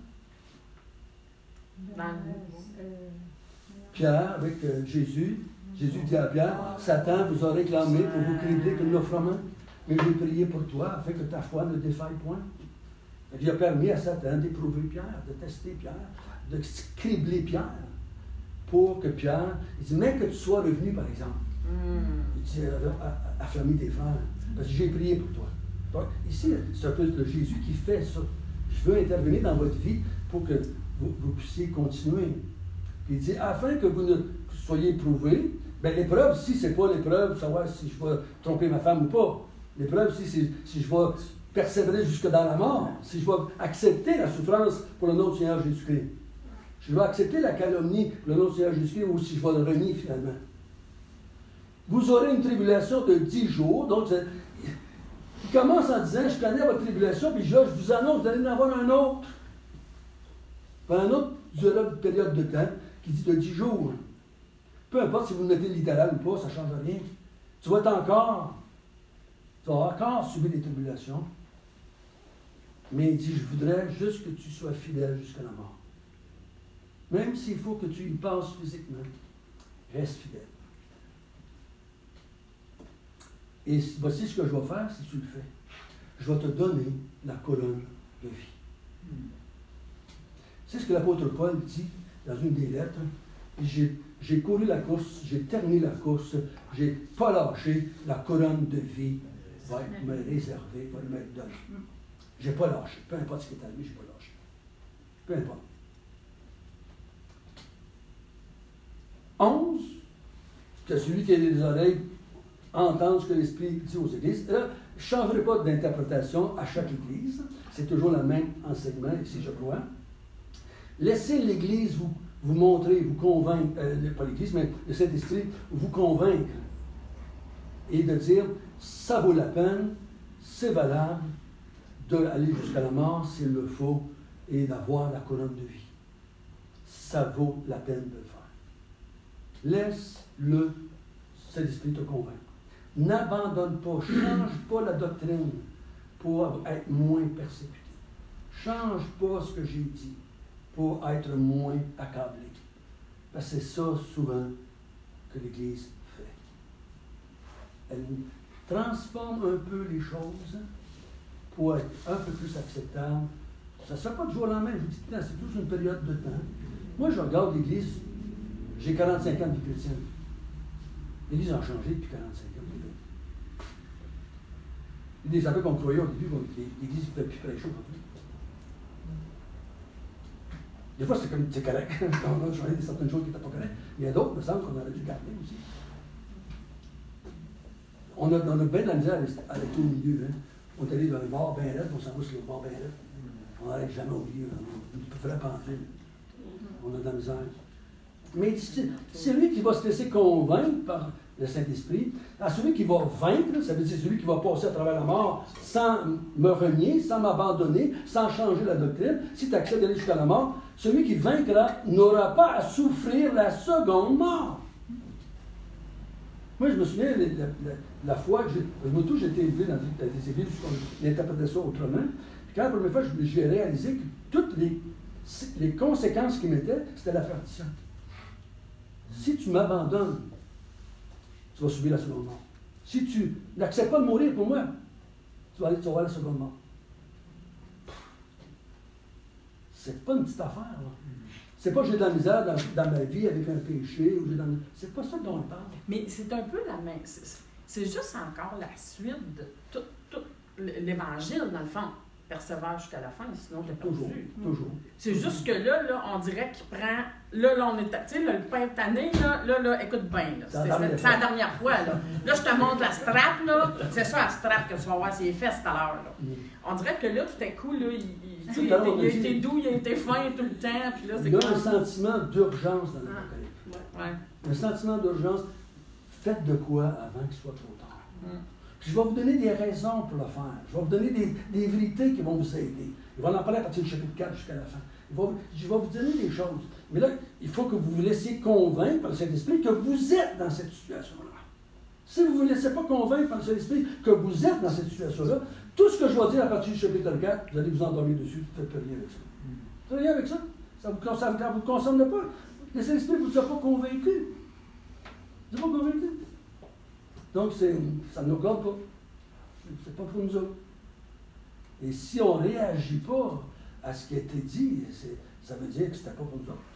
Speaker 1: Pierre, avec Jésus dit à Pierre, Satan vous a réclamé pour vous cribler comme l'offrement, mais j'ai prié pour toi afin que ta foi ne défaille point. Il a permis à Satan d'éprouver Pierre, de tester Pierre, de cribler Pierre, pour que Pierre, il dit, mais que tu sois revenu, par exemple. Il dit, affirmer tes frères, parce que j'ai prié pour toi. Donc, ici, c'est un peu le Jésus qui fait ça. Je veux intervenir dans votre vie pour que vous puissiez continuer. Puis il dit, afin que vous ne soyez éprouvés, bien l'épreuve, si ce n'est pas l'épreuve, savoir si je vais tromper ma femme ou pas. L'épreuve, si je vais persévérer jusque dans la mort, si je vais accepter la souffrance pour le nom du Seigneur Jésus-Christ. Je vais accepter la calomnie pour le nom du Seigneur Jésus-Christ ou si je vais le renier finalement. Vous aurez une tribulation de 10 jours. Donc, il commence en disant, je connais votre tribulation, puis je vous annonce, vous allez en avoir un autre. Puis un autre durera une période de temps qui dit de 10 jours. Peu importe si vous le mettez littéral ou pas, ça ne change rien. Tu vas encore subir des tribulations. Mais il dit, je voudrais juste que tu sois fidèle jusqu'à la mort. Même s'il faut que tu y passes physiquement, reste fidèle. Et voici ce que je vais faire si tu le fais. Je vais te donner la couronne de vie. C'est ce que l'apôtre Paul dit dans une des lettres. J'ai couru la course, j'ai terminé la course, j'ai pas lâché, la couronne de vie va me réserver, va me donner. J'ai pas lâché. Peu importe ce qui est arrivé, j'ai pas lâché. Peu importe. 11, que celui qui a des oreilles entende ce que l'Esprit dit aux églises. Là, je ne changerai pas d'interprétation à chaque église. C'est toujours le même enseignement ici, je crois. Laissez l'Église vous montrer, vous convaincre, pas l'Église, mais le Saint-Esprit, vous convaincre et de dire, ça vaut la peine, c'est valable d'aller jusqu'à la mort s'il le faut et d'avoir la couronne de vie. Ça vaut la peine de le faire. Laisse le Saint-Esprit te convaincre. N'abandonne pas, change pas la doctrine pour être moins persécuté. Change pas ce que j'ai dit pour être moins accablé. Parce que c'est ça, souvent, que l'Église fait. Elle transforme un peu les choses pour être un peu plus acceptable. Ça ne se fait pas du jour au lendemain, je vous dis tout le temps, c'est toute une période de temps. Moi, je regarde l'Église, j'ai 45 ans de vie chrétienne. L'Église a changé depuis 45 ans. Il y a des affaires qu'on croyait au début, l'Église ne pouvait plus prêcher aujourd'hui. Des fois, c'est correct. On a changé certaines choses qui n'étaient pas correctes. Il y a d'autres, il me semble, qu'on aurait dû garder aussi. On a bien de la misère à aller au milieu. Hein. On est allé dans les bords bien raides, on s'en va sur le bord bien raide. On n'arrête jamais au milieu. On peut faire penser. On a de la misère. Mais c'est lui qui va se laisser convaincre par le Saint-Esprit. À celui qui va vaincre, ça veut dire celui qui va passer à travers la mort sans me renier, sans m'abandonner, sans changer la doctrine. Si tu acceptes d'aller jusqu'à la mort, celui qui vaincra n'aura pas à souffrir la seconde mort. Moi, je me souviens de la fois que j'ai été élevé dans des églises où on interprétait ça autrement. Puis quand la première fois, j'ai réalisé que toutes les conséquences qu'il mettait, c'était la perdition. Si tu m'abandonnes, tu vas subir la seconde mort. Si tu n'acceptes pas de mourir pour moi, tu vas avoir la seconde mort. C'est pas une petite affaire, là. C'est pas que j'ai de la misère dans ma vie avec un péché. C'est pas ça dont on parle.
Speaker 5: Mais c'est un peu la même. C'est juste encore la suite de tout l'Évangile, dans le fond. Persévère jusqu'à la fin, sinon je l'ai perdu.
Speaker 1: Toujours.
Speaker 5: C'est juste que là, on dirait qu'il prend. Là, on est. Tu sais, le pain tanné, là, écoute bien. C'est la dernière fois. Là, je te montre la strap, là. C'est ça, la strap, que tu vas voir ses fesses tout à l'heure. On dirait que là, tout à coup, là, il a été doux, il a été fin tout le temps. Puis là, c'est
Speaker 1: il y a un sentiment d'urgence dans l'Apocalypse.
Speaker 5: Ouais.
Speaker 1: Un sentiment d'urgence. Faites de quoi avant qu'il soit trop tard. Puis je vais vous donner des raisons pour le faire. Je vais vous donner des vérités qui vont vous aider. Il va en parler à partir du chapitre 4 jusqu'à la fin. Je vais vous donner des choses. Mais là, il faut que vous vous laissiez convaincre par le Saint-Esprit que vous êtes dans cette situation-là. Si vous ne vous laissez pas convaincre par le Saint-Esprit que vous êtes dans cette situation-là, tout ce que je vais dire à partir du chapitre 4, vous allez vous endormir dessus. Vous ne faites plus rien avec ça. Vous faites rien avec ça. Ça ne vous concerne pas. Le Saint-Esprit ne vous a pas convaincu. Vous n'êtes pas convaincu. Donc, ça ne nous regarde pas. C'est pas pour nous autres. Et si on ne réagit pas à ce qui a été dit, ça veut dire que ce n'était pas pour nous autres.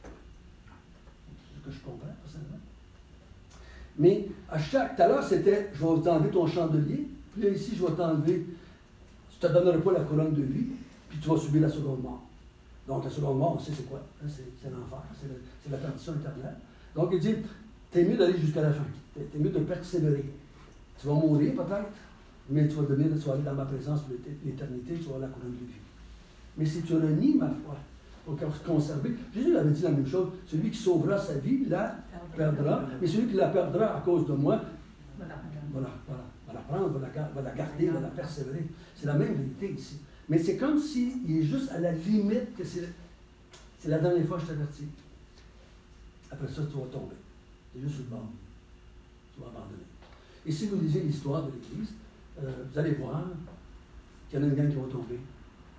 Speaker 1: C'est ce que je comprends, personnellement. Mais tout à l'heure, c'était, je vais t'enlever ton chandelier, puis là, ici, je vais t'enlever, je ne te donnerai pas la couronne de vie, puis tu vas subir la seconde mort. Donc, la seconde mort, on sait c'est quoi? C'est l'enfer, c'est la perdition éternelle. Donc, il dit, t'es mieux d'aller jusqu'à la fin. T'es mieux de persévérer. Tu vas mourir peut-être, mais tu vas aller dans ma présence pour l'éternité, tu vas avoir la couronne de vie. Mais si tu renies ma foi, pour conserver, Jésus avait dit la même chose, celui qui sauvera sa vie la perdra, mais celui qui la perdra à cause de moi, va la prendre, va la garder, va la persévérer. C'est la même vérité ici. Mais c'est comme s'il est juste à la limite que c'est la dernière fois que je t'avertis. Après ça, tu vas tomber. C'est juste sur le bord. Tu vas abandonner. Et si vous lisez l'histoire de l'Église, vous allez voir qu'il y en a une gang qui va tomber.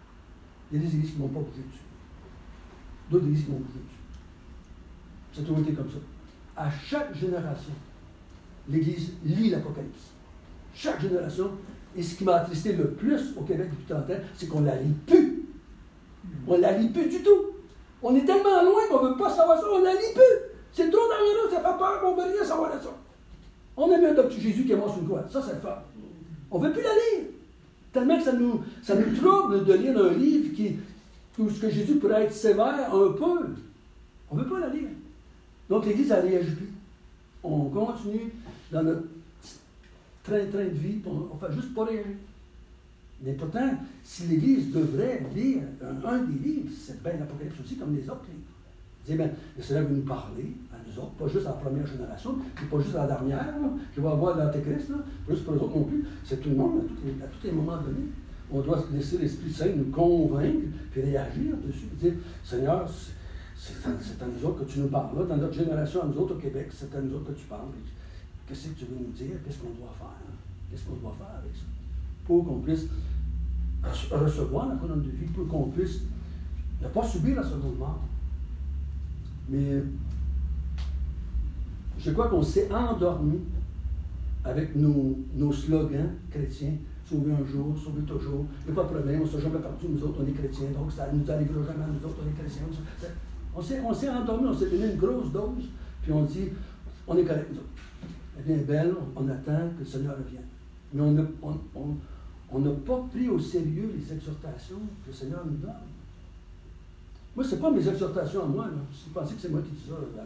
Speaker 1: Il y a des églises qui ne vont pas bouger dessus. D'autres églises qui vont bouger dessus. Ça a toujours été comme ça. À chaque génération, l'Église lit l'Apocalypse. Chaque génération. Et ce qui m'a attristé le plus au Québec depuis 30 ans, c'est qu'on ne la lit plus. On ne la lit plus du tout. On est tellement loin qu'on ne veut pas savoir ça. On ne la lit plus. C'est trop dangereux, ça fait peur, on ne veut rien savoir de ça. On a vu un docteur Jésus qui est mort sur une croix. Ça le fait. On ne veut plus la lire. Tellement que ça nous trouble de lire un livre où ce que Jésus pourrait être sévère un peu. On ne veut pas la lire. Donc l'Église, elle ne réagit plus. On continue dans notre train de vie, on ne fait juste pas réagir. Mais pourtant, si l'Église devrait lire un des livres, c'est bien l'Apocalypse aussi, comme les autres livres. Dire, bien, le Seigneur veut nous parler à nous autres, pas juste à la première génération, puis pas juste à la dernière, là, je vais avoir l'Antéchrist, pas juste pour eux autres non plus, c'est tout le monde, à tous les moments donnés. On doit laisser l'Esprit Saint nous convaincre, puis réagir dessus, puis dire, Seigneur, c'est à nous autres que tu nous parles, là, dans notre génération, à nous autres au Québec, c'est à nous autres que tu parles. Qu'est-ce que tu veux nous dire? Qu'est-ce qu'on doit faire? Qu'est-ce qu'on doit faire avec ça? Pour qu'on puisse recevoir la couronne de vie, pour qu'on puisse ne pas subir la seconde mort. Mais je crois qu'on s'est endormi avec nos slogans chrétiens. Sauver un jour, sauver toujours. Il n'y a pas de problème, on ne sera jamais partout, nous autres, on est chrétiens, donc ça ne nous arrivera jamais, nous autres, on est chrétiens. On s'est endormi, on s'est donné une grosse dose, puis on dit, on est correct, nous autres. Elle vient belle, on attend que le Seigneur revienne. Mais on n'a pas pris au sérieux les exhortations que le Seigneur nous donne. Moi, ce n'est pas mes exhortations à moi. Là. Si vous pensez que c'est moi qui dis ça, là,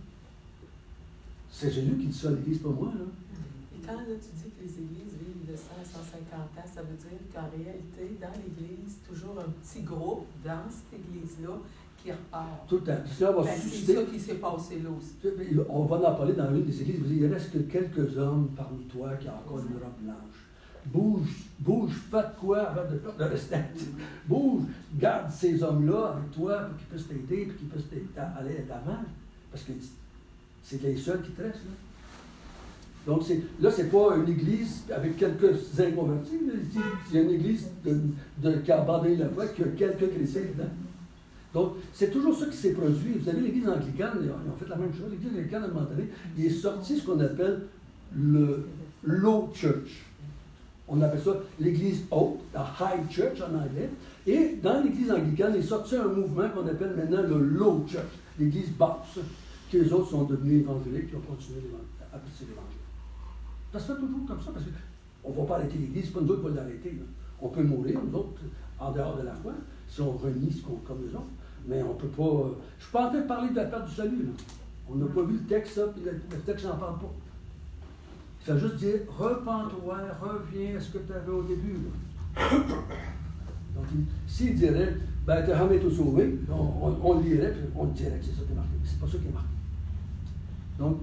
Speaker 1: c'est Jésus qui dit ça à l'Église, pas moi. Là.
Speaker 6: Et quand là, tu dis que les Églises vivent de 100 à 150 ans, ça veut dire qu'en réalité, dans l'Église, toujours un petit groupe dans cette Église-là qui repart.
Speaker 1: Tout le temps. C'est
Speaker 6: ça qui s'est passé là aussi.
Speaker 1: On va en parler dans une des églises. Il reste que quelques hommes parmi toi qui ont encore une robe blanche. Bouge, fais quoi avant de faire le restant. Bouge, garde ces hommes-là avec toi pour qu'ils puissent t'aider et qu'ils puissent aller d'avant. Parce que c'est les seuls qui te restent. Là. Donc là, c'est pas une église avec quelques inconvertis. C'est une église qui a abandonné la foi, qui a quelques chrétiens dedans. Donc, c'est toujours ça qui s'est produit. Vous savez, l'Église anglicane, ils ont fait la même chose. L'Église anglicane, à un moment donné, il est sorti ce qu'on appelle le Low Church. On appelle ça l'Église haute, la High Church en anglais. Et dans l'Église anglicane, il est sorti un mouvement qu'on appelle maintenant le Low Church, l'Église basse, que les autres sont devenus évangéliques et ont continué à prêcher l'Évangile. Ça se fait toujours comme ça, parce qu'on ne va pas arrêter l'Église, c'est pas nous autres qui va l'arrêter. Là. On peut mourir, nous autres, en dehors de la foi, si on renie ce qu'on comme eux autres. Mais on ne peut pas. Je ne suis pas en train de parler de la perte du salut. Là. On n'a pas vu le texte, ça, puis le texte n'en parle pas. Il fait juste dire repens-toi, reviens à ce que tu avais au début. Là. Donc, s'il dirait ben, tu n'as jamais été sauvé, on le lirait, puis on dirait que c'est ça qui est marqué. C'est pas ça qui est marqué. Donc,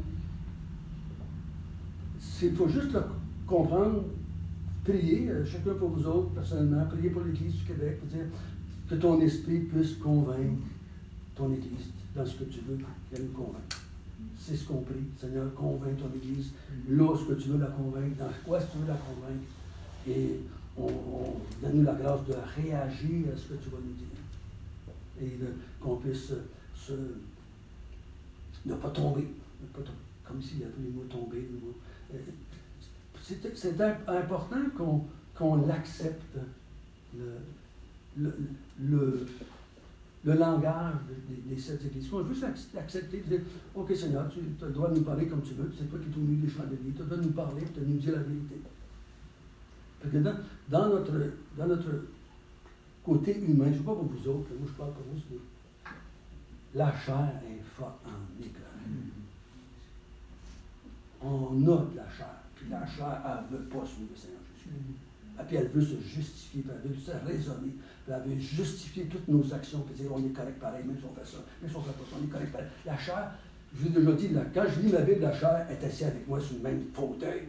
Speaker 1: il faut juste le comprendre, prier, chacun pour vous autres, personnellement, prier pour l'Église du Québec, pour dire que ton esprit puisse convaincre ton Église dans ce que tu veux qu'elle nous convainque. C'est ce qu'on prie. Seigneur, convainc ton Église. Là, ce que tu veux la convaincre, dans quoi est-ce que tu veux la convaincre. Et donne-nous la grâce de réagir à ce que tu vas nous dire. Et qu'on puisse ne pas tomber. Comme s'il y avait les mots tomber. C'est important qu'on l'accepte. Le langage des 7 églises. On veut juste l'accepter, dire OK Seigneur, tu as le droit de nous parler comme tu veux, c'est toi qui es au milieu des champs de vie, tu as le droit de nous parler, tu as nous dire la vérité. Parce que dans notre côté humain, je ne sais pas pour vous autres, moi je parle pour vous, la chair est forte en éclat. On a de la chair, puis la chair, elle ne veut pas suivre le Seigneur Jésus. Et puis elle veut se justifier, puis elle veut se raisonner, puis elle veut justifier toutes nos actions, puis dire on est correct pareil, même si on fait ça, même si on ne fait pas ça, on est correct pareil. La chair, je vous ai déjà dit, quand je lis ma Bible, la chair est assise avec moi sur le même fauteuil.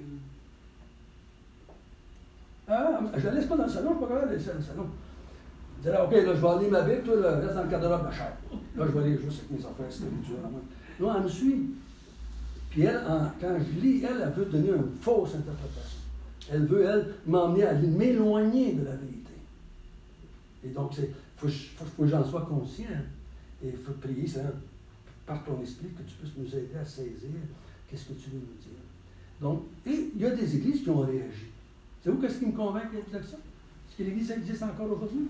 Speaker 1: Ah, je ne la laisse pas dans le salon, je ne suis pas capable de la laisser dans le salon. Je dirais, OK, là, je vais aller lire ma Bible, toi, là, reste dans le garde-robe de la chair. Là, je vais aller juste avec mes affaires spirituelles à moi. Non, elle me suit. Puis elle, quand je lis, elle veut donner une fausse interprétation. Elle veut, elle, m'emmener à m'éloigner de la vérité. Et donc, faut que j'en sois conscient. Et il faut prier par ton esprit que tu puisses nous aider à saisir qu'est-ce que tu veux nous dire. Donc, et il y a des églises qui ont réagi. Savez-vous qu'est-ce qui me convainc de ça? Est-ce que l'Église existe encore aujourd'hui?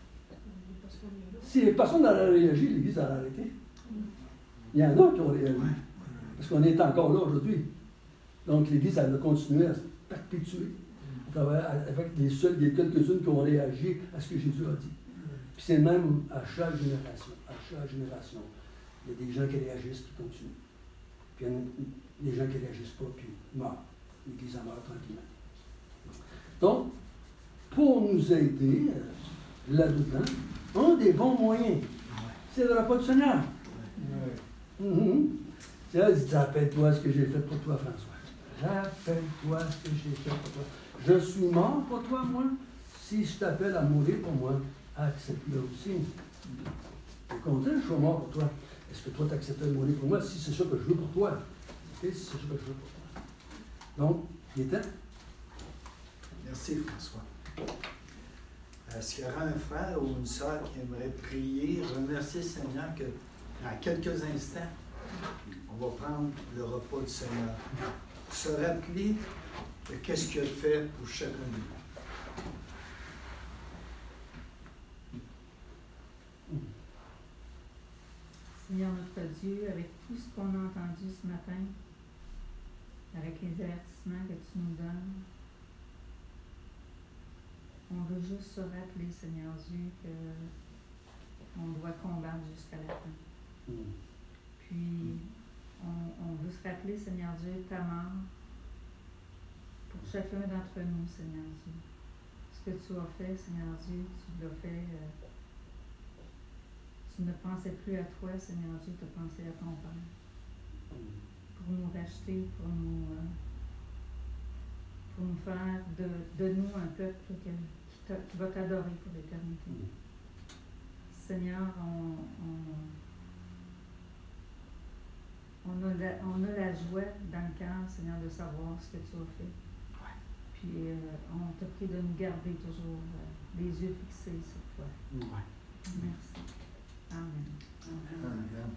Speaker 1: Si les personnes n'avaient réagi, l'Église a arrêté. Il y en a qui ont réagi. Parce qu'on est encore là aujourd'hui. Donc, l'Église, elle a continué à se perpétuer avec les quelques-unes qui ont réagi à ce que Jésus a dit. Puis c'est même à chaque génération. À chaque génération. Il y a des gens qui réagissent, qui continuent. Puis il y en a des gens qui ne réagissent pas, puis meurent. L'Église en meurt tranquillement. Donc, pour nous aider là-dedans, un des bons moyens, c'est le repas du Seigneur. C'est là, il dit, rappelle-toi ce que j'ai fait pour toi, François. Rappelle-toi ce que j'ai fait pour toi. Je suis mort pour toi, moi. Si je t'appelle à mourir pour moi, accepte-le aussi. Au contraire, je suis mort pour toi. Est-ce que toi, tu acceptes de mourir pour moi si c'est ça que je veux pour toi? Si c'est ça que je veux pour toi. Donc, il est temps.
Speaker 4: Merci, François. Est-ce qu'il y aura un frère ou une sœur qui aimerait prier, remercier le Seigneur que dans quelques instants, on va prendre le repas du Seigneur. Pour se rappeler de qu'est-ce qu'il a fait pour chacun de nous.
Speaker 3: Seigneur notre Dieu, avec tout ce qu'on a entendu ce matin, avec les avertissements que tu nous donnes, on veut juste se rappeler, Seigneur Dieu, qu'on doit combattre jusqu'à la fin. Puis, on veut se rappeler, Seigneur Dieu, ta mort pour chacun d'entre nous, Seigneur Dieu. Ce que tu as fait, Seigneur Dieu, tu l'as fait. Tu ne pensais plus à toi, Seigneur Dieu, tu as pensé à ton Père. Pour nous racheter, pour nous faire de nous un peuple qui va t'adorer pour l'éternité. Seigneur, on a la joie dans le cœur, Seigneur, de savoir ce que tu as fait. Puis on te prie de nous garder toujours les yeux fixés sur toi. Merci. Amen.
Speaker 4: Amen.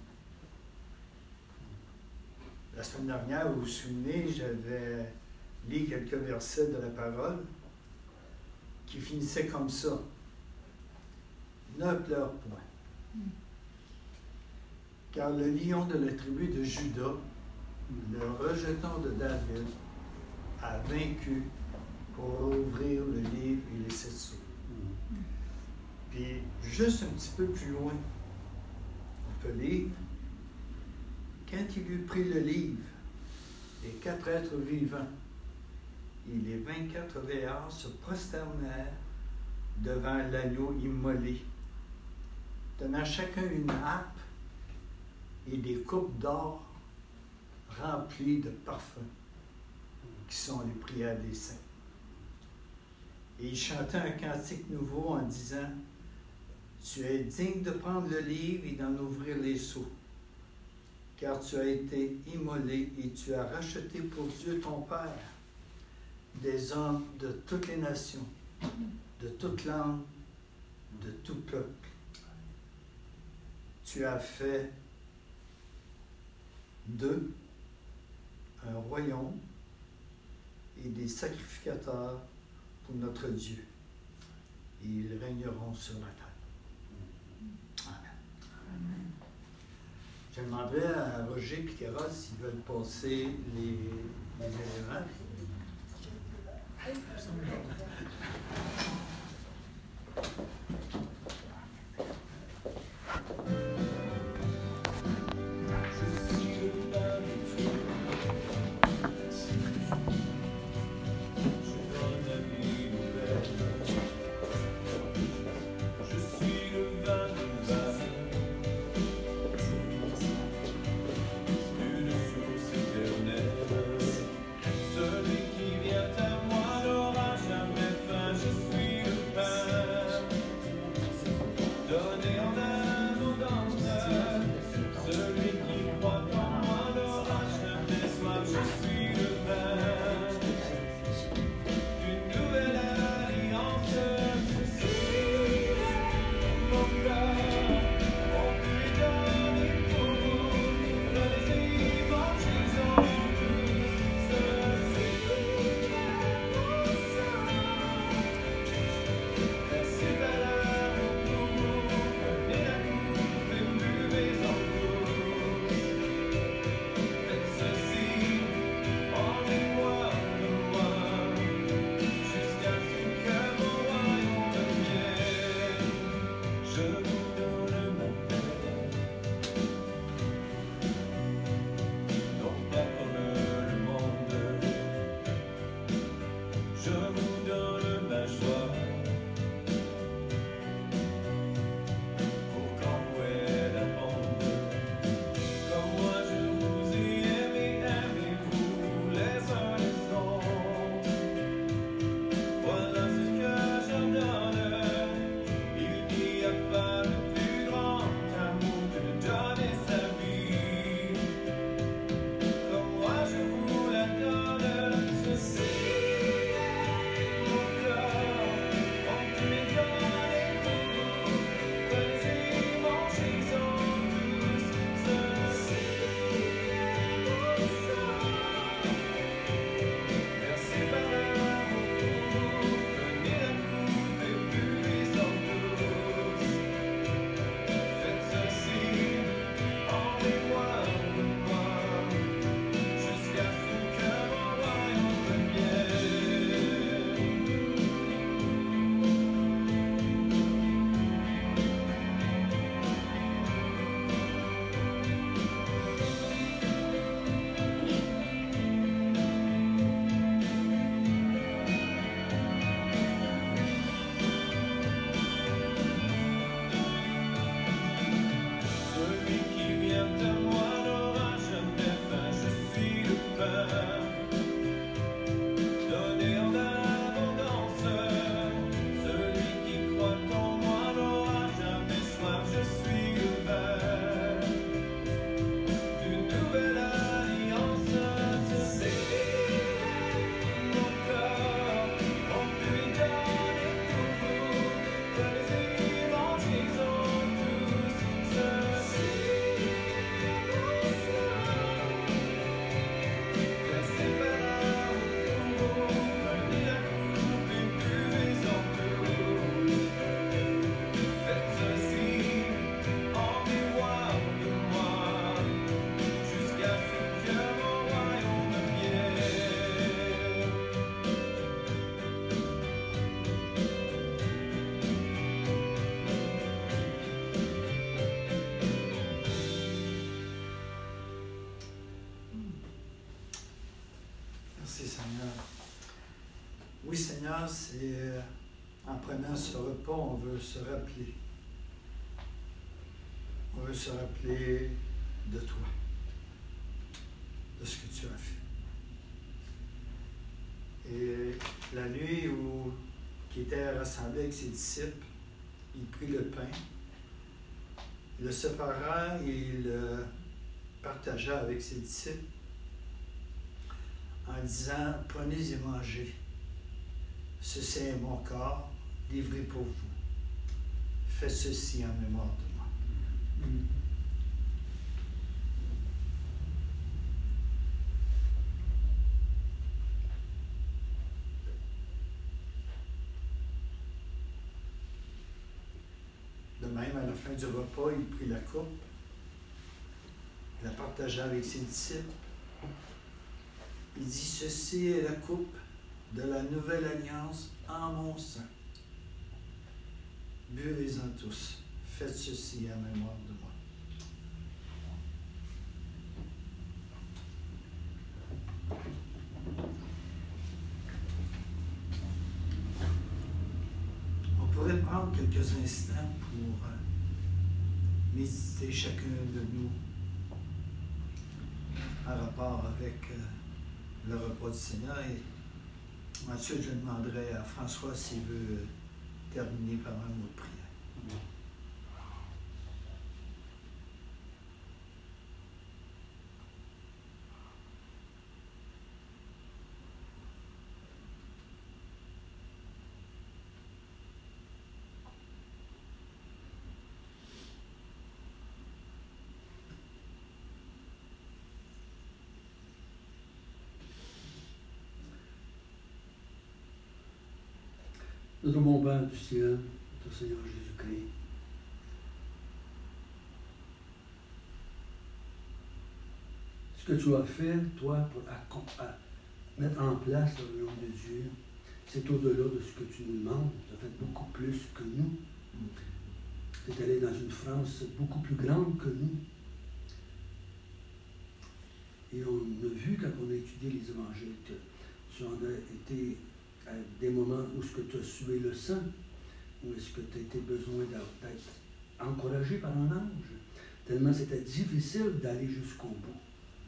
Speaker 4: La semaine dernière, vous vous souvenez, j'avais lu quelques versets de la parole qui finissaient comme ça. Ne pleure point. Car le lion de la tribu de Juda, le rejeton de David, a vaincu pour ouvrir le livre et les 7 sceaux. Puis, juste un petit peu plus loin, on peut lire, quand il eut pris le livre, les 4 êtres vivants et les 24 vieillards se prosternèrent devant l'agneau immolé, tenant chacun une harpe et des coupes d'or remplies de parfums, qui sont les prières des saints. Et ils chantaient un cantique nouveau en disant, « Tu es digne de prendre le livre et d'en ouvrir les sceaux, car tu as été immolé et tu as racheté pour Dieu ton Père des hommes de toutes les nations, de toute langue, de tout peuple. Tu as fait d'eux un royaume et des sacrificateurs pour notre Dieu, et ils régneront sur la terre. » Amen. Je demanderais à Roger et Kéra s'ils veulent passer les éléments.
Speaker 11: Mon
Speaker 4: Oui, Seigneur, c'est en prenant ce repas, on veut se rappeler. On veut se rappeler de toi, de ce que tu as fait. Et la nuit où qui était rassemblé avec ses disciples, il prit le pain, il le sépara et il le partagea avec ses disciples en disant, prenez et mangez. Ceci est mon corps, livré pour vous. Faites ceci en mémoire de moi. De même, à la fin du repas, il prit la coupe, il la partagea avec ses disciples. Il dit, ceci est la coupe de la nouvelle alliance en mon sang. Buvez-en tous. Faites ceci en mémoire de moi. On pourrait prendre quelques instants pour méditer chacun de nous en rapport avec le repas du Seigneur. Et ensuite, je demanderai à François s'il veut terminer par un mot de prière.
Speaker 1: Notre bon Père du ciel, notre Seigneur Jésus-Christ, ce que tu as fait, toi, pour mettre en place le royaume de Dieu, c'est au-delà de ce que tu nous demandes. Tu as fait beaucoup plus que nous. Tu es allé dans une France beaucoup plus grande que nous. Et on a vu, quand on a étudié les évangiles, que tu en as été à des moments où est-ce que tu as sué le sang, où est-ce que tu as été besoin d'être encouragé par un ange, tellement c'était difficile d'aller jusqu'au bout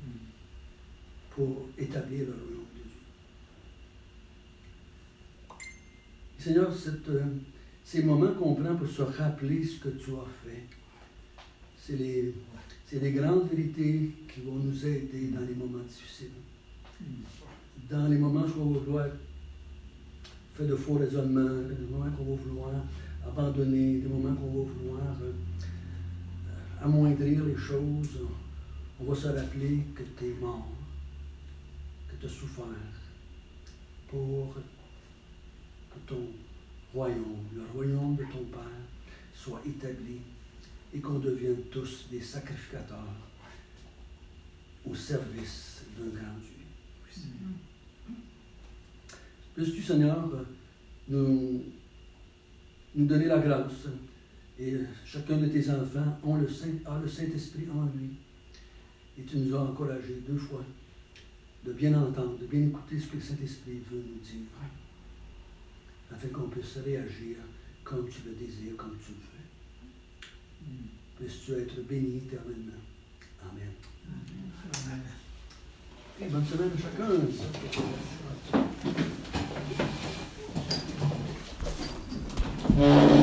Speaker 1: pour établir le royaume de Dieu. Et Seigneur, ces moments qu'on prend pour se rappeler ce que tu as fait, c'est les grandes vérités qui vont nous aider dans les moments difficiles. Dans les moments où on doit faire de faux raisonnements, des moments qu'on va vouloir abandonner, des moments qu'on va vouloir amoindrir les choses, on va se rappeler que tu es mort, que tu as souffert pour que ton royaume, le royaume de ton Père, soit établi et qu'on devienne tous des sacrificateurs au service d'un grand Dieu. Puisses-tu, Seigneur, nous donner la grâce, et chacun de tes enfants a le Saint-Esprit en lui, et tu nous as encouragés 2 fois de bien entendre, de bien écouter ce que le Saint-Esprit veut nous dire, afin qu'on puisse réagir comme tu le désires, comme tu le fais. Puisses-tu être béni éternellement. Amen.
Speaker 4: Amen.
Speaker 1: Et bonne semaine à chacun.